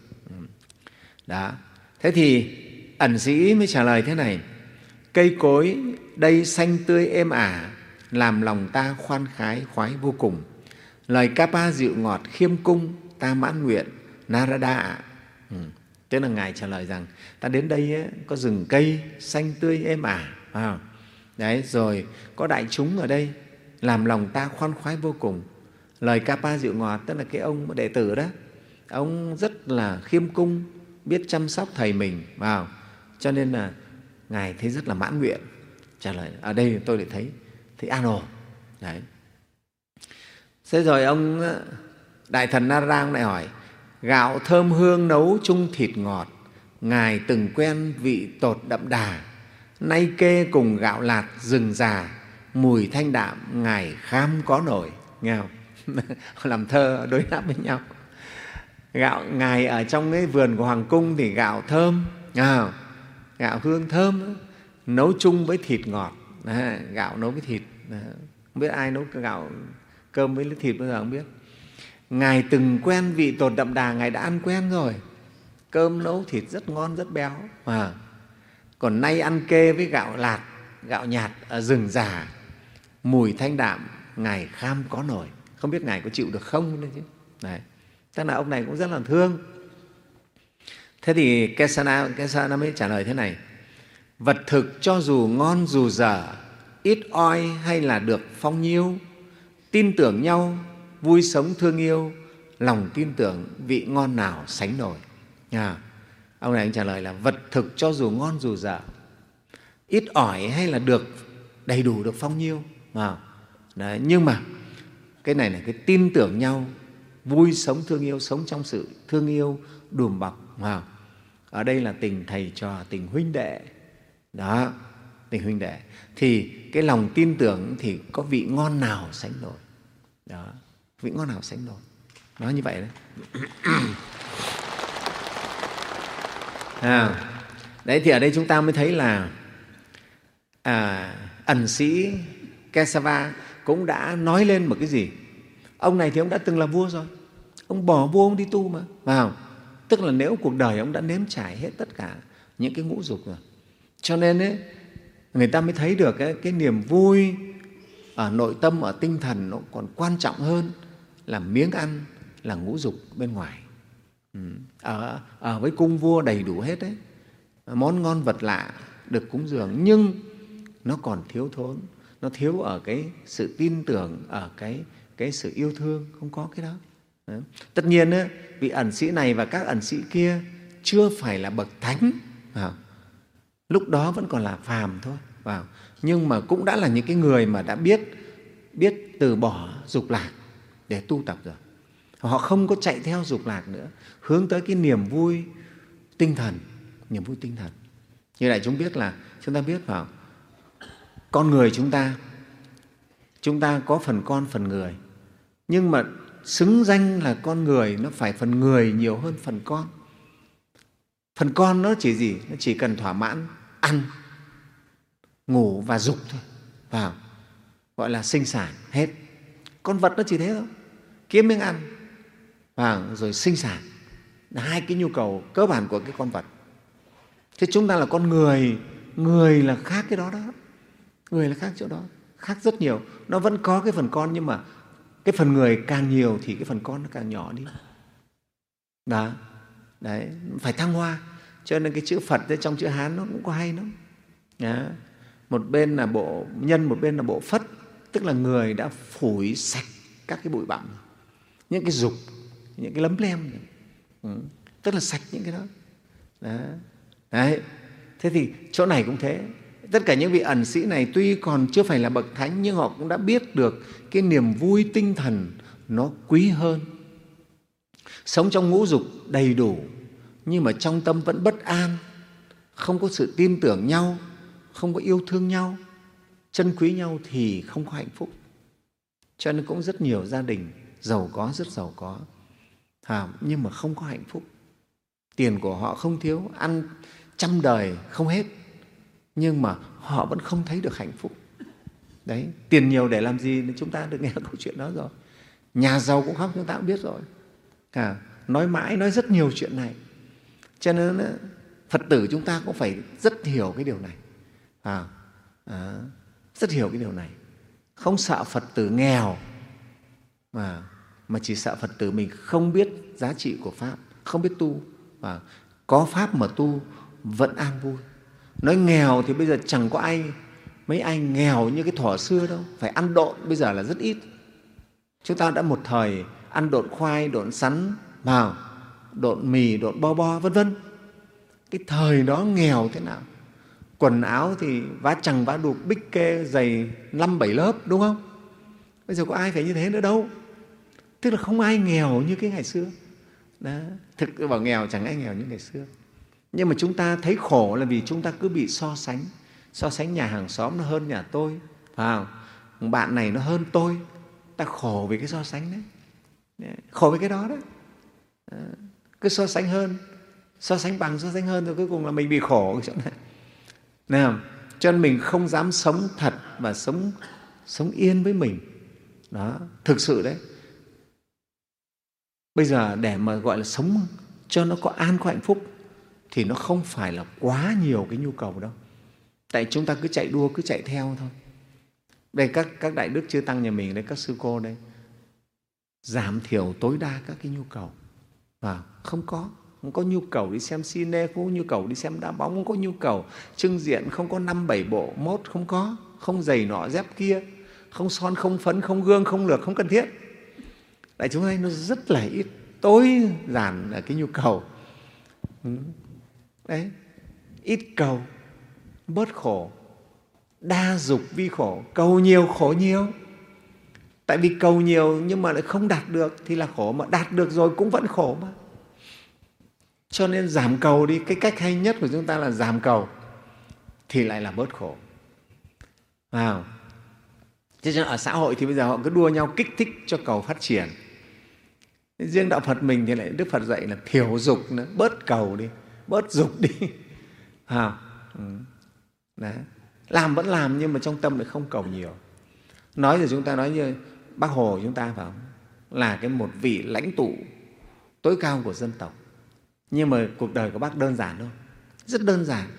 Đó. Thế thì ẩn sĩ mới trả lời thế này: cây cối đây xanh tươi êm ả, làm lòng ta khoan khái khoái vô cùng. Lời Kappa dịu ngọt khiêm cung, ta mãn nguyện Narada ạ. Ừ. Tức là ngài trả lời rằng ta đến đây ấy, có rừng cây xanh tươi êm ả, à, đấy, rồi có đại chúng ở đây, làm lòng ta khoan khoái vô cùng. Lời Kappa dịu ngọt tức là cái ông đệ tử đó, ông rất là khiêm cung, biết chăm sóc thầy mình, vào, cho nên là ngài thấy rất là mãn nguyện. Trả lời ở đây tôi lại thấy thấy an ổn. Đấy. Thế rồi ông đại thần Narada ông lại hỏi: gạo thơm hương nấu chung thịt ngọt, ngài từng quen vị tột đậm đà, nay kê cùng gạo lạt rừng già, mùi thanh đạm ngài kham có nổi. Nghe không? Làm thơ đối đáp với nhau. Gạo ngài ở trong cái vườn của hoàng cung thì gạo thơm, à, gạo hương thơm nấu chung với thịt ngọt. À, gạo nấu với thịt, à, không biết ai nấu gạo cơm với thịt bao giờ không biết. Ngài từng quen vị tột đậm đà, ngài đã ăn quen rồi, cơm nấu thịt rất ngon rất béo. À, còn nay ăn kê với gạo lạt, gạo nhạt ở rừng già, mùi thanh đạm ngài kham có nổi. Không biết ngài có chịu được không đấy chứ. Đấy. Tức là ông này cũng rất là thương. Thế thì Kesana, Kesana mới trả lời thế này: vật thực cho dù ngon dù dở, ít oi hay là được phong nhiêu, tin tưởng nhau, vui sống thương yêu, lòng tin tưởng vị ngon nào sánh nổi. À, ông này anh trả lời là vật thực cho dù ngon dù dở, ít ỏi hay là được đầy đủ, được phong nhiêu. À, đấy, nhưng mà cái này là cái tin tưởng nhau, vui sống thương yêu, sống trong sự thương yêu đùm bọc. À, ở đây là tình thầy trò, tình huynh đệ. Đó, tình huynh đệ. Thì cái lòng tin tưởng thì có vị ngon nào sánh nổi. Đó, vị ngon nào sánh nổi. Nói như vậy đấy. À, đấy thì ở đây chúng ta mới thấy là à, ẩn sĩ Kesava cũng đã nói lên một cái gì. Ông này thì ông đã từng là vua rồi, ông bỏ vua ông đi tu mà, phải không? Tức là nếu cuộc đời ông đã nếm trải hết tất cả những cái ngũ dục rồi, cho nên ấy, người ta mới thấy được cái, cái niềm vui ở nội tâm, ở tinh thần nó còn quan trọng hơn là miếng ăn, là ngũ dục bên ngoài. Ừ. Ở, ở với cung vua đầy đủ hết đấy, món ngon vật lạ được cúng dường, nhưng nó còn thiếu thốn, nó thiếu ở cái sự tin tưởng, ở cái, cái sự yêu thương, không có cái đó. Đấy. Tất nhiên ấy, vị ẩn sĩ này và các ẩn sĩ kia chưa phải là bậc thánh, à, lúc đó vẫn còn là phàm thôi, à, nhưng mà cũng đã là những cái người mà đã biết biết từ bỏ dục lạc để tu tập rồi. Họ không có chạy theo dục lạc nữa, hướng tới cái niềm vui tinh thần, niềm vui tinh thần. Như đại chúng biết là chúng ta biết vào con người chúng ta, chúng ta có phần con phần người, nhưng mà xứng danh là con người nó phải phần người nhiều hơn phần con. Phần con nó chỉ gì? Nó chỉ cần thỏa mãn ăn, ngủ và dục thôi, vào gọi là sinh sản hết. Con vật nó chỉ thế thôi, kiếm miếng ăn và rồi sinh sản, là hai cái nhu cầu cơ bản của cái con vật. Thế chúng ta là con người, người là khác cái đó đó, người là khác chỗ đó, khác rất nhiều. Nó vẫn có cái phần con, nhưng mà cái phần người càng nhiều thì cái phần con nó càng nhỏ đi. Đó, đấy, phải thăng hoa. Cho nên cái chữ Phật ấy, trong chữ Hán nó cũng có hay lắm. Đó. Một bên là bộ nhân, một bên là bộ phất, tức là người đã phủi sạch các cái bụi bặm, những cái dục, những cái lấm lem, ừ. Tức là sạch những cái đó. Đó. Đấy. Thế thì chỗ này cũng thế. Tất cả những vị ẩn sĩ này tuy còn chưa phải là bậc thánh, nhưng họ cũng đã biết được cái niềm vui tinh thần nó quý hơn. Sống trong ngũ dục đầy đủ, nhưng mà trong tâm vẫn bất an, không có sự tin tưởng nhau, không có yêu thương nhau, trân quý nhau thì không có hạnh phúc. Cho nên cũng rất nhiều gia đình giàu có, rất giàu có, à, nhưng mà không có hạnh phúc. Tiền của họ không thiếu, ăn trăm đời không hết, nhưng mà họ vẫn không thấy được hạnh phúc. Đấy, tiền nhiều để làm gì? Chúng ta được nghe câu chuyện đó rồi. Nhà giàu cũng khóc, chúng ta cũng biết rồi. À, nói mãi, nói rất nhiều chuyện này. Cho nên Phật tử chúng ta cũng phải rất hiểu cái điều này. À, à, rất hiểu cái điều này. Không sợ Phật tử nghèo, mà, mà chỉ sợ Phật tử mình không biết giá trị của Pháp, không biết tu. Và có Pháp mà tu vẫn an vui. Nói nghèo thì bây giờ chẳng có ai, mấy anh nghèo như cái thuở xưa đâu, phải ăn độn, bây giờ là rất ít. Chúng ta đã một thời ăn độn khoai, độn sắn, vào độn mì, độn bo bo, vân vân. Cái thời đó nghèo thế nào? Quần áo thì vá chằng vá đục, bích kê, dày năm bảy lớp, đúng không? Bây giờ có ai phải như thế nữa đâu. Tức là không ai nghèo như cái ngày xưa. Đó. Thực bảo nghèo chẳng ai nghèo như ngày xưa. Nhưng mà chúng ta thấy khổ là vì chúng ta cứ bị so sánh. So sánh nhà hàng xóm nó hơn nhà tôi, phải không? Bạn này nó hơn tôi. Ta khổ vì cái so sánh đấy. Khổ với cái đó đấy. Cứ so sánh hơn, so sánh bằng, so sánh hơn, rồi cuối cùng là mình bị khổ cái chỗ này. Nào, cho nên mình không dám sống thật và sống, sống yên với mình. Đó, thực sự đấy. Bây giờ để mà gọi là sống cho nó có an, có hạnh phúc thì nó không phải là quá nhiều cái nhu cầu đâu. Tại chúng ta cứ chạy đua, cứ chạy theo thôi. Đây các, các đại đức chư tăng nhà mình, đây các sư cô đây, giảm thiểu tối đa các cái nhu cầu. À, không có. Không có nhu cầu đi xem cine, không có nhu cầu đi xem đá bóng, không có nhu cầu trưng diện, không có năm bảy bộ mốt, không có, không giày nọ dép kia, không son, không phấn, không gương, không lược, không cần thiết. Đại chúng thấy nó rất là ít, tối giản là cái nhu cầu. Đấy, ít cầu, bớt khổ, đa dục vi khổ, cầu nhiều khổ nhiều. Tại vì cầu nhiều nhưng mà lại không đạt được thì là khổ, mà đạt được rồi cũng vẫn khổ mà. Cho nên giảm cầu đi, cái cách hay nhất của chúng ta là giảm cầu thì lại là bớt khổ. À, thế cho nên ở xã hội thì bây giờ họ cứ đua nhau kích thích cho cầu phát triển. Riêng đạo Phật mình thì lại Đức Phật dạy là thiểu dục nữa, bớt cầu đi, bớt dục đi. À, ừ. Đấy. Làm vẫn làm nhưng mà trong tâm lại không cầu nhiều. Nói rồi chúng ta nói như Bác Hồ chúng ta phải không? Là cái một vị lãnh tụ tối cao của dân tộc. Nhưng mà cuộc đời của Bác đơn giản thôi, rất đơn giản.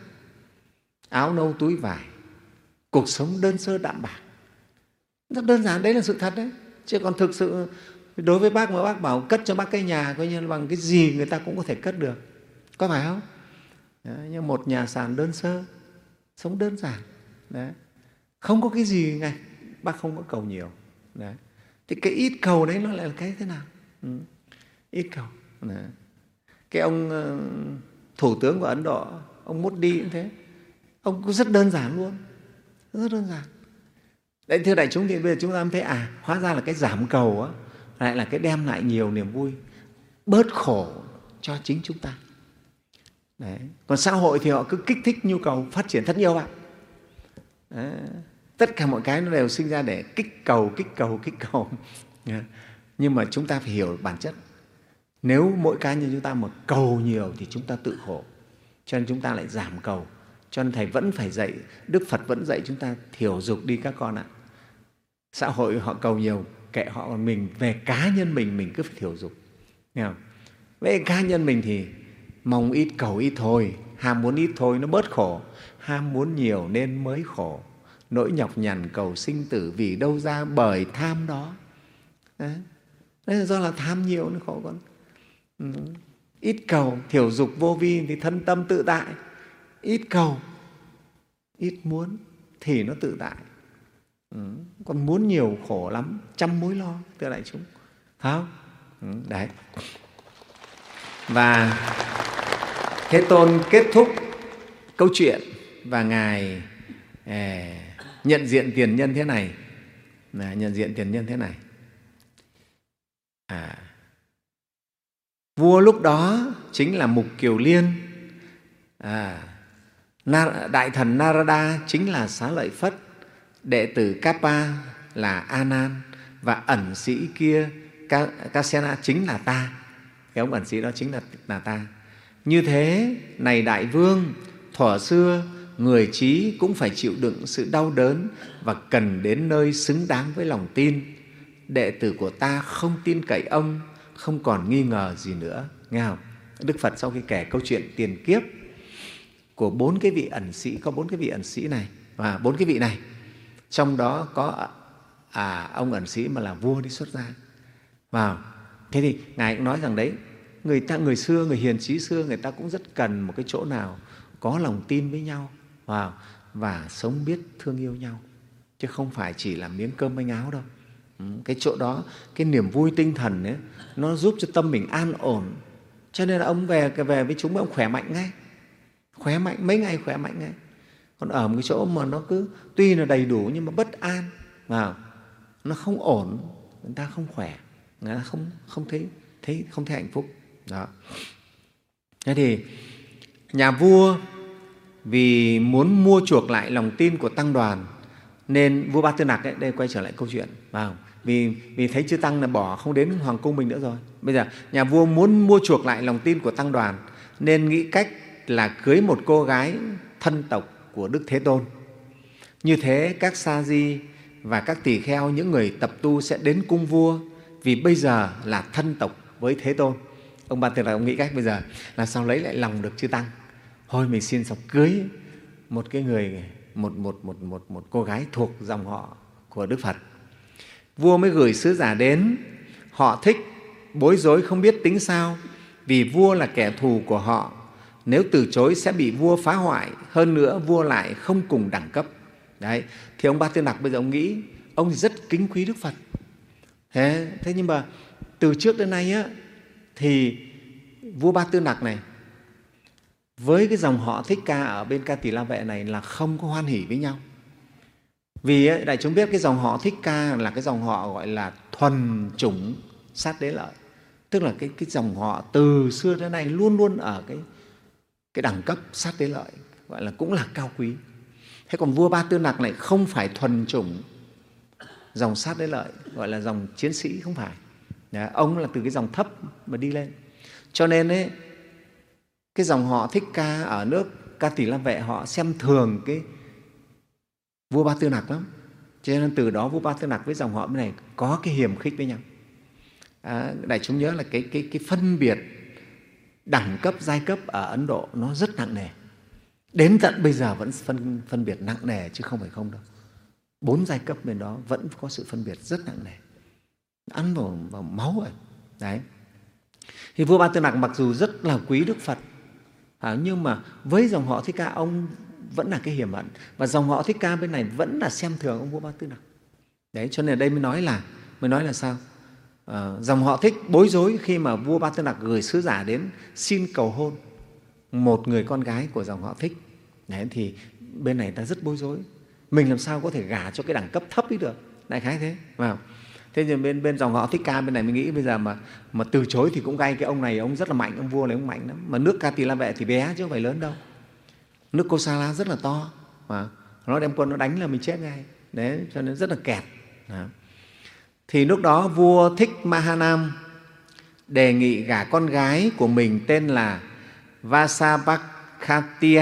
Áo nâu túi vải, cuộc sống đơn sơ đạm bạc. Rất đơn giản, đấy là sự thật đấy. Chứ còn thực sự đối với Bác mà Bác bảo cất cho Bác cái nhà coi như là bằng cái gì người ta cũng có thể cất được. Có phải không? Đấy, nhưng một nhà sàn đơn sơ, sống đơn giản. Đấy. Không có cái gì ngay, Bác không có cầu nhiều. Đấy. Thì cái ít cầu đấy nó lại là cái thế nào? Ừ. Ít cầu. Đấy. Cái ông uh, Thủ tướng của Ấn Độ, ông Modi cũng thế. Ông cũng rất đơn giản luôn, rất đơn giản. Đấy, thưa đại chúng, thì bây giờ chúng ta mới thấy à, hóa ra là cái giảm cầu á, lại là cái đem lại nhiều niềm vui, bớt khổ cho chính chúng ta. Đấy. Còn xã hội thì họ cứ kích thích nhu cầu phát triển thật nhiều bạn. Đấy. Tất cả mọi cái nó đều sinh ra để kích cầu, kích cầu, kích cầu. Nhưng mà chúng ta phải hiểu bản chất. Nếu mỗi cá nhân chúng ta mà cầu nhiều thì chúng ta tự khổ. Cho nên chúng ta lại giảm cầu. Cho nên Thầy vẫn phải dạy, Đức Phật vẫn dạy chúng ta thiểu dục đi các con ạ. Xã hội họ cầu nhiều, kệ họ, còn mình về cá nhân mình, mình cứ phải thiểu dục. Nghe không? Về cá nhân mình thì mong ít cầu ít thôi, ham muốn ít thôi nó bớt khổ. Ham muốn nhiều nên mới khổ. Nỗi nhọc nhằn cầu sinh tử vì đâu ra bởi tham đó. Đấy, Đấy là do là tham nhiều nó khổ con. Ừ. Ít cầu, thiểu dục vô vi thì thân tâm tự tại. Ít cầu, ít muốn thì nó tự tại. Ừ. Còn muốn nhiều khổ lắm, trăm mối lo, thưa đại chúng. Phải không? Ừ. Đấy. Và Thế Tôn kết thúc câu chuyện và Ngài eh, nhận diện tiền nhân thế này. À, nhận diện tiền nhân thế này. À, vua lúc đó chính là Mục Kiều Liên. À, Đại thần Narada chính là Xá Lợi Phất, đệ tử Kappa là A Nan, và ẩn sĩ kia Kasena chính là ta. Cái ông ẩn sĩ đó chính là, là ta. Như thế, này đại vương, thuở xưa người trí cũng phải chịu đựng sự đau đớn và cần đến nơi xứng đáng với lòng tin. Đệ tử của ta không tin cậy ông, không còn nghi ngờ gì nữa. Nghe không? Đức Phật sau khi kể câu chuyện tiền kiếp của bốn cái vị ẩn sĩ, có bốn cái vị ẩn sĩ này và bốn cái vị này, trong đó có à, ông ẩn sĩ mà là vua đi xuất gia. Vào thế thì Ngài cũng nói rằng đấy, người ta người xưa, người hiền trí xưa, người ta cũng rất cần một cái chỗ nào có lòng tin với nhau vào và sống biết thương yêu nhau, chứ không phải chỉ là miếng cơm manh áo đâu. Cái chỗ đó, cái niềm vui tinh thần ấy, nó giúp cho tâm mình an ổn. Cho nên là ông về về với chúng, ông khỏe mạnh ngay, khỏe mạnh mấy ngày khỏe mạnh ngay. Còn ở một cái chỗ mà nó cứ tuy là đầy đủ nhưng mà bất an, vào nó không ổn, người ta không khỏe, người ta không không thấy thấy không thấy hạnh phúc đó. Thế thì nhà vua vì muốn mua chuộc lại lòng tin của tăng đoàn, nên vua Ba Tư Nặc ấy, đây quay trở lại câu chuyện vào, vì vì thấy chư tăng là bỏ không đến hoàng cung mình nữa rồi. Bây giờ nhà vua muốn mua chuộc lại lòng tin của tăng đoàn, nên nghĩ cách là cưới một cô gái thân tộc của Đức Thế Tôn. Như thế các sa di và các tỳ kheo, những người tập tu sẽ đến cung vua, vì bây giờ là thân tộc với Thế Tôn. Ông Ba Tư Nặc ông nghĩ cách bây giờ là sao lấy lại lòng được chư tăng. Thôi mình xin sọc cưới một cái người một, một, một, một, một cô gái thuộc dòng họ của Đức Phật. Vua mới gửi sứ giả đến, họ thích, bối rối không biết tính sao, vì vua là kẻ thù của họ. Nếu từ chối sẽ bị vua phá hoại, hơn nữa vua lại không cùng đẳng cấp. Đấy, thì ông Ba Tư Nặc bây giờ ông nghĩ, ông rất kính quý Đức Phật. Thế, thế nhưng mà từ trước đến nay á, thì vua Ba Tư Nặc này với cái dòng họ Thích Ca ở bên Ca Tỳ La Vệ này là không có hoan hỉ với nhau. Vì ấy, đại chúng biết cái dòng họ Thích Ca là cái dòng họ gọi là thuần chủng sát đế lợi, tức là cái, cái dòng họ từ xưa đến nay luôn luôn ở cái, cái đẳng cấp sát đế lợi, gọi là cũng là cao quý. Thế còn vua Ba Tư Nặc này không phải thuần chủng dòng sát đế lợi, gọi là dòng chiến sĩ, không phải. Đấy, ông là từ cái dòng thấp mà đi lên. Cho nên ấy, cái dòng họ Thích Ca ở nước Ca Tỳ La Vệ họ xem thường cái vua Ba Tư Nặc lắm. Cho nên từ đó vua Ba Tư Nặc với dòng họ bên này có cái hiềm khích với nhau. À, đại chúng nhớ là cái, cái, cái phân biệt đẳng cấp, giai cấp ở Ấn Độ nó rất nặng nề. Đến tận bây giờ vẫn phân, phân biệt nặng nề chứ không phải không đâu. Bốn giai cấp bên đó vẫn có sự phân biệt rất nặng nề. Ăn vào, vào máu rồi. Đấy. Thì vua Ba Tư Nặc mặc dù rất là quý Đức Phật, à, nhưng mà với dòng họ Thích Ca ông vẫn là cái hiểm ẩn. Và dòng họ Thích Ca bên này vẫn là xem thường ông vua Ba Tư Nặc. Đấy, cho nên ở đây mới nói là, mới nói là sao? À, dòng họ Thích bối rối khi mà vua Ba Tư Nặc gửi sứ giả đến xin cầu hôn một người con gái của dòng họ Thích. Đấy, thì bên này ta rất bối rối. Mình làm sao có thể gả cho cái đẳng cấp thấp ấy được? Đại khái thế. Wow. Thế nhưng bên, bên dòng họ Thích Ca bên này mình nghĩ bây giờ mà, mà từ chối thì cũng gay. Cái ông này ông rất là mạnh, ông vua này ông mạnh lắm. Mà nước Ca Tỳ La Vệ thì bé chứ không phải lớn đâu. Nước Kosala rất là to. Mà nó đem quân nó đánh là mình chết ngay. Đấy, cho nên rất là kẹt. Đó. Thì lúc đó vua Thích Mahanam đề nghị gả con gái của mình tên là Vasabhakatiya,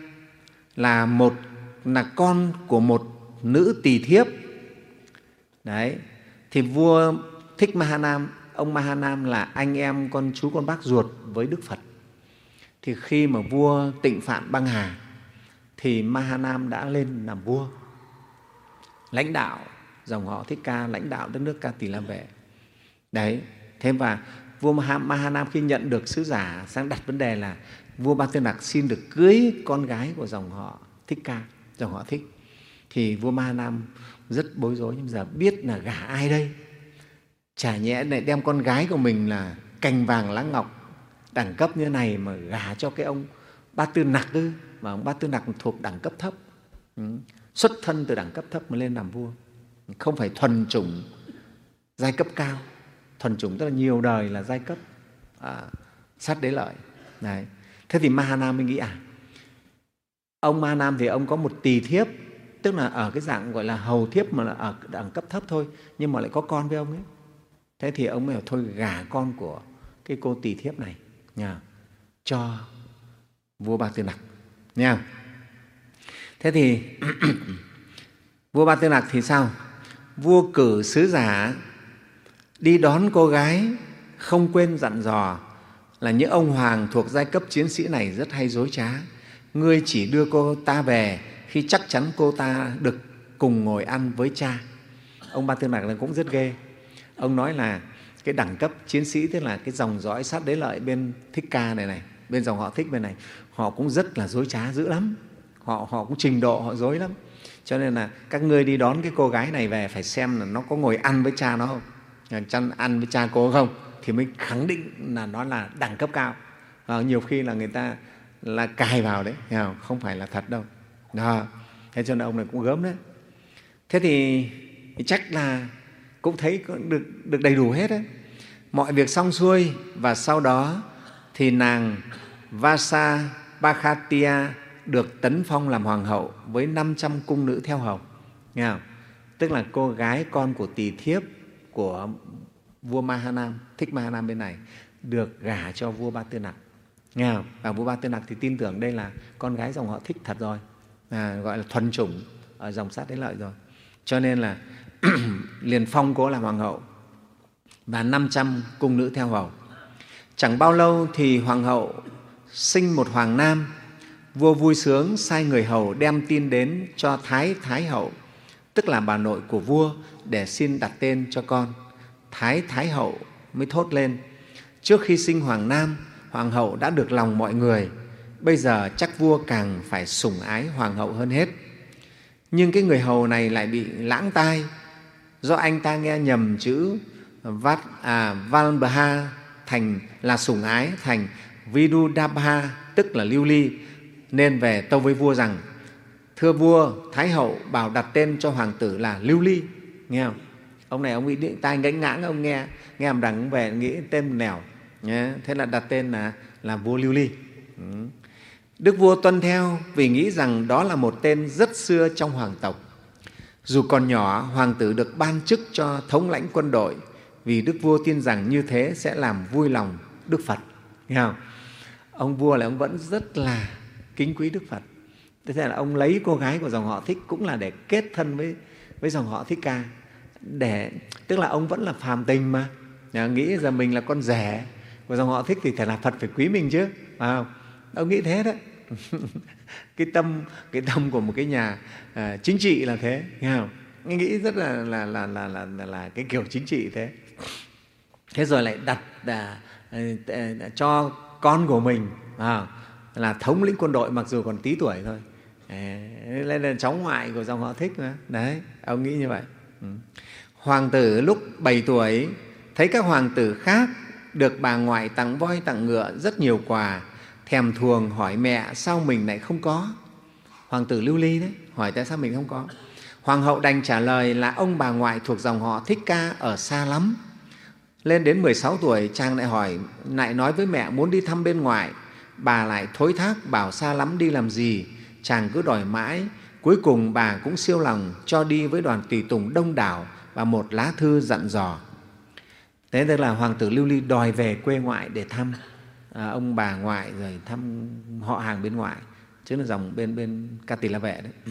là một là con của một nữ tỳ thiếp. Đấy, thì vua Thích Mahanam, ông Mahanam là anh em con chú con bác ruột với Đức Phật. Thì khi mà vua Tịnh Phạn băng hà thì Mahanam đã lên làm vua, lãnh đạo dòng họ Thích Ca, lãnh đạo đất nước Ca Tỳ La Vệ. Đấy, thế và vua Mahanam khi nhận được sứ giả sang đặt vấn đề là vua Ba Tư Nặc xin được cưới con gái của dòng họ Thích Ca, dòng họ Thích. Thì vua Mahanam rất bối rối, nhưng giờ biết là gả ai đây? Chả nhẽ lại đem con gái của mình là cành vàng lá ngọc, đẳng cấp như này mà gả cho cái ông Ba Tư Nặc ư? Mà ông Ba Tư Nặc thuộc đẳng cấp thấp, ừ. Xuất thân từ đẳng cấp thấp mà lên làm vua, không phải thuần chủng giai cấp cao. Thuần chủng tức là nhiều đời là giai cấp à, sát đế lợi. Đấy. Thế thì Mahanam mới nghĩ à, ông Mahanam thì ông có một tỳ thiếp, tức là ở cái dạng gọi là hầu thiếp mà là ở đẳng cấp thấp thôi, nhưng mà lại có con với ông ấy. Thế thì ông mới bảo thôi gả con của cái cô tỳ thiếp này nha, cho vua Ba Tư Nặc nha. Thế thì vua Ba Tư Nặc thì sao? Vua cử sứ giả đi đón cô gái, không quên dặn dò là những ông hoàng thuộc giai cấp chiến sĩ này rất hay dối trá. Ngươi chỉ đưa cô ta về khi chắc chắn cô ta được cùng ngồi ăn với cha. Ông Ba Tư Nặc cũng rất ghê. Ông nói là cái đẳng cấp chiến sĩ, tức là cái dòng dõi sát đế lợi bên Thích Ca này này, bên dòng họ Thích bên này, họ cũng rất là dối trá dữ lắm. Họ, họ cũng trình độ họ dối lắm. Cho nên là các ngươi đi đón cái cô gái này về phải xem là nó có ngồi ăn với cha nó không, chăn ăn với cha cô không, thì mới khẳng định là nó là đẳng cấp cao. À, nhiều khi là người ta là cài vào đấy, không phải là thật đâu. Đó. Thế cho nên ông này cũng gớm đấy. Thế thì, thì chắc là cũng thấy được, được đầy đủ hết đấy. Mọi việc xong xuôi và sau đó thì nàng Vasabhakatiya được tấn phong làm hoàng hậu với năm trăm cung nữ theo hầu. Nghe không? Tức là cô gái con của tỳ thiếp của vua Mahanam, Thích Mahanam bên này, được gả cho vua Ba Tư Nặc. Nghe không? Và vua Ba Tư Nặc thì tin tưởng đây là con gái dòng họ Thích thật rồi, à, gọi là thuần chủng ở dòng sát đế lợi rồi. Cho nên là liền phong cô làm hoàng hậu và năm trăm cung nữ theo hầu. Chẳng bao lâu thì hoàng hậu sinh một hoàng nam. Vua vui sướng sai người hầu đem tin đến cho Thái Thái hậu, tức là bà nội của vua, để xin đặt tên cho con. Thái Thái hậu mới thốt lên: trước khi sinh hoàng nam, hoàng hậu đã được lòng mọi người, bây giờ chắc vua càng phải sủng ái hoàng hậu hơn hết. Nhưng cái người hầu này lại bị lãng tai, do anh ta nghe nhầm chữ Vát, à, Valbha thành là sủng ái thành Vidudabha, tức là lưu ly, nên về tâu với vua rằng: thưa vua, Thái hậu bảo đặt tên cho hoàng tử là Lưu Ly. Nghe không? Ông này ông bị tai ngãnh ngãng, ông nghe nghe làm đằng về nghĩ tên nẻo. Thế là đặt tên là, là vua Lưu Ly. Đức vua tuân theo vì nghĩ rằng đó là một tên rất xưa trong hoàng tộc. Dù còn nhỏ, hoàng tử được ban chức cho thống lãnh quân đội, vì đức vua tin rằng như thế sẽ làm vui lòng Đức Phật. Nghe không? Ông vua là ông vẫn rất là kính quý Đức Phật. Thế là ông lấy cô gái của dòng họ Thích cũng là để kết thân với, với dòng họ Thích Ca. Để, tức là ông vẫn là phàm tình mà. Nhà, nghĩ giờ mình là con rể của dòng họ Thích thì phải là Phật phải quý mình chứ. Phải không? Ông nghĩ thế đấy. cái, tâm, cái tâm của một cái nhà à, chính trị là thế. Nghe không? Nghĩ rất là, là, là, là, là, là, là cái kiểu chính trị thế. Thế rồi lại đặt à, à, à, cho con của mình à, là thống lĩnh quân đội mặc dù còn tí tuổi thôi. Lên là cháu ngoại của dòng họ Thích mà. Đấy, ông nghĩ như vậy. Ừ. Hoàng tử lúc bảy tuổi thấy các hoàng tử khác được bà ngoại tặng voi tặng ngựa rất nhiều quà, thèm thuồng hỏi mẹ sao mình lại không có. Hoàng tử Lưu Ly đấy hỏi tại sao mình không có. Hoàng hậu đành trả lời là ông bà ngoại thuộc dòng họ Thích Ca ở xa lắm. Lên đến mười sáu tuổi chàng lại hỏi, lại nói với mẹ muốn đi thăm bên ngoài. Bà lại thối thác bảo xa lắm đi làm gì. Chàng cứ đòi mãi. Cuối cùng bà cũng siêu lòng cho đi với đoàn tùy tùng đông đảo và một lá thư dặn dò. Thế tức là hoàng tử Lưu Ly đòi về quê ngoại để thăm à, ông bà ngoại, rồi thăm họ hàng bên ngoại, chứ là dòng bên bên Ca Tỳ La Vệ đấy.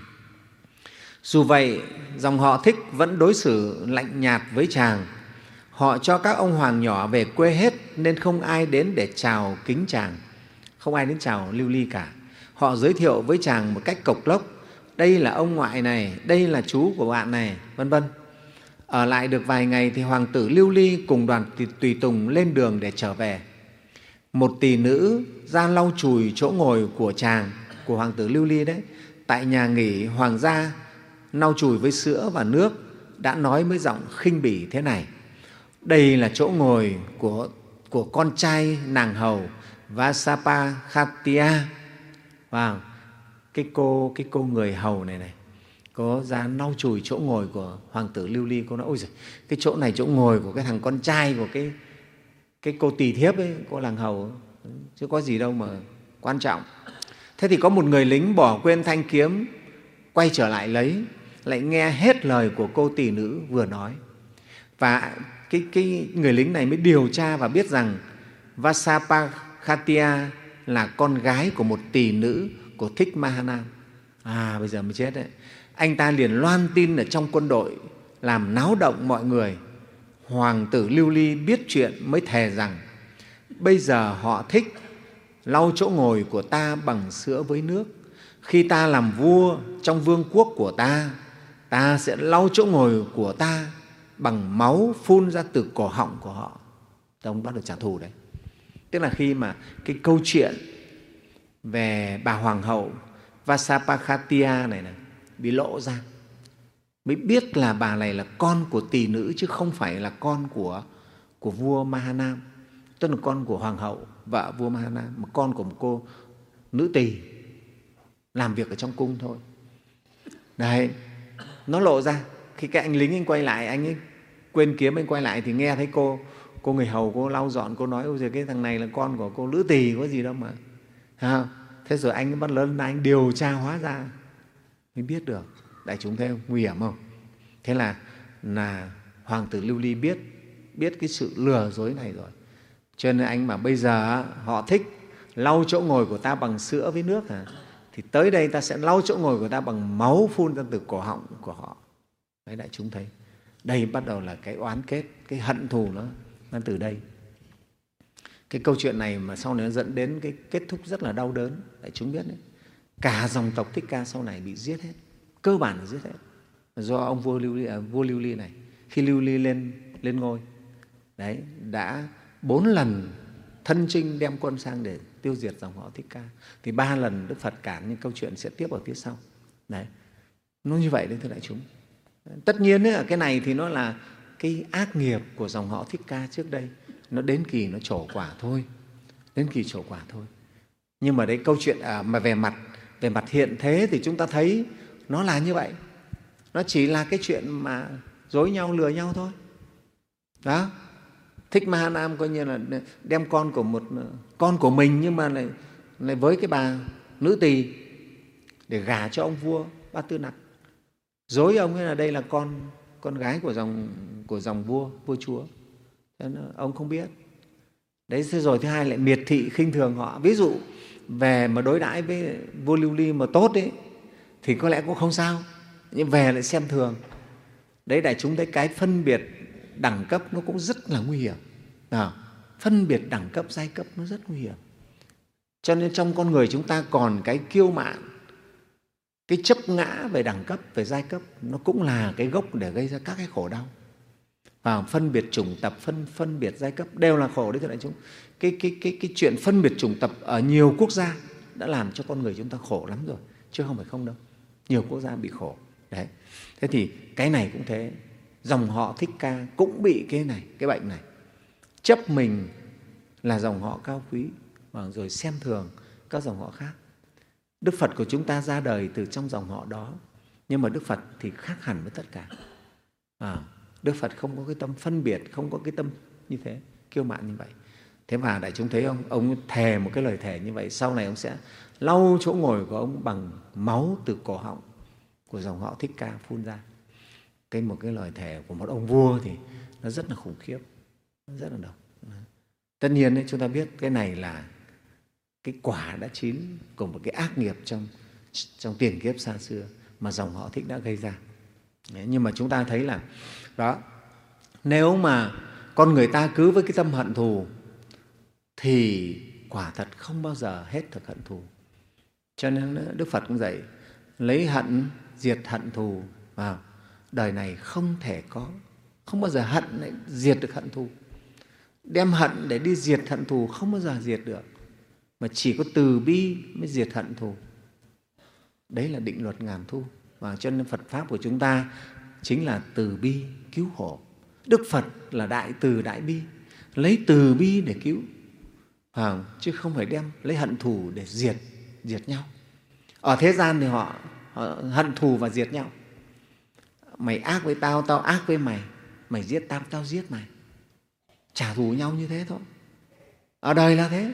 Dù vậy, dòng họ Thích vẫn đối xử lạnh nhạt với chàng. Họ cho các ông hoàng nhỏ về quê hết nên không ai đến để chào kính chàng, không ai đến chào Lưu Ly cả. Họ giới thiệu với chàng một cách cộc lốc, đây là ông ngoại này, đây là chú của bạn này, vân vân. Ở lại được vài ngày thì hoàng tử Lưu Ly cùng đoàn tùy tùng lên đường để trở về. Một tỳ nữ ra lau chùi chỗ ngồi của chàng, của hoàng tử Lưu Ly đấy, tại nhà nghỉ hoàng gia, lau chùi với sữa và nước, đã nói với giọng khinh bỉ thế này: đây là chỗ ngồi của, của con trai nàng hầu Vasapakhatia. Wow. Cái cô, cái cô người hầu này này có ra lau chùi chỗ ngồi của hoàng tử Lưu Ly. Cô nói ôi giời, cái chỗ này chỗ ngồi của cái thằng con trai của cái, cái cô tỳ thiếp ấy, cô làng hầu, chứ có gì đâu mà quan trọng. Thế thì có một người lính bỏ quên thanh kiếm, quay trở lại lấy, lại nghe hết lời của cô tỳ nữ vừa nói. Và cái, cái người lính này mới điều tra và biết rằng Vasapakhatia là con gái của một tỳ nữ của Thích Mahanam. À, bây giờ mới chết đấy. Anh ta liền loan tin ở trong quân đội, làm náo động mọi người. Hoàng tử Lưu Ly biết chuyện mới thề rằng bây giờ họ Thích lau chỗ ngồi của ta bằng sữa với nước. Khi ta làm vua trong vương quốc của ta, ta sẽ lau chỗ ngồi của ta bằng máu phun ra từ cổ họng của họ. Ông bắt được trả thù đấy. Tức là khi mà cái câu chuyện về bà hoàng hậu Vasapakhatia này, này bị lộ ra, mới biết là bà này là con của tỳ nữ chứ không phải là con của, của vua Mahanam, tức là con của hoàng hậu, vợ vua Mahanam, mà con của một cô nữ tỳ làm việc ở trong cung thôi. Đấy, nó lộ ra. Khi cái anh lính anh quay lại, anh ấy quên kiếm, anh quay lại thì nghe thấy cô cô người hầu, cô lau dọn, cô nói ôi giời, cái thằng này là con của cô nữ tỳ, có gì đâu mà. À, thế rồi anh bắt lớn anh điều tra hóa ra mới biết được. Đại chúng thấy không? Nguy hiểm không? Thế là, là hoàng tử Lưu Ly biết biết cái sự lừa dối này rồi. Cho nên anh mà bây giờ họ thích lau chỗ ngồi của ta bằng sữa với nước hả? Thì tới đây ta sẽ lau chỗ ngồi của ta bằng máu phun ra từ cổ họng của họ. Đấy, đại chúng thấy. Đây bắt đầu là cái oán kết, cái hận thù nó, nó từ đây. Cái câu chuyện này mà sau này nó dẫn đến cái kết thúc rất là đau đớn. Đại chúng biết đấy. Cả dòng tộc Thích Ca sau này bị giết hết. Cơ bản là giết hết. Do ông vua Lưu Ly, à, vua Lưu Ly này, khi Lưu Ly lên, lên ngôi, đấy, đã bốn lần thân chinh đem quân sang để tiêu diệt dòng họ Thích Ca. Thì ba lần Đức Phật cản, nhưng câu chuyện sẽ tiếp ở phía sau. Đấy, nó như vậy đấy thưa đại chúng. Tất nhiên ấy, cái này thì nó là cái ác nghiệp của dòng họ Thích Ca trước đây. Nó đến kỳ nó trổ quả thôi. Đến kỳ trổ quả thôi. Nhưng mà đấy câu chuyện à, mà về mặt, về mặt hiện thế thì chúng ta thấy nó là như vậy. Nó chỉ là cái chuyện mà dối nhau, lừa nhau thôi. Đó. Thích Mahanam coi như là đem con của một con của mình nhưng mà lại, lại với cái bà nữ tỳ để gả cho ông vua Ba Tư Nặc. Dối ông ấy là đây là con con gái của dòng của dòng vua vua chúa, cho nên ông không biết. Đấy, thế rồi thứ hai lại miệt thị khinh thường họ. Ví dụ về mà đối đãi với vua Lưu Ly mà tốt ấy, thì có lẽ cũng không sao, nhưng về lại xem thường. Đấy, đại chúng thấy cái phân biệt đẳng cấp nó cũng rất là nguy hiểm. À, phân biệt đẳng cấp, giai cấp nó rất nguy hiểm. Cho nên trong con người chúng ta còn cái kiêu mạn, cái chấp ngã về đẳng cấp, về giai cấp, nó cũng là cái gốc để gây ra các cái khổ đau. Và phân biệt chủng tập, phân, phân biệt giai cấp đều là khổ đấy thưa đại chúng. Cái, cái, cái, cái chuyện phân biệt chủng tập ở nhiều quốc gia đã làm cho con người chúng ta khổ lắm rồi, chứ không phải không đâu. Nhiều quốc gia bị khổ. Đấy. Thế thì cái này cũng thế, dòng họ Thích Ca cũng bị cái này, cái bệnh này. Chấp mình là dòng họ cao quý, và rồi xem thường các dòng họ khác. Đức Phật của chúng ta ra đời từ trong dòng họ đó, nhưng mà Đức Phật thì khác hẳn với tất cả. À, Đức Phật không có cái tâm phân biệt, không có cái tâm như thế, kiêu mạn như vậy. Thế mà đại chúng thấy không, ông thề một cái lời thề như vậy, sau này ông sẽ lau chỗ ngồi của ông bằng máu từ cổ họng của dòng họ Thích Ca phun ra. Cái một cái lời thề của một ông vua thì nó rất là khủng khiếp, nó rất là độc. Tất nhiên ấy, chúng ta biết cái này là cái quả đã chín của một cái ác nghiệp trong, trong tiền kiếp xa xưa mà dòng họ Thích đã gây ra. Đấy, nhưng mà chúng ta thấy là đó, nếu mà con người ta cứ với cái tâm hận thù thì quả thật không bao giờ hết thực hận thù. Cho nên Đức Phật cũng dạy lấy hận diệt hận thù. Vào đời này không thể có, không bao giờ hận lại diệt được hận thù. Đem hận để đi diệt hận thù không bao giờ diệt được, mà chỉ có từ bi mới diệt hận thù. Đấy là định luật ngàn thu. Và cho nên Phật Pháp của chúng ta chính là từ bi cứu khổ. Đức Phật là đại từ đại bi, lấy từ bi để cứu, à, chứ không phải đem lấy hận thù để diệt diệt nhau. Ở thế gian thì họ, họ hận thù và diệt nhau. Mày ác với tao, tao ác với mày, mày giết tao, tao giết mày, trả thù nhau như thế thôi. Ở đời là thế.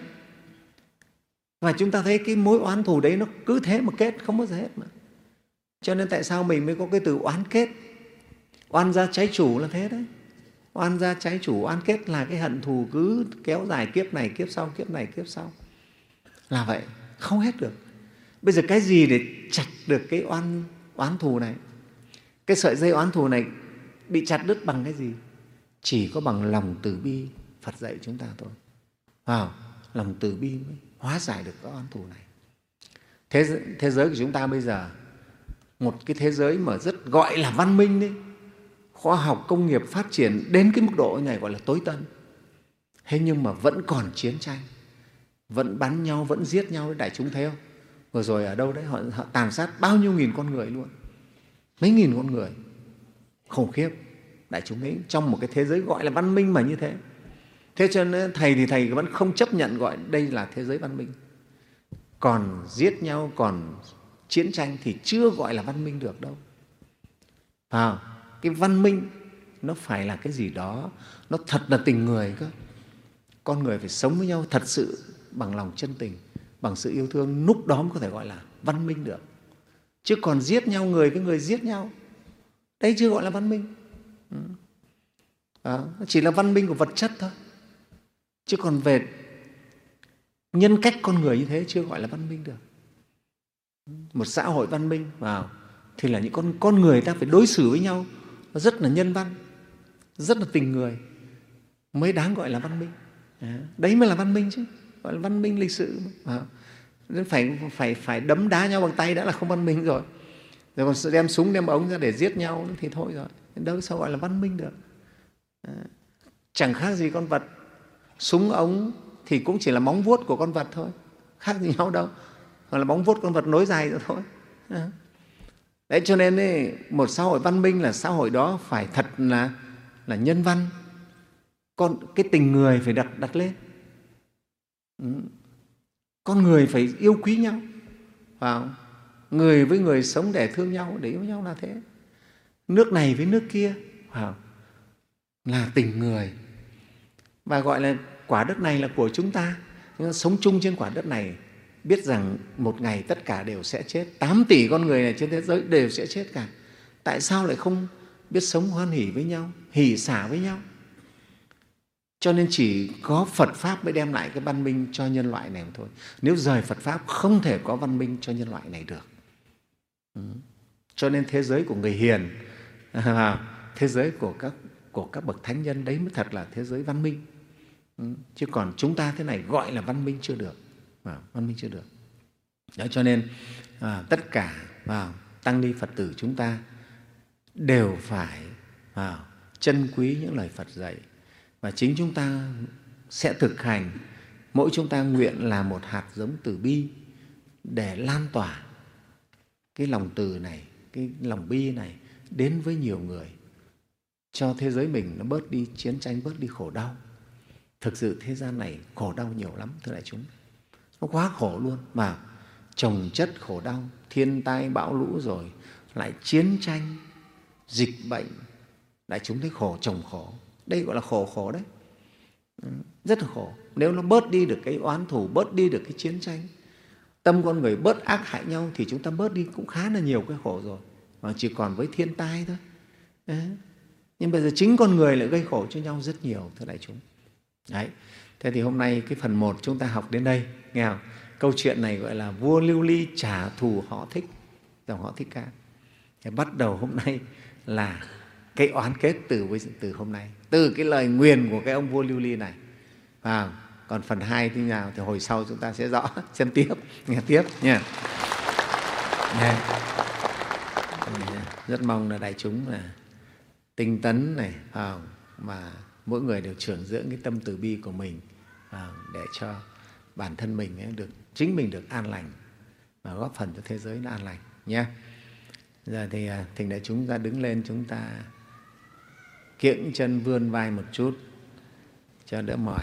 Và chúng ta thấy cái mối oán thù đấy nó cứ thế mà kết, không bao giờ hết mà. Cho nên tại sao mình mới có cái từ oán kết? Oan gia trái chủ là thế đấy. Oan gia trái chủ, oán kết là cái hận thù cứ kéo dài kiếp này, kiếp sau, kiếp này, kiếp sau. Là vậy, không hết được. Bây giờ cái gì để chặt được cái oan, oán thù này? Cái sợi dây oán thù này bị chặt đứt bằng cái gì? Chỉ có bằng lòng từ bi Phật dạy chúng ta thôi. À, lòng từ bi mới hóa giải được cái oán thù này. Thế, thế giới của chúng ta bây giờ, một cái thế giới mà rất gọi là văn minh đấy, khoa học công nghiệp phát triển đến cái mức độ này gọi là tối tân. Thế nhưng mà vẫn còn chiến tranh, vẫn bắn nhau, vẫn giết nhau. Đại chúng thấy không? Vừa rồi ở đâu đấy họ, họ tàn sát bao nhiêu nghìn con người luôn, mấy nghìn con người, khủng khiếp. Đại chúng thấy trong một cái thế giới gọi là văn minh mà như thế. Thế cho nên thầy thì thầy vẫn không chấp nhận gọi đây là thế giới văn minh. Còn giết nhau, còn chiến tranh thì chưa gọi là văn minh được đâu. À, cái văn minh nó phải là cái gì đó, nó thật là tình người cơ. Con người phải sống với nhau thật sự bằng lòng chân tình, bằng sự yêu thương, lúc đó mới có thể gọi là văn minh được. Chứ còn giết nhau, người với người giết nhau, đây chưa gọi là văn minh. À, chỉ là văn minh của vật chất thôi. Chứ còn về nhân cách con người như thế chưa gọi là văn minh được. Một xã hội văn minh vào thì là những con, con người ta phải đối xử với nhau rất là nhân văn, rất là tình người mới đáng gọi là văn minh. À, đấy mới là văn minh chứ, gọi là văn minh lịch sự. À, phải, phải, phải đấm đá nhau bằng tay đã là không văn minh rồi. Rồi còn đem súng, đem ống ra để giết nhau thì thôi rồi. Đâu sao gọi là văn minh được. À, chẳng khác gì con vật. Súng ống thì cũng chỉ là móng vuốt của con vật thôi, khác gì nhau đâu. Hoặc là móng vuốt con vật nối dài rồi thôi. À. Đấy, cho nên ấy, một xã hội văn minh là xã hội đó phải thật là, là nhân văn. Con, cái tình người phải đặt, đặt lên. Ừ. Con người phải yêu quý nhau. Wow. Người với người sống để thương nhau, để yêu nhau là thế. Nước này với nước kia, wow, là tình người. Và gọi là quả đất này là của chúng ta. Chúng ta sống chung trên quả đất này, biết rằng một ngày tất cả đều sẽ chết. Tám tỷ con người này trên thế giới đều sẽ chết cả. Tại sao lại không biết sống hoan hỷ với nhau, hỷ xả với nhau. Cho nên chỉ có Phật Pháp mới đem lại cái văn minh cho nhân loại này mà thôi. Nếu rời Phật Pháp không thể có văn minh cho nhân loại này được. Ừ. Cho nên thế giới của người hiền, thế giới của các, của các bậc thánh nhân, đấy mới thật là thế giới văn minh. Ừ. Chứ còn chúng ta thế này gọi là văn minh chưa được. À, văn minh chưa được. Đó, cho nên à, tất cả à, tăng ni Phật tử chúng ta đều phải à, trân quý những lời Phật dạy. Và chính chúng ta sẽ thực hành, mỗi chúng ta nguyện là một hạt giống từ bi để lan tỏa cái lòng từ này, cái lòng bi này đến với nhiều người, cho thế giới mình nó bớt đi chiến tranh, bớt đi khổ đau. Thực sự thế gian này khổ đau nhiều lắm, thưa đại chúng. Nó quá khổ luôn, mà chồng chất khổ đau, thiên tai bão lũ, rồi lại chiến tranh, dịch bệnh. Đại chúng thấy khổ chồng khổ. Đây gọi là khổ khổ đấy, rất là khổ. Nếu nó bớt đi được cái oán thù, bớt đi được cái chiến tranh, tâm con người bớt ác hại nhau, thì chúng ta bớt đi cũng khá là nhiều cái khổ rồi. Mà chỉ còn với thiên tai thôi. Đấy. Nhưng bây giờ chính con người lại gây khổ cho nhau rất nhiều, thưa đại chúng. Đấy. Thế thì hôm nay cái phần một chúng ta học đến đây, nghe không? Câu chuyện này gọi là vua Lưu Ly trả thù họ Thích, dòng họ Thích Ca. Thì bắt đầu hôm nay là cái oán kết từ với từ hôm nay, từ cái lời nguyền của cái ông vua Lưu Ly này. À, còn phần hai thế nào thì hồi sau chúng ta sẽ rõ, xem tiếp, nghe tiếp nha. Rất mong là đại chúng là tinh tấn này, à, mà mỗi người đều trưởng dưỡng cái tâm từ bi của mình, à, để cho bản thân mình được, chính mình được an lành và góp phần cho thế giới nó an lành nhé. Giờ thì thỉnh đại chúng ra đứng lên, chúng ta kiễng chân vươn vai một chút cho đỡ mỏi.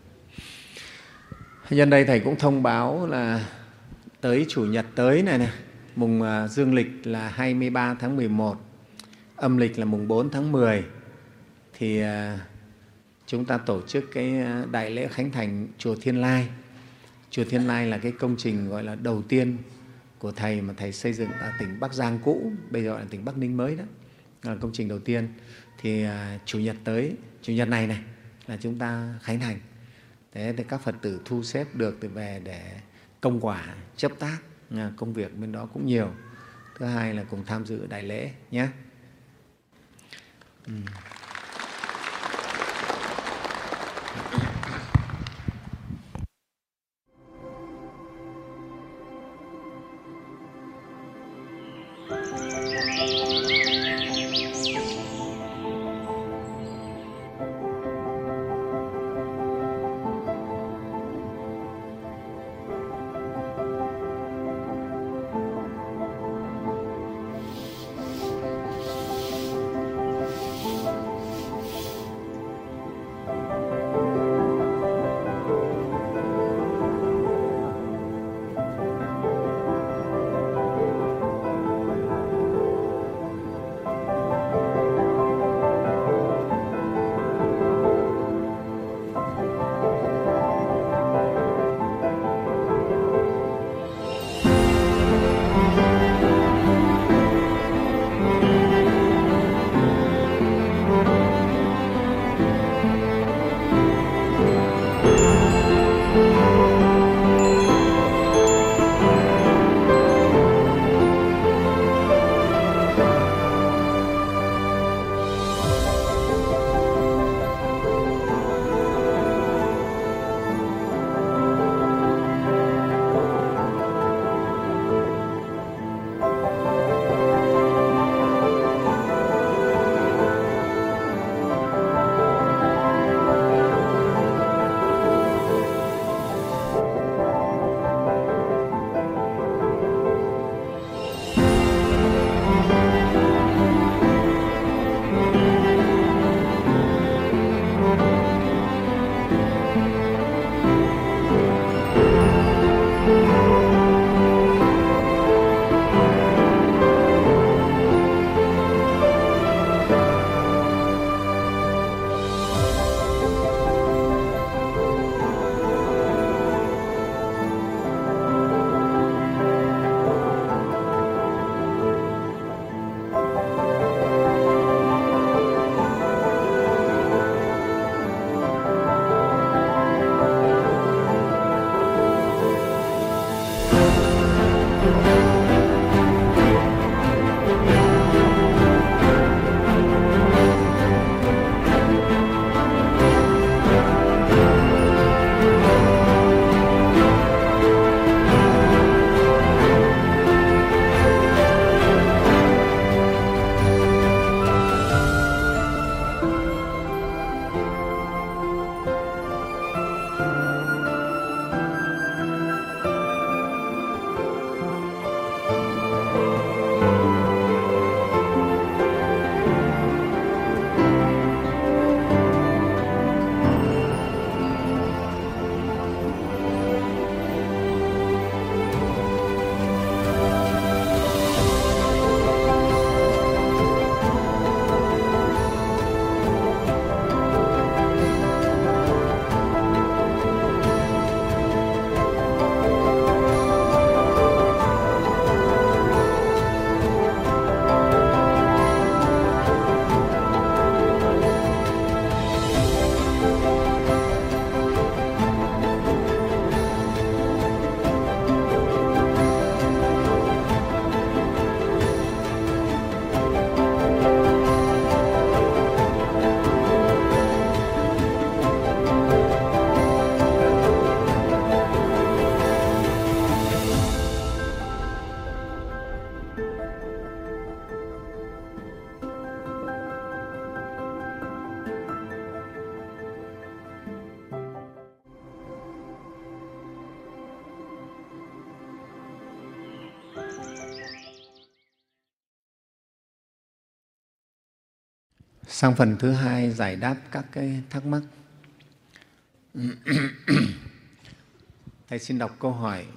Nhân đây Thầy cũng thông báo là tới Chủ nhật tới này, này mùng dương lịch là hai mươi ba tháng mười một, âm lịch là mùng bốn tháng mười, thì chúng ta tổ chức cái đại lễ khánh thành Chùa Thiên Lai. Chùa Thiên Lai là cái công trình gọi là đầu tiên của Thầy mà Thầy xây dựng ở tỉnh Bắc Giang cũ, bây giờ là tỉnh Bắc Ninh mới đó, là công trình đầu tiên. Thì à, Chủ nhật tới, Chủ nhật này này là chúng ta khánh thành. Thế thì các Phật tử thu xếp được thì về để công quả, chấp tác, à, công việc bên đó cũng nhiều. Thứ hai là cùng tham dự đại lễ nhé. Ừ. Sang phần thứ hai giải đáp các cái thắc mắc. Thầy xin đọc câu hỏi.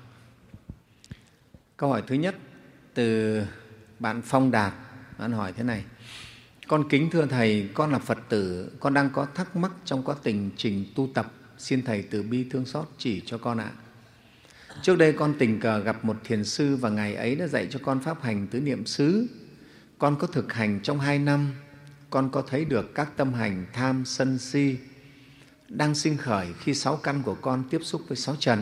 Câu hỏi thứ nhất từ bạn Phong Đạt. Bạn hỏi thế này: con kính thưa Thầy, con là Phật tử, con đang có thắc mắc trong quá trình trình tu tập, xin Thầy từ bi thương xót chỉ cho con ạ. Trước đây con tình cờ gặp một thiền sư và Ngài ấy đã dạy cho con pháp hành tứ niệm xứ. Con có thực hành trong hai năm, con có thấy được các tâm hành tham, sân, si đang sinh khởi khi sáu căn của con tiếp xúc với sáu trần.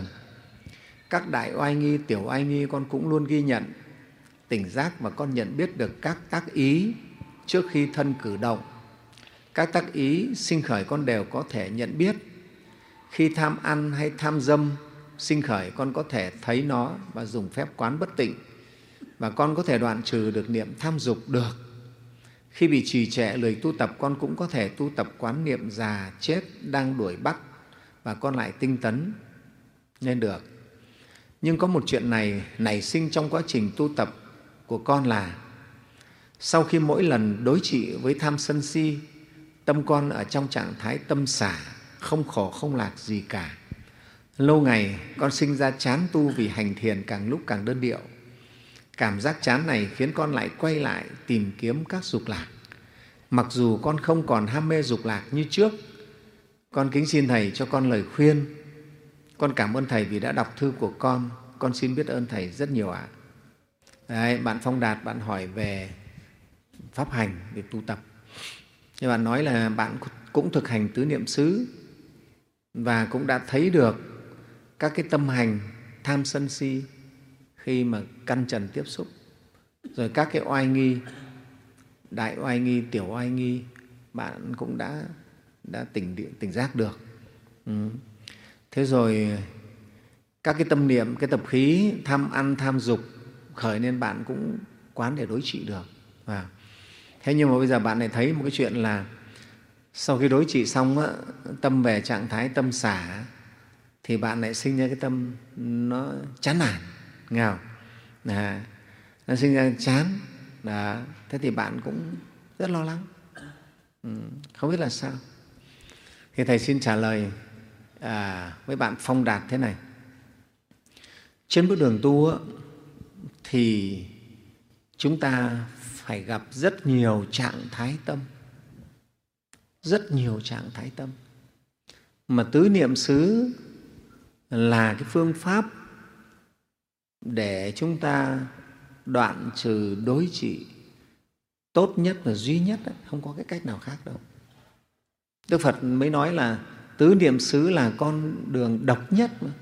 Các đại oai nghi, tiểu oai nghi con cũng luôn ghi nhận, tỉnh giác và con nhận biết được các tác ý trước khi thân cử động. Các tác ý sinh khởi con đều có thể nhận biết. Khi tham ăn hay tham dâm sinh khởi, con có thể thấy nó và dùng phép quán bất tịnh, và con có thể đoạn trừ được niệm tham dục được. Khi bị trì trệ lười tu tập, con cũng có thể tu tập quán niệm già, chết, đang đuổi bắt, và con lại tinh tấn nên được. Nhưng có một chuyện này nảy sinh trong quá trình tu tập của con là sau khi mỗi lần đối trị với tham sân si, tâm con ở trong trạng thái tâm xả, không khổ không lạc gì cả. Lâu ngày con sinh ra chán tu vì hành thiền càng lúc càng đơn điệu. Cảm giác chán này khiến con lại quay lại tìm kiếm các dục lạc. Mặc dù con không còn ham mê dục lạc như trước. Con kính xin Thầy cho con lời khuyên. Con cảm ơn Thầy vì đã đọc thư của con. Con xin biết ơn Thầy rất nhiều ạ. Đấy, bạn Phong Đạt, bạn hỏi về pháp hành, về tu tập. Thì bạn nói là bạn cũng thực hành tứ niệm xứ và cũng đã thấy được các cái tâm hành tham sân si khi mà căn trần tiếp xúc, rồi các cái oai nghi, đại oai nghi, tiểu oai nghi, bạn cũng đã, đã tỉnh, tỉnh giác được. Ừ. Thế rồi các cái tâm niệm, cái tập khí tham ăn, tham dục khởi nên bạn cũng quán để đối trị được. À. Thế nhưng mà bây giờ bạn lại thấy một cái chuyện là sau khi đối trị xong á, tâm về trạng thái tâm xả thì bạn lại sinh ra cái tâm nó chán nản, nghe không? À, nó sinh ra chán. Đó. Thế thì bạn cũng rất lo lắng, ừ, không biết là sao. Thì Thầy xin trả lời à, với bạn Phong Đạt thế này. Trên bước đường tu á, thì chúng ta phải gặp rất nhiều trạng thái tâm, rất nhiều trạng thái tâm. Mà tứ niệm xứ là cái phương pháp để chúng ta đoạn trừ đối trị tốt nhất và duy nhất, không có cái cách nào khác đâu. Đức Phật mới nói là tứ niệm xứ là con đường độc nhất mà,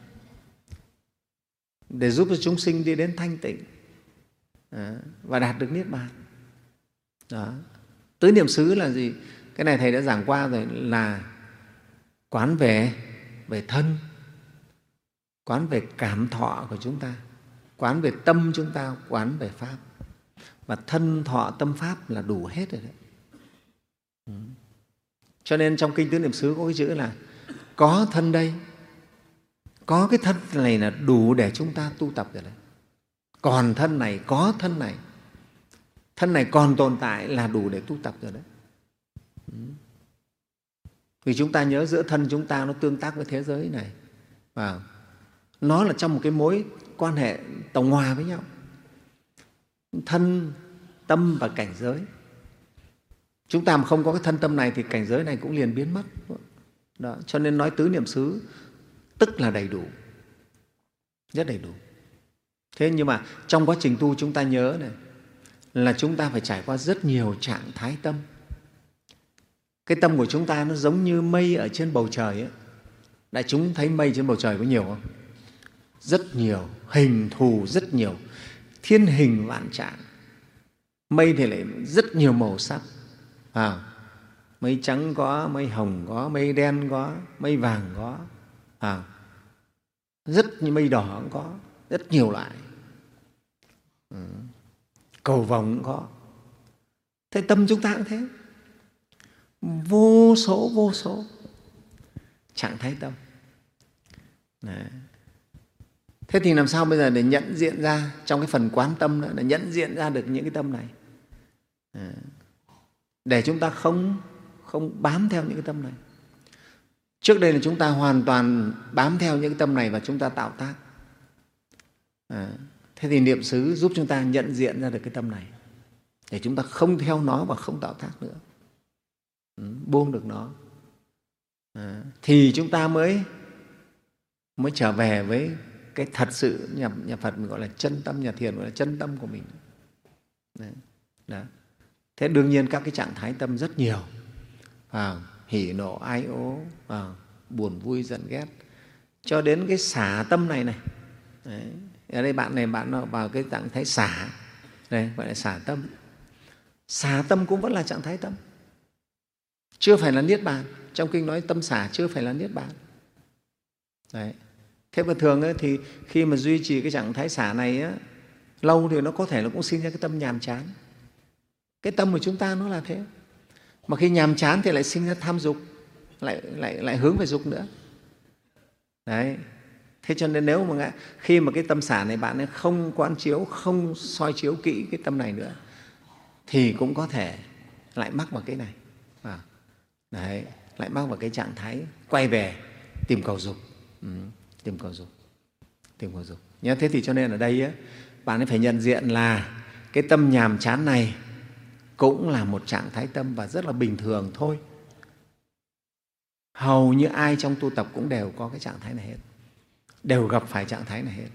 để giúp cho chúng sinh đi đến thanh tịnh và đạt được Niết Bàn. Đó. Tứ niệm xứ là gì? Cái này Thầy đã giảng qua rồi, là quán về, về thân, quán về cảm thọ của chúng ta, quán về tâm chúng ta, quán về Pháp. Và thân, thọ, tâm, Pháp là đủ hết rồi đấy. Ừ. Cho nên trong Kinh Tứ Niệm xứ có cái chữ là có thân đây, có cái thân này là đủ để chúng ta tu tập rồi đấy. Còn thân này, có thân này, thân này còn tồn tại là đủ để tu tập rồi đấy. Ừ. Vì chúng ta nhớ giữa thân chúng ta nó tương tác với thế giới này, và nó là trong một cái mối quan hệ tổng hòa với nhau. Thân, tâm và cảnh giới. Chúng ta mà không có cái thân tâm này thì cảnh giới này cũng liền biến mất. Đó. Cho nên nói tứ niệm xứ tức là đầy đủ, rất đầy đủ. Thế nhưng mà trong quá trình tu chúng ta nhớ này, là chúng ta phải trải qua rất nhiều trạng thái tâm. Cái tâm của chúng ta nó giống như mây ở trên bầu trời ấy. Đại chúng thấy mây trên bầu trời có nhiều không? Rất nhiều, hình thù rất nhiều, thiên hình vạn trạng. Mây thì lại rất nhiều màu sắc. À, mây trắng có, mây hồng có, mây đen có, mây vàng có, à, rất nhiều, mây đỏ cũng có, rất nhiều loại. Ừ. Cầu vồng cũng có. Thế tâm chúng ta cũng thế, vô số vô số trạng thái tâm. Đấy. Thế thì làm sao bây giờ để nhận diện ra trong cái phần quán tâm đó, để nhận diện ra được những cái tâm này? À. để chúng ta không, không bám theo những cái tâm này. Trước đây là chúng ta hoàn toàn bám theo những cái tâm này và chúng ta tạo tác. À, thế thì niệm xứ giúp chúng ta nhận diện ra được cái tâm này để chúng ta không theo nó và không tạo tác nữa, ừ, buông được nó. À, thì chúng ta mới mới trở về với cái thật sự nhà, nhà Phật mình gọi là chân tâm, nhà thiền gọi là chân tâm của mình. Đấy. Đó. Thế đương nhiên các cái trạng thái tâm rất nhiều, à, hỉ nộ ái ố, à, buồn vui giận ghét, cho đến cái xả tâm này này. Đấy. Ở đây bạn này bạn vào cái trạng thái xả, đây gọi là xả tâm. Xả tâm cũng vẫn là trạng thái tâm, chưa phải là niết bàn. Trong kinh nói tâm xả chưa phải là niết bàn. Đấy. Thế mà thường ấy, thì khi mà duy trì cái trạng thái xả này á, lâu thì nó có thể nó cũng sinh ra cái tâm nhàm chán. Cái tâm của chúng ta nó là thế. Mà khi nhàm chán thì lại sinh ra tham dục, lại, lại, lại hướng về dục nữa. Đấy. Thế cho nên nếu mà khi mà cái tâm xả này bạn ấy không quán chiếu, không soi chiếu kỹ cái tâm này nữa thì cũng có thể lại mắc vào cái này. À, đấy, lại mắc vào cái trạng thái quay về tìm cầu dục. Ừ, tìm cầu dục. Tìm cầu dục. Nhớ, thế thì cho nên ở đây á, bạn ấy phải nhận diện là cái tâm nhàm chán này cũng là một trạng thái tâm và rất là bình thường thôi. Hầu như ai trong tu tập cũng đều có cái trạng thái này hết, đều gặp phải trạng thái này hết.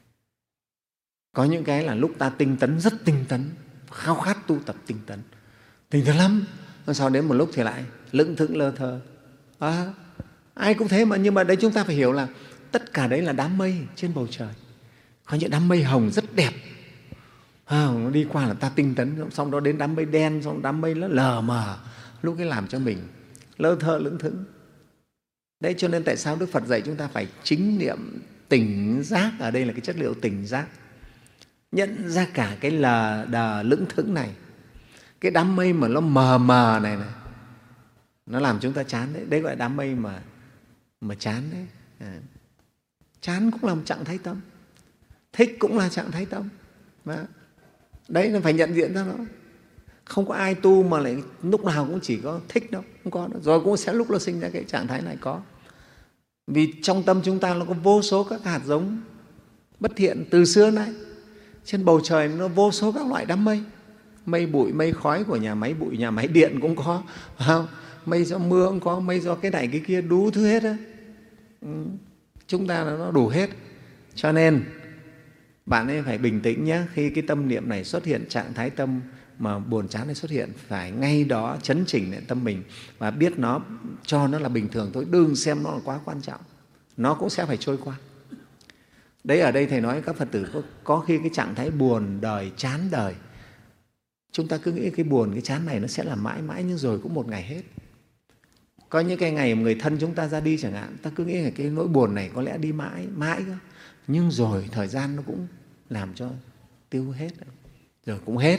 Có những cái là lúc ta tinh tấn, rất tinh tấn, khao khát tu tập tinh tấn, tinh tấn lắm, sau đến một lúc thì lại lững thững lơ thơ. À, ai cũng thế mà, nhưng mà đấy chúng ta phải hiểu là tất cả đấy là đám mây trên bầu trời. Có những đám mây hồng rất đẹp, à, nó đi qua là ta tinh tấn, xong đó đến đám mây đen, xong đám mây nó lờ mờ, lúc ấy làm cho mình lơ thơ lững thững. Đấy, cho nên tại sao Đức Phật dạy chúng ta phải chính niệm tỉnh giác, ở đây là cái chất liệu tỉnh giác, nhận ra cả cái lờ đờ lững thững này, cái đám mây mà nó mờ mờ này, này nó làm chúng ta chán đấy, đấy gọi là đám mây mà mà chán đấy. À, chán cũng là một trạng thái tâm, thích cũng là trạng thái tâm. Đó. Đấy là phải nhận diện ra nó. Không có ai tu mà lại lúc nào cũng chỉ có thích đâu, không có đâu. Rồi cũng sẽ lúc nó sinh ra cái trạng thái này có. Vì trong tâm chúng ta nó có vô số các hạt giống bất thiện từ xưa nay. Trên bầu trời nó vô số các loại đám mây, mây bụi, mây khói của nhà máy bụi, nhà máy điện cũng có, không? Mây do mưa cũng có, mây do cái này cái kia, đủ thứ hết á. Ừ. Chúng ta nó đủ hết. Cho nên bạn ấy phải bình tĩnh nhé. Khi cái tâm niệm này xuất hiện, trạng thái tâm mà buồn chán này xuất hiện, phải ngay đó chấn chỉnh lại tâm mình và biết nó, cho nó là bình thường thôi, đừng xem nó là quá quan trọng, nó cũng sẽ phải trôi qua. Đấy, ở đây Thầy nói các Phật tử có, có khi cái trạng thái buồn đời, chán đời, chúng ta cứ nghĩ cái buồn, cái chán này nó sẽ là mãi mãi, nhưng rồi cũng một ngày hết. Có những cái ngày người thân chúng ta ra đi chẳng hạn, ta cứ nghĩ là cái nỗi buồn này có lẽ đi mãi, mãi cơ. Nhưng rồi thời gian nó cũng làm cho tiêu hết, rồi cũng hết.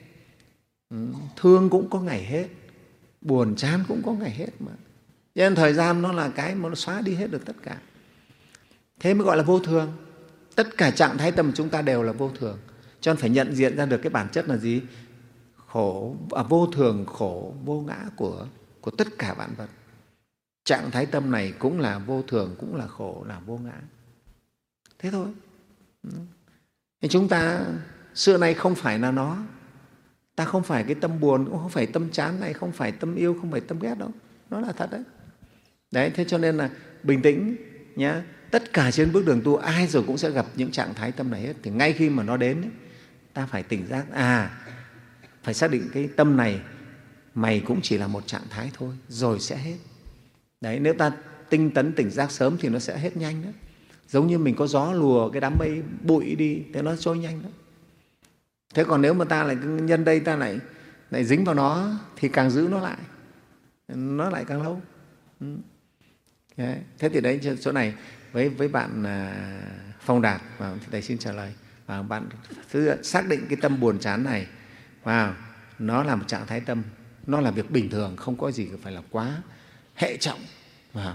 Thương cũng có ngày hết, buồn chán cũng có ngày hết mà. Cho nên thời gian nó là cái mà nó xóa đi hết được tất cả. Thế mới gọi là vô thường. Tất cả trạng thái tâm chúng ta đều là vô thường. Cho nên phải nhận diện ra được cái bản chất là gì? Khổ, à, vô thường, khổ, vô ngã của, của tất cả vạn vật. Trạng thái tâm này cũng là vô thường, cũng là khổ, là vô ngã. Thế thôi. Thì chúng ta xưa nay không phải là nó. Ta không phải cái tâm buồn, cũng không phải tâm chán này, không phải tâm yêu, không phải tâm ghét đâu. Nó là thật đấy. Đấy, thế cho nên là bình tĩnh nhá. Tất cả trên bước đường tu ai rồi cũng sẽ gặp những trạng thái tâm này hết. Thì ngay khi mà nó đến ấy, ta phải tỉnh giác, à, phải xác định cái tâm này mày cũng chỉ là một trạng thái thôi, rồi sẽ hết. Đấy, nếu ta tinh tấn tỉnh giác sớm thì nó sẽ hết nhanh đó. Giống như mình có gió lùa cái đám mây bụi đi thì nó trôi nhanh đó. Thế còn nếu mà ta lại nhân đây ta lại, lại dính vào nó thì càng giữ nó lại, nó lại càng lâu. Đấy. Thế thì đấy, chỗ này với, với bạn Phong Đạt, và thầy xin trả lời, và bạn cứ xác định cái tâm buồn chán này, và nó là một trạng thái tâm, nó là việc bình thường, không có gì phải là quá hệ trọng. Và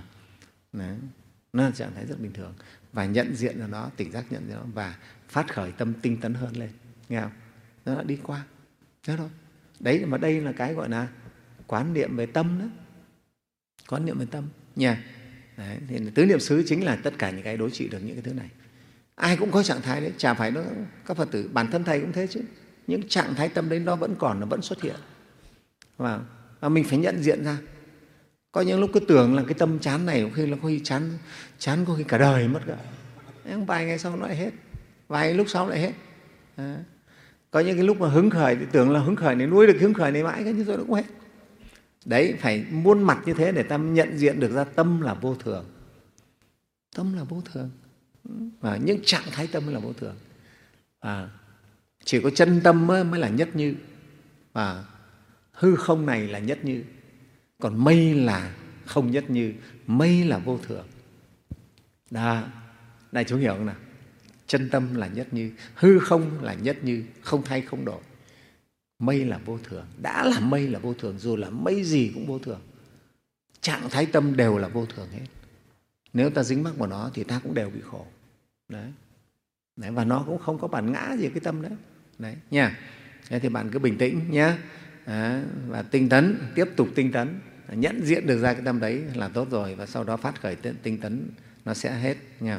nó là trạng thái rất bình thường, và nhận diện ra nó, tỉnh giác nhận diện nó, và phát khởi tâm tinh tấn hơn lên, nghe không? Nó đã đi qua, thế thôi. Đấy, mà đây là cái gọi là quán niệm về tâm đó, quán niệm về tâm nha. Đấy, thì tứ niệm xứ chính là tất cả những cái đối trị được những cái thứ này. Ai cũng có trạng thái đấy, chả phải nó các Phật tử, bản thân Thầy cũng thế chứ. Những trạng thái tâm đấy nó vẫn còn, nó vẫn xuất hiện. Và, và mình phải nhận diện ra. Có những lúc cứ tưởng là cái tâm chán này, có khi là có khi chán, chán có khi cả đời mất cả. Vài ngày sau nó lại hết, vài lúc sau lại hết. À. Có những cái lúc mà hứng khởi thì tưởng là hứng khởi này, nuôi được hứng khởi này mãi, nhưng rồi nó cũng hết. Đấy, phải muôn mặt như thế để ta nhận diện được ra tâm là vô thường. Tâm là vô thường. Và những trạng thái tâm là vô thường. À, chỉ có chân tâm mới là nhất như. Và hư không này là nhất như. Còn mây là không nhất như, mây là vô thường. Đó, này chú hiểu không nào? Chân tâm là nhất như, hư không là nhất như, không thay không đổi. Mây là vô thường, đã là mây là vô thường, dù là mây gì cũng vô thường. Trạng thái tâm đều là vô thường hết. Nếu ta dính mắc vào nó thì ta cũng đều bị khổ. Đấy. Đấy, và nó cũng không có bản ngã gì cái tâm đấy. Đấy nha. Thế thì bạn cứ bình tĩnh nhé. Đấy, và tinh tấn, tiếp tục tinh tấn, nhận diện được ra cái tâm đấy là tốt rồi, và sau đó phát khởi tinh tấn, nó sẽ hết nha.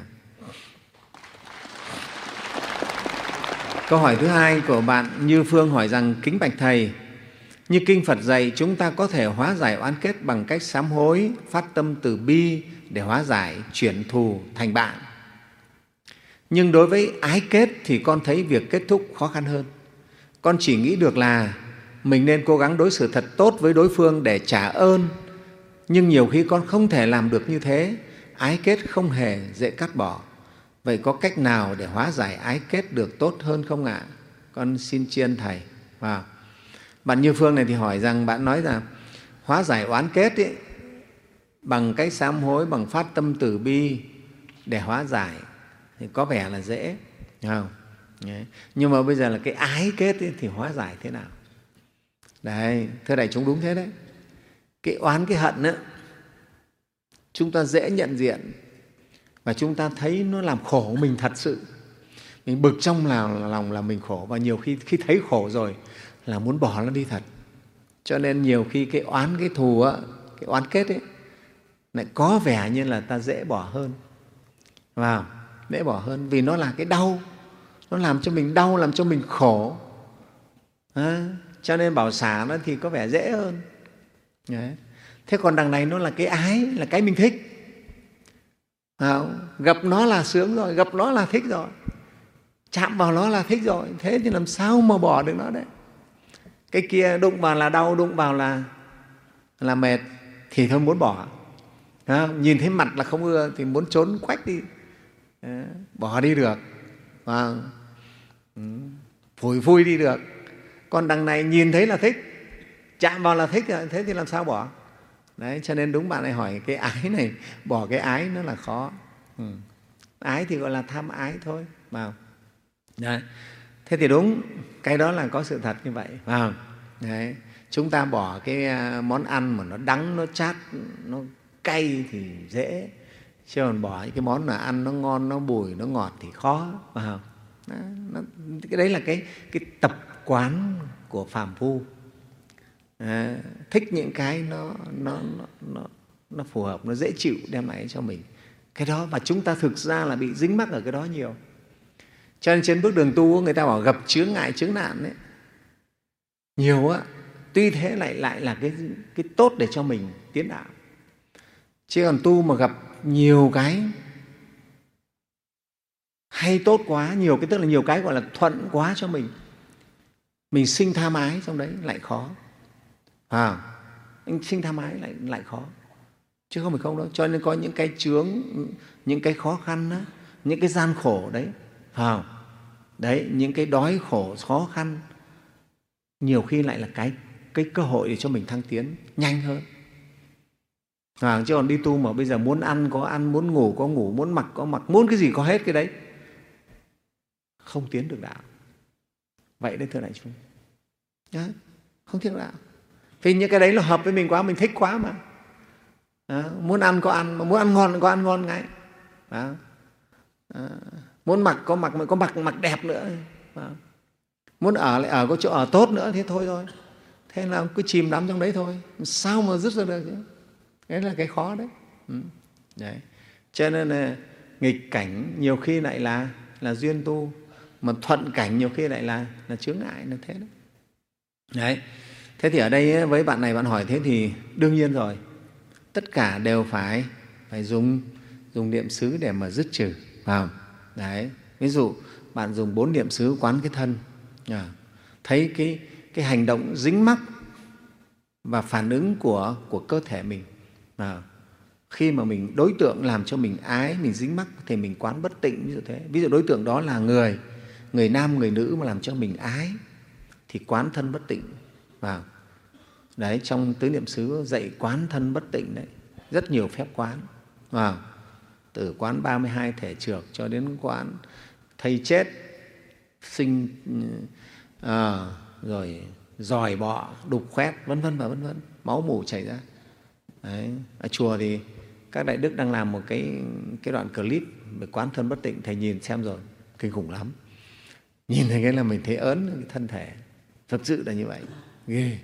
Câu hỏi thứ hai của bạn Như Phương hỏi rằng: kính bạch Thầy, như Kinh Phật dạy, chúng ta có thể hóa giải oán kết bằng cách sám hối, phát tâm từ bi để hóa giải, chuyển thù thành bạn. Nhưng đối với ái kết thì con thấy việc kết thúc khó khăn hơn. Con chỉ nghĩ được là mình nên cố gắng đối xử thật tốt với đối phương để trả ơn. Nhưng nhiều khi con không thể làm được như thế, ái kết không hề dễ cắt bỏ. Vậy có cách nào để hóa giải ái kết được tốt hơn không ạ? Con xin tri ân Thầy. Wow. Bạn Như Phương này thì hỏi rằng, bạn nói rằng hóa giải oán kết ấy, bằng cách sám hối, bằng phát tâm từ bi để hóa giải thì có vẻ là dễ, không? Đấy. Nhưng mà bây giờ là cái ái kết ấy, thì hóa giải thế nào? Đấy, thưa đại chúng, đúng thế đấy. Cái oán, cái hận ấy, chúng ta dễ nhận diện và chúng ta thấy nó làm khổ mình thật sự. Mình bực trong lòng là mình khổ, và nhiều khi khi thấy khổ rồi là muốn bỏ nó đi thật. Cho nên nhiều khi cái oán, cái thù, ấy, cái oán kết ấy, lại có vẻ như là ta dễ bỏ hơn. Wow, dễ bỏ hơn vì nó là cái đau, nó làm cho mình đau, làm cho mình khổ. À, cho nên bảo xả nó thì có vẻ dễ hơn. Đấy. Thế còn đằng này nó là cái ái, là cái mình thích. À, gặp nó là sướng rồi, gặp nó là thích rồi, chạm vào nó là thích rồi. Thế thì làm sao mà bỏ được nó đấy? Cái kia đụng vào là đau, đụng vào là, là mệt thì thôi muốn bỏ. À, nhìn thấy mặt là không ưa thì muốn trốn quách đi. À, bỏ đi được. À, phủi phui đi được. Còn đằng này nhìn thấy là thích, chạm vào là thích rồi, thế thì làm sao bỏ? Đấy, cho nên đúng bạn này hỏi cái ái này, bỏ cái ái nó là khó. Ừ. Ái thì gọi là tham ái thôi. Vào. Đấy. Thế thì đúng, cái đó là có sự thật như vậy. Vào. Đấy. Chúng ta bỏ cái món ăn mà nó đắng, nó chát, nó cay thì dễ. Chứ còn bỏ cái món mà ăn nó ngon, nó bùi, nó ngọt thì khó. Vào. Đó, nó, cái đấy là cái, cái tập quán của phàm phu. À, thích những cái nó, nó, nó, nó, nó phù hợp, nó dễ chịu đem lại cho mình. Cái đó, và chúng ta thực ra là bị dính mắc ở cái đó nhiều. Cho nên trên bước đường tu người ta bảo gặp chướng ngại chướng nạn đấy nhiều á, tuy thế lại lại là cái, cái tốt để cho mình tiến đạo. Chứ còn tu mà gặp nhiều cái hay tốt quá, nhiều cái tức là nhiều cái gọi là thuận quá cho mình, mình sinh tham ái trong đấy lại khó. À, anh sinh tham ái lại, lại khó, chứ không phải không đâu. Cho nên có những cái chướng, những cái khó khăn đó, những cái gian khổ đấy, à, đấy, những cái đói khổ, khó khăn, nhiều khi lại là cái, cái cơ hội để cho mình thăng tiến nhanh hơn. À, chứ còn đi tu mà bây giờ muốn ăn có ăn, muốn ngủ có ngủ, muốn mặc có mặc, muốn cái gì có hết cái đấy, không tiến được đạo. Vậy đấy thưa đại chúng, à, không tiến được đạo. Vì những cái đấy là hợp với mình quá, mình thích quá mà. À, muốn ăn có ăn, mà muốn ăn ngon có ăn ngon ngay. À, à, muốn mặc có mặc, mà có mặc mặc đẹp nữa. À, muốn ở lại ở có chỗ ở tốt nữa, thế thôi thôi. thế là cứ chìm đắm trong đấy thôi, sao mà dứt ra được chứ? Đấy là cái khó đấy. Ừ. Đấy. Cho nên là nghịch cảnh nhiều khi lại là là duyên tu, mà thuận cảnh nhiều khi lại là là chướng ngại, là thế đấy. Đấy. Thế thì ở đây với bạn này bạn hỏi thế thì đương nhiên rồi, tất cả đều phải phải dùng dùng niệm xứ để mà dứt trừ, phải không? Đấy. Ví dụ bạn dùng bốn niệm xứ quán cái thân, à, thấy cái cái hành động dính mắc và phản ứng của của cơ thể mình. À, khi mà mình đối tượng làm cho mình ái, mình dính mắc thì mình quán bất tịnh, ví dụ thế. Ví dụ đối tượng đó là người người nam, người nữ mà làm cho mình ái thì quán thân bất tịnh. Vào đấy, trong tứ niệm xứ dạy quán thân bất tịnh đấy, rất nhiều phép quán. Vào từ quán ba mươi hai thể trược cho đến quán thây chết, sinh à, rồi dòi bọ, đục khoét, vân vân và vân vân, máu mủ chảy ra. Đấy. Ở chùa thì các đại đức đang làm một cái, cái đoạn clip về quán thân bất tịnh, thầy nhìn xem rồi, kinh khủng lắm. Nhìn thấy cái là mình thấy ớn cái thân thể, thực sự là như vậy, ghê.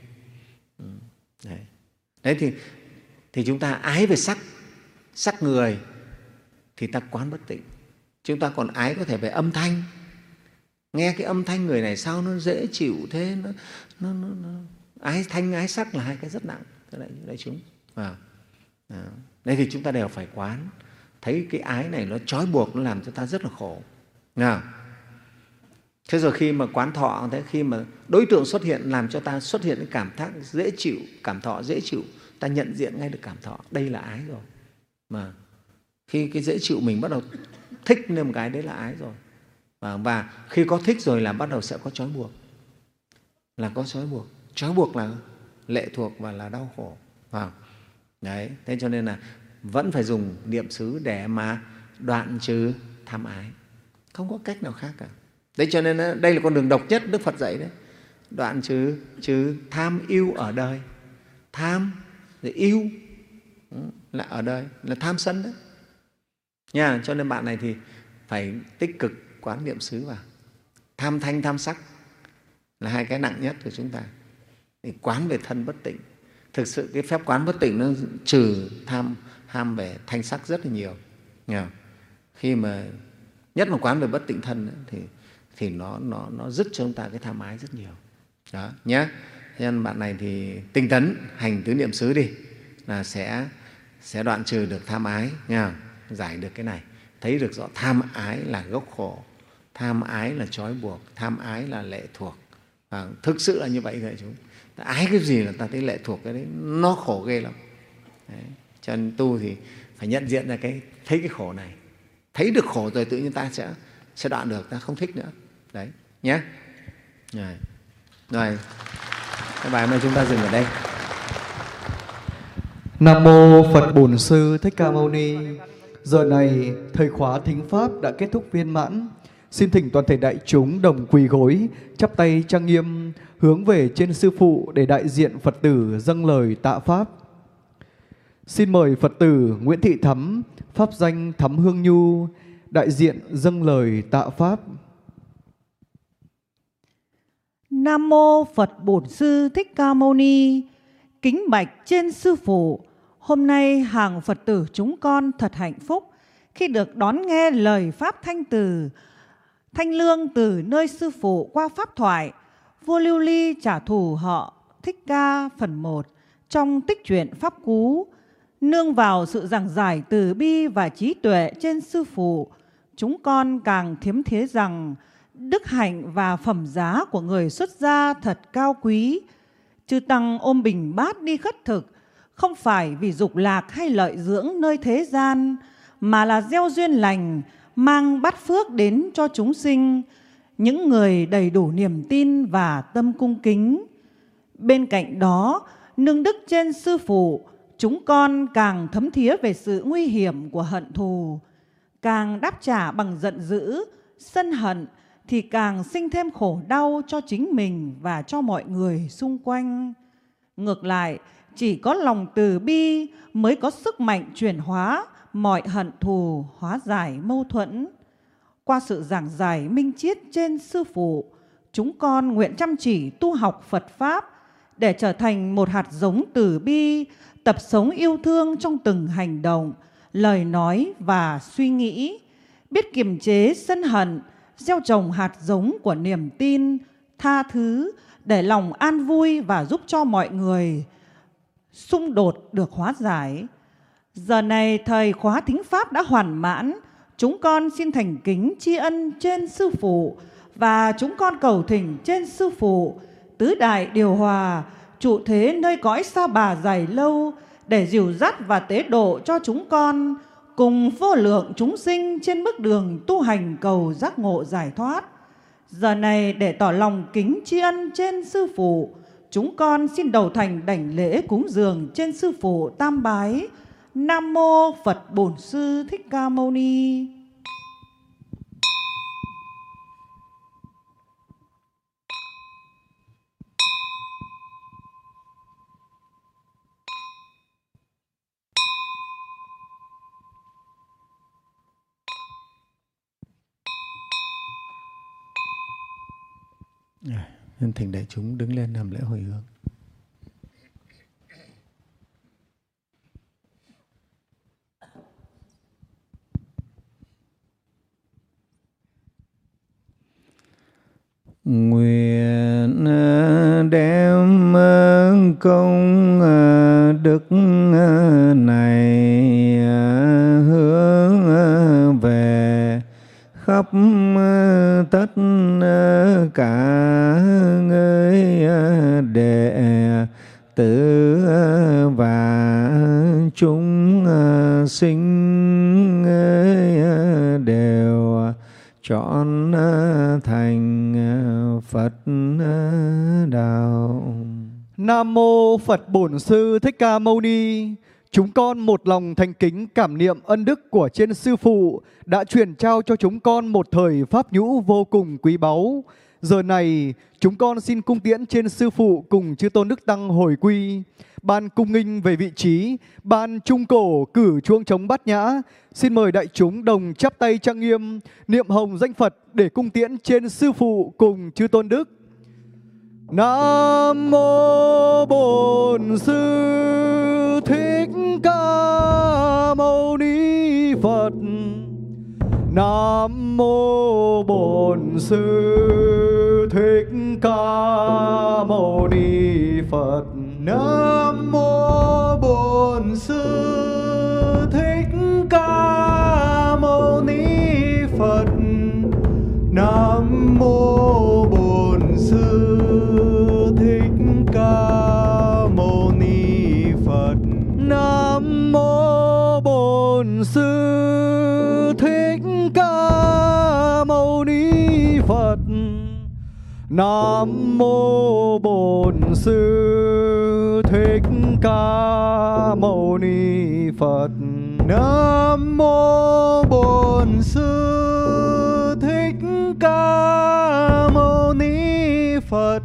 Đấy, Đấy thì, thì chúng ta ái về sắc, sắc người thì ta quán bất tịnh. Chúng ta còn ái có thể về âm thanh, nghe cái âm thanh người này sao nó dễ chịu thế, nó, nó, nó, nó. Ái thanh, ái sắc là hai cái rất nặng, đại, đại chúng. À, à. Đây thì chúng ta đều phải quán, thấy cái ái này nó trói buộc, nó làm cho ta rất là khổ. Nào. Thế rồi khi mà quán thọ, thế khi mà đối tượng xuất hiện làm cho ta xuất hiện cái cảm giác dễ chịu, cảm thọ dễ chịu, ta nhận diện ngay được cảm thọ, đây là ái rồi. Mà khi cái dễ chịu mình bắt đầu thích lên một cái, đấy là ái rồi. Và, và khi có thích rồi là bắt đầu sẽ có trói buộc, là có trói buộc. Trói buộc là lệ thuộc và là đau khổ. Wow. Đấy, thế cho nên là vẫn phải dùng niệm xứ để mà đoạn trừ tham ái, không có cách nào khác cả. Đấy cho nên đây là con đường độc nhất Đức Phật dạy đấy, đoạn trừ trừ tham yêu ở đời. Tham rồi yêu là ở đời, là tham sân đấy nha. Cho nên bạn này thì phải tích cực quán niệm xứ vào. Tham thanh, tham sắc là hai cái nặng nhất của chúng ta, để quán về thân bất tịnh. Thực sự cái phép quán bất tịnh nó trừ tham ham về thanh sắc rất là nhiều. Nghe khi mà nhất là quán về bất tịnh thân ấy, thì thì nó nó nó dứt cho chúng ta cái tham ái rất nhiều. Đó nhé. Thế nên bạn này thì tinh tấn hành tứ niệm xứ đi là sẽ sẽ đoạn trừ được tham ái, nghe giải được cái này, thấy được rõ tham ái là gốc khổ, tham ái là trói buộc, tham ái là lệ thuộc. À, thực sự là như vậy rồi chúng. Ta ái cái gì là ta thấy lệ thuộc, cái đấy nó khổ ghê lắm. Đấy. Cho nên tu thì phải nhận diện ra cái thấy cái khổ này, thấy được khổ rồi tự nhiên ta sẽ sẽ đoạn được, ta không thích nữa. Đấy nhé. Rồi, rồi. Cái bài hôm nay chúng ta dừng ở đây. Nam mô Phật Bổn Sư Thích Ca Mâu Ni. Giờ này thời khóa thính pháp đã kết thúc viên mãn. Xin thỉnh toàn thể đại chúng đồng quỳ gối, chắp tay trang nghiêm, hướng về trên Sư Phụ để đại diện Phật tử dâng lời tạ Pháp. Xin mời Phật tử Nguyễn Thị Thắm, pháp danh Thắm Hương Nhu, đại diện dâng lời tạ Pháp. Nam mô Phật Bổn Sư Thích Ca Mâu Ni. Kính bạch trên Sư Phụ, hôm nay hàng Phật tử chúng con thật hạnh phúc khi được đón nghe lời Pháp thanh từ, thanh lương từ nơi Sư Phụ qua Pháp thoại Vua Lưu Ly trả thù họ Thích Ca phần một trong tích truyện Pháp Cú. Nương vào sự giảng giải từ bi và trí tuệ trên Sư Phụ, chúng con càng thiếm thía rằng đức hạnh và phẩm giá của người xuất gia thật cao quý. Chư Tăng ôm bình bát đi khất thực, không phải vì dục lạc hay lợi dưỡng nơi thế gian, mà là gieo duyên lành, mang bát phước đến cho chúng sinh, những người đầy đủ niềm tin và tâm cung kính. Bên cạnh đó, nương đức trên Sư Phụ, chúng con càng thấm thía về sự nguy hiểm của hận thù. Càng đáp trả bằng giận dữ, sân hận, thì càng sinh thêm khổ đau cho chính mình và cho mọi người xung quanh. Ngược lại, chỉ có lòng từ bi mới có sức mạnh chuyển hóa mọi hận thù, hóa giải mâu thuẫn. Qua sự giảng giải minh triết trên Sư Phụ, chúng con nguyện chăm chỉ tu học Phật Pháp để trở thành một hạt giống từ bi, tập sống yêu thương trong từng hành động, lời nói và suy nghĩ, biết kiềm chế sân hận, gieo trồng hạt giống của niềm tin, tha thứ để lòng an vui và giúp cho mọi người xung đột được hóa giải. Giờ này thời khóa thính pháp đã hoàn mãn, chúng con xin thành kính tri ân trên Sư Phụ và chúng con cầu thỉnh trên Sư Phụ tứ đại điều hòa, trụ thế nơi cõi Sa Bà dài lâu để dìu dắt và tế độ cho chúng con cùng vô lượng chúng sinh trên bước đường tu hành cầu giác ngộ giải thoát. Giờ này để tỏ lòng kính tri ân trên Sư Phụ, chúng con xin đầu thành đảnh lễ cúng dường trên Sư Phụ tam bái. Nam mô Phật Bổn Sư Thích Ca Mâu Ni. Nhân thỉnh đại chúng đứng lên làm lễ hồi hướng. Nguyện đem công đức này hướng về khắp tất cả người đệ tử và chúng sinh đều chọn thành Phật đạo. Nam mô Phật Bổn Sư Thích Ca Mâu Ni. Chúng con một lòng thành kính cảm niệm ân đức của trên Sư Phụ đã truyền trao cho chúng con một thời pháp nhũ vô cùng quý báu. Giờ này chúng con xin cung tiễn trên Sư Phụ cùng chư Tôn Đức Tăng hồi quy. Ban cung nghinh về vị trí, ban trung cổ cử chuông trống bát nhã. Xin mời đại chúng đồng chắp tay trang nghiêm, niệm hồng danh Phật để cung tiễn trên Sư Phụ cùng chư Tôn Đức. Nam mô Bổn Sư Thích Ca Mâu Ni Phật. Nam mô Bổn Sư Thích Ca Mâu Ni Phật. Nam mô Bổn Sư Thích Ca Mâu Ni Phật. Nam mô Bổn Sư Thích Ca Mâu Ni Phật. Nam mô Bổn Sư Thích Ca Mâu Ni Phật. Nam mô Bổn Sư Thích Ca Mâu Ni Phật. Nam mô Bổn Sư Thích Ca Mâu Ni Phật.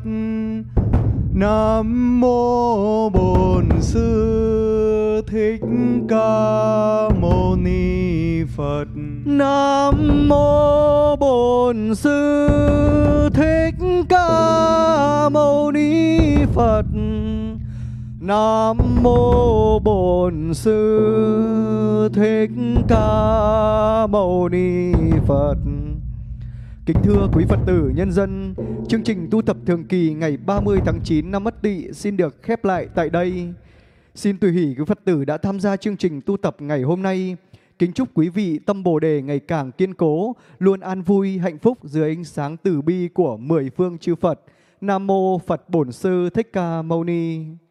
Nam mô Bổn Sư Thích Ca Mâu Ni Phật. Nam mô Bổn Sư Thích Ca Mâu Ni Phật. Nam mô Bổn Sư Thích Ca Mâu Ni Phật. Kính thưa quý Phật tử nhân dân, chương trình tu tập thường kỳ ngày ba mươi tháng chín năm Ất Tỵ xin được khép lại tại đây. Xin tùy hỷ quý Phật tử đã tham gia chương trình tu tập ngày hôm nay. Kính chúc quý vị tâm Bồ Đề ngày càng kiên cố, luôn an vui, hạnh phúc dưới ánh sáng từ bi của mười phương chư Phật. Nam mô Phật Bổn Sư Thích Ca Mâu Ni.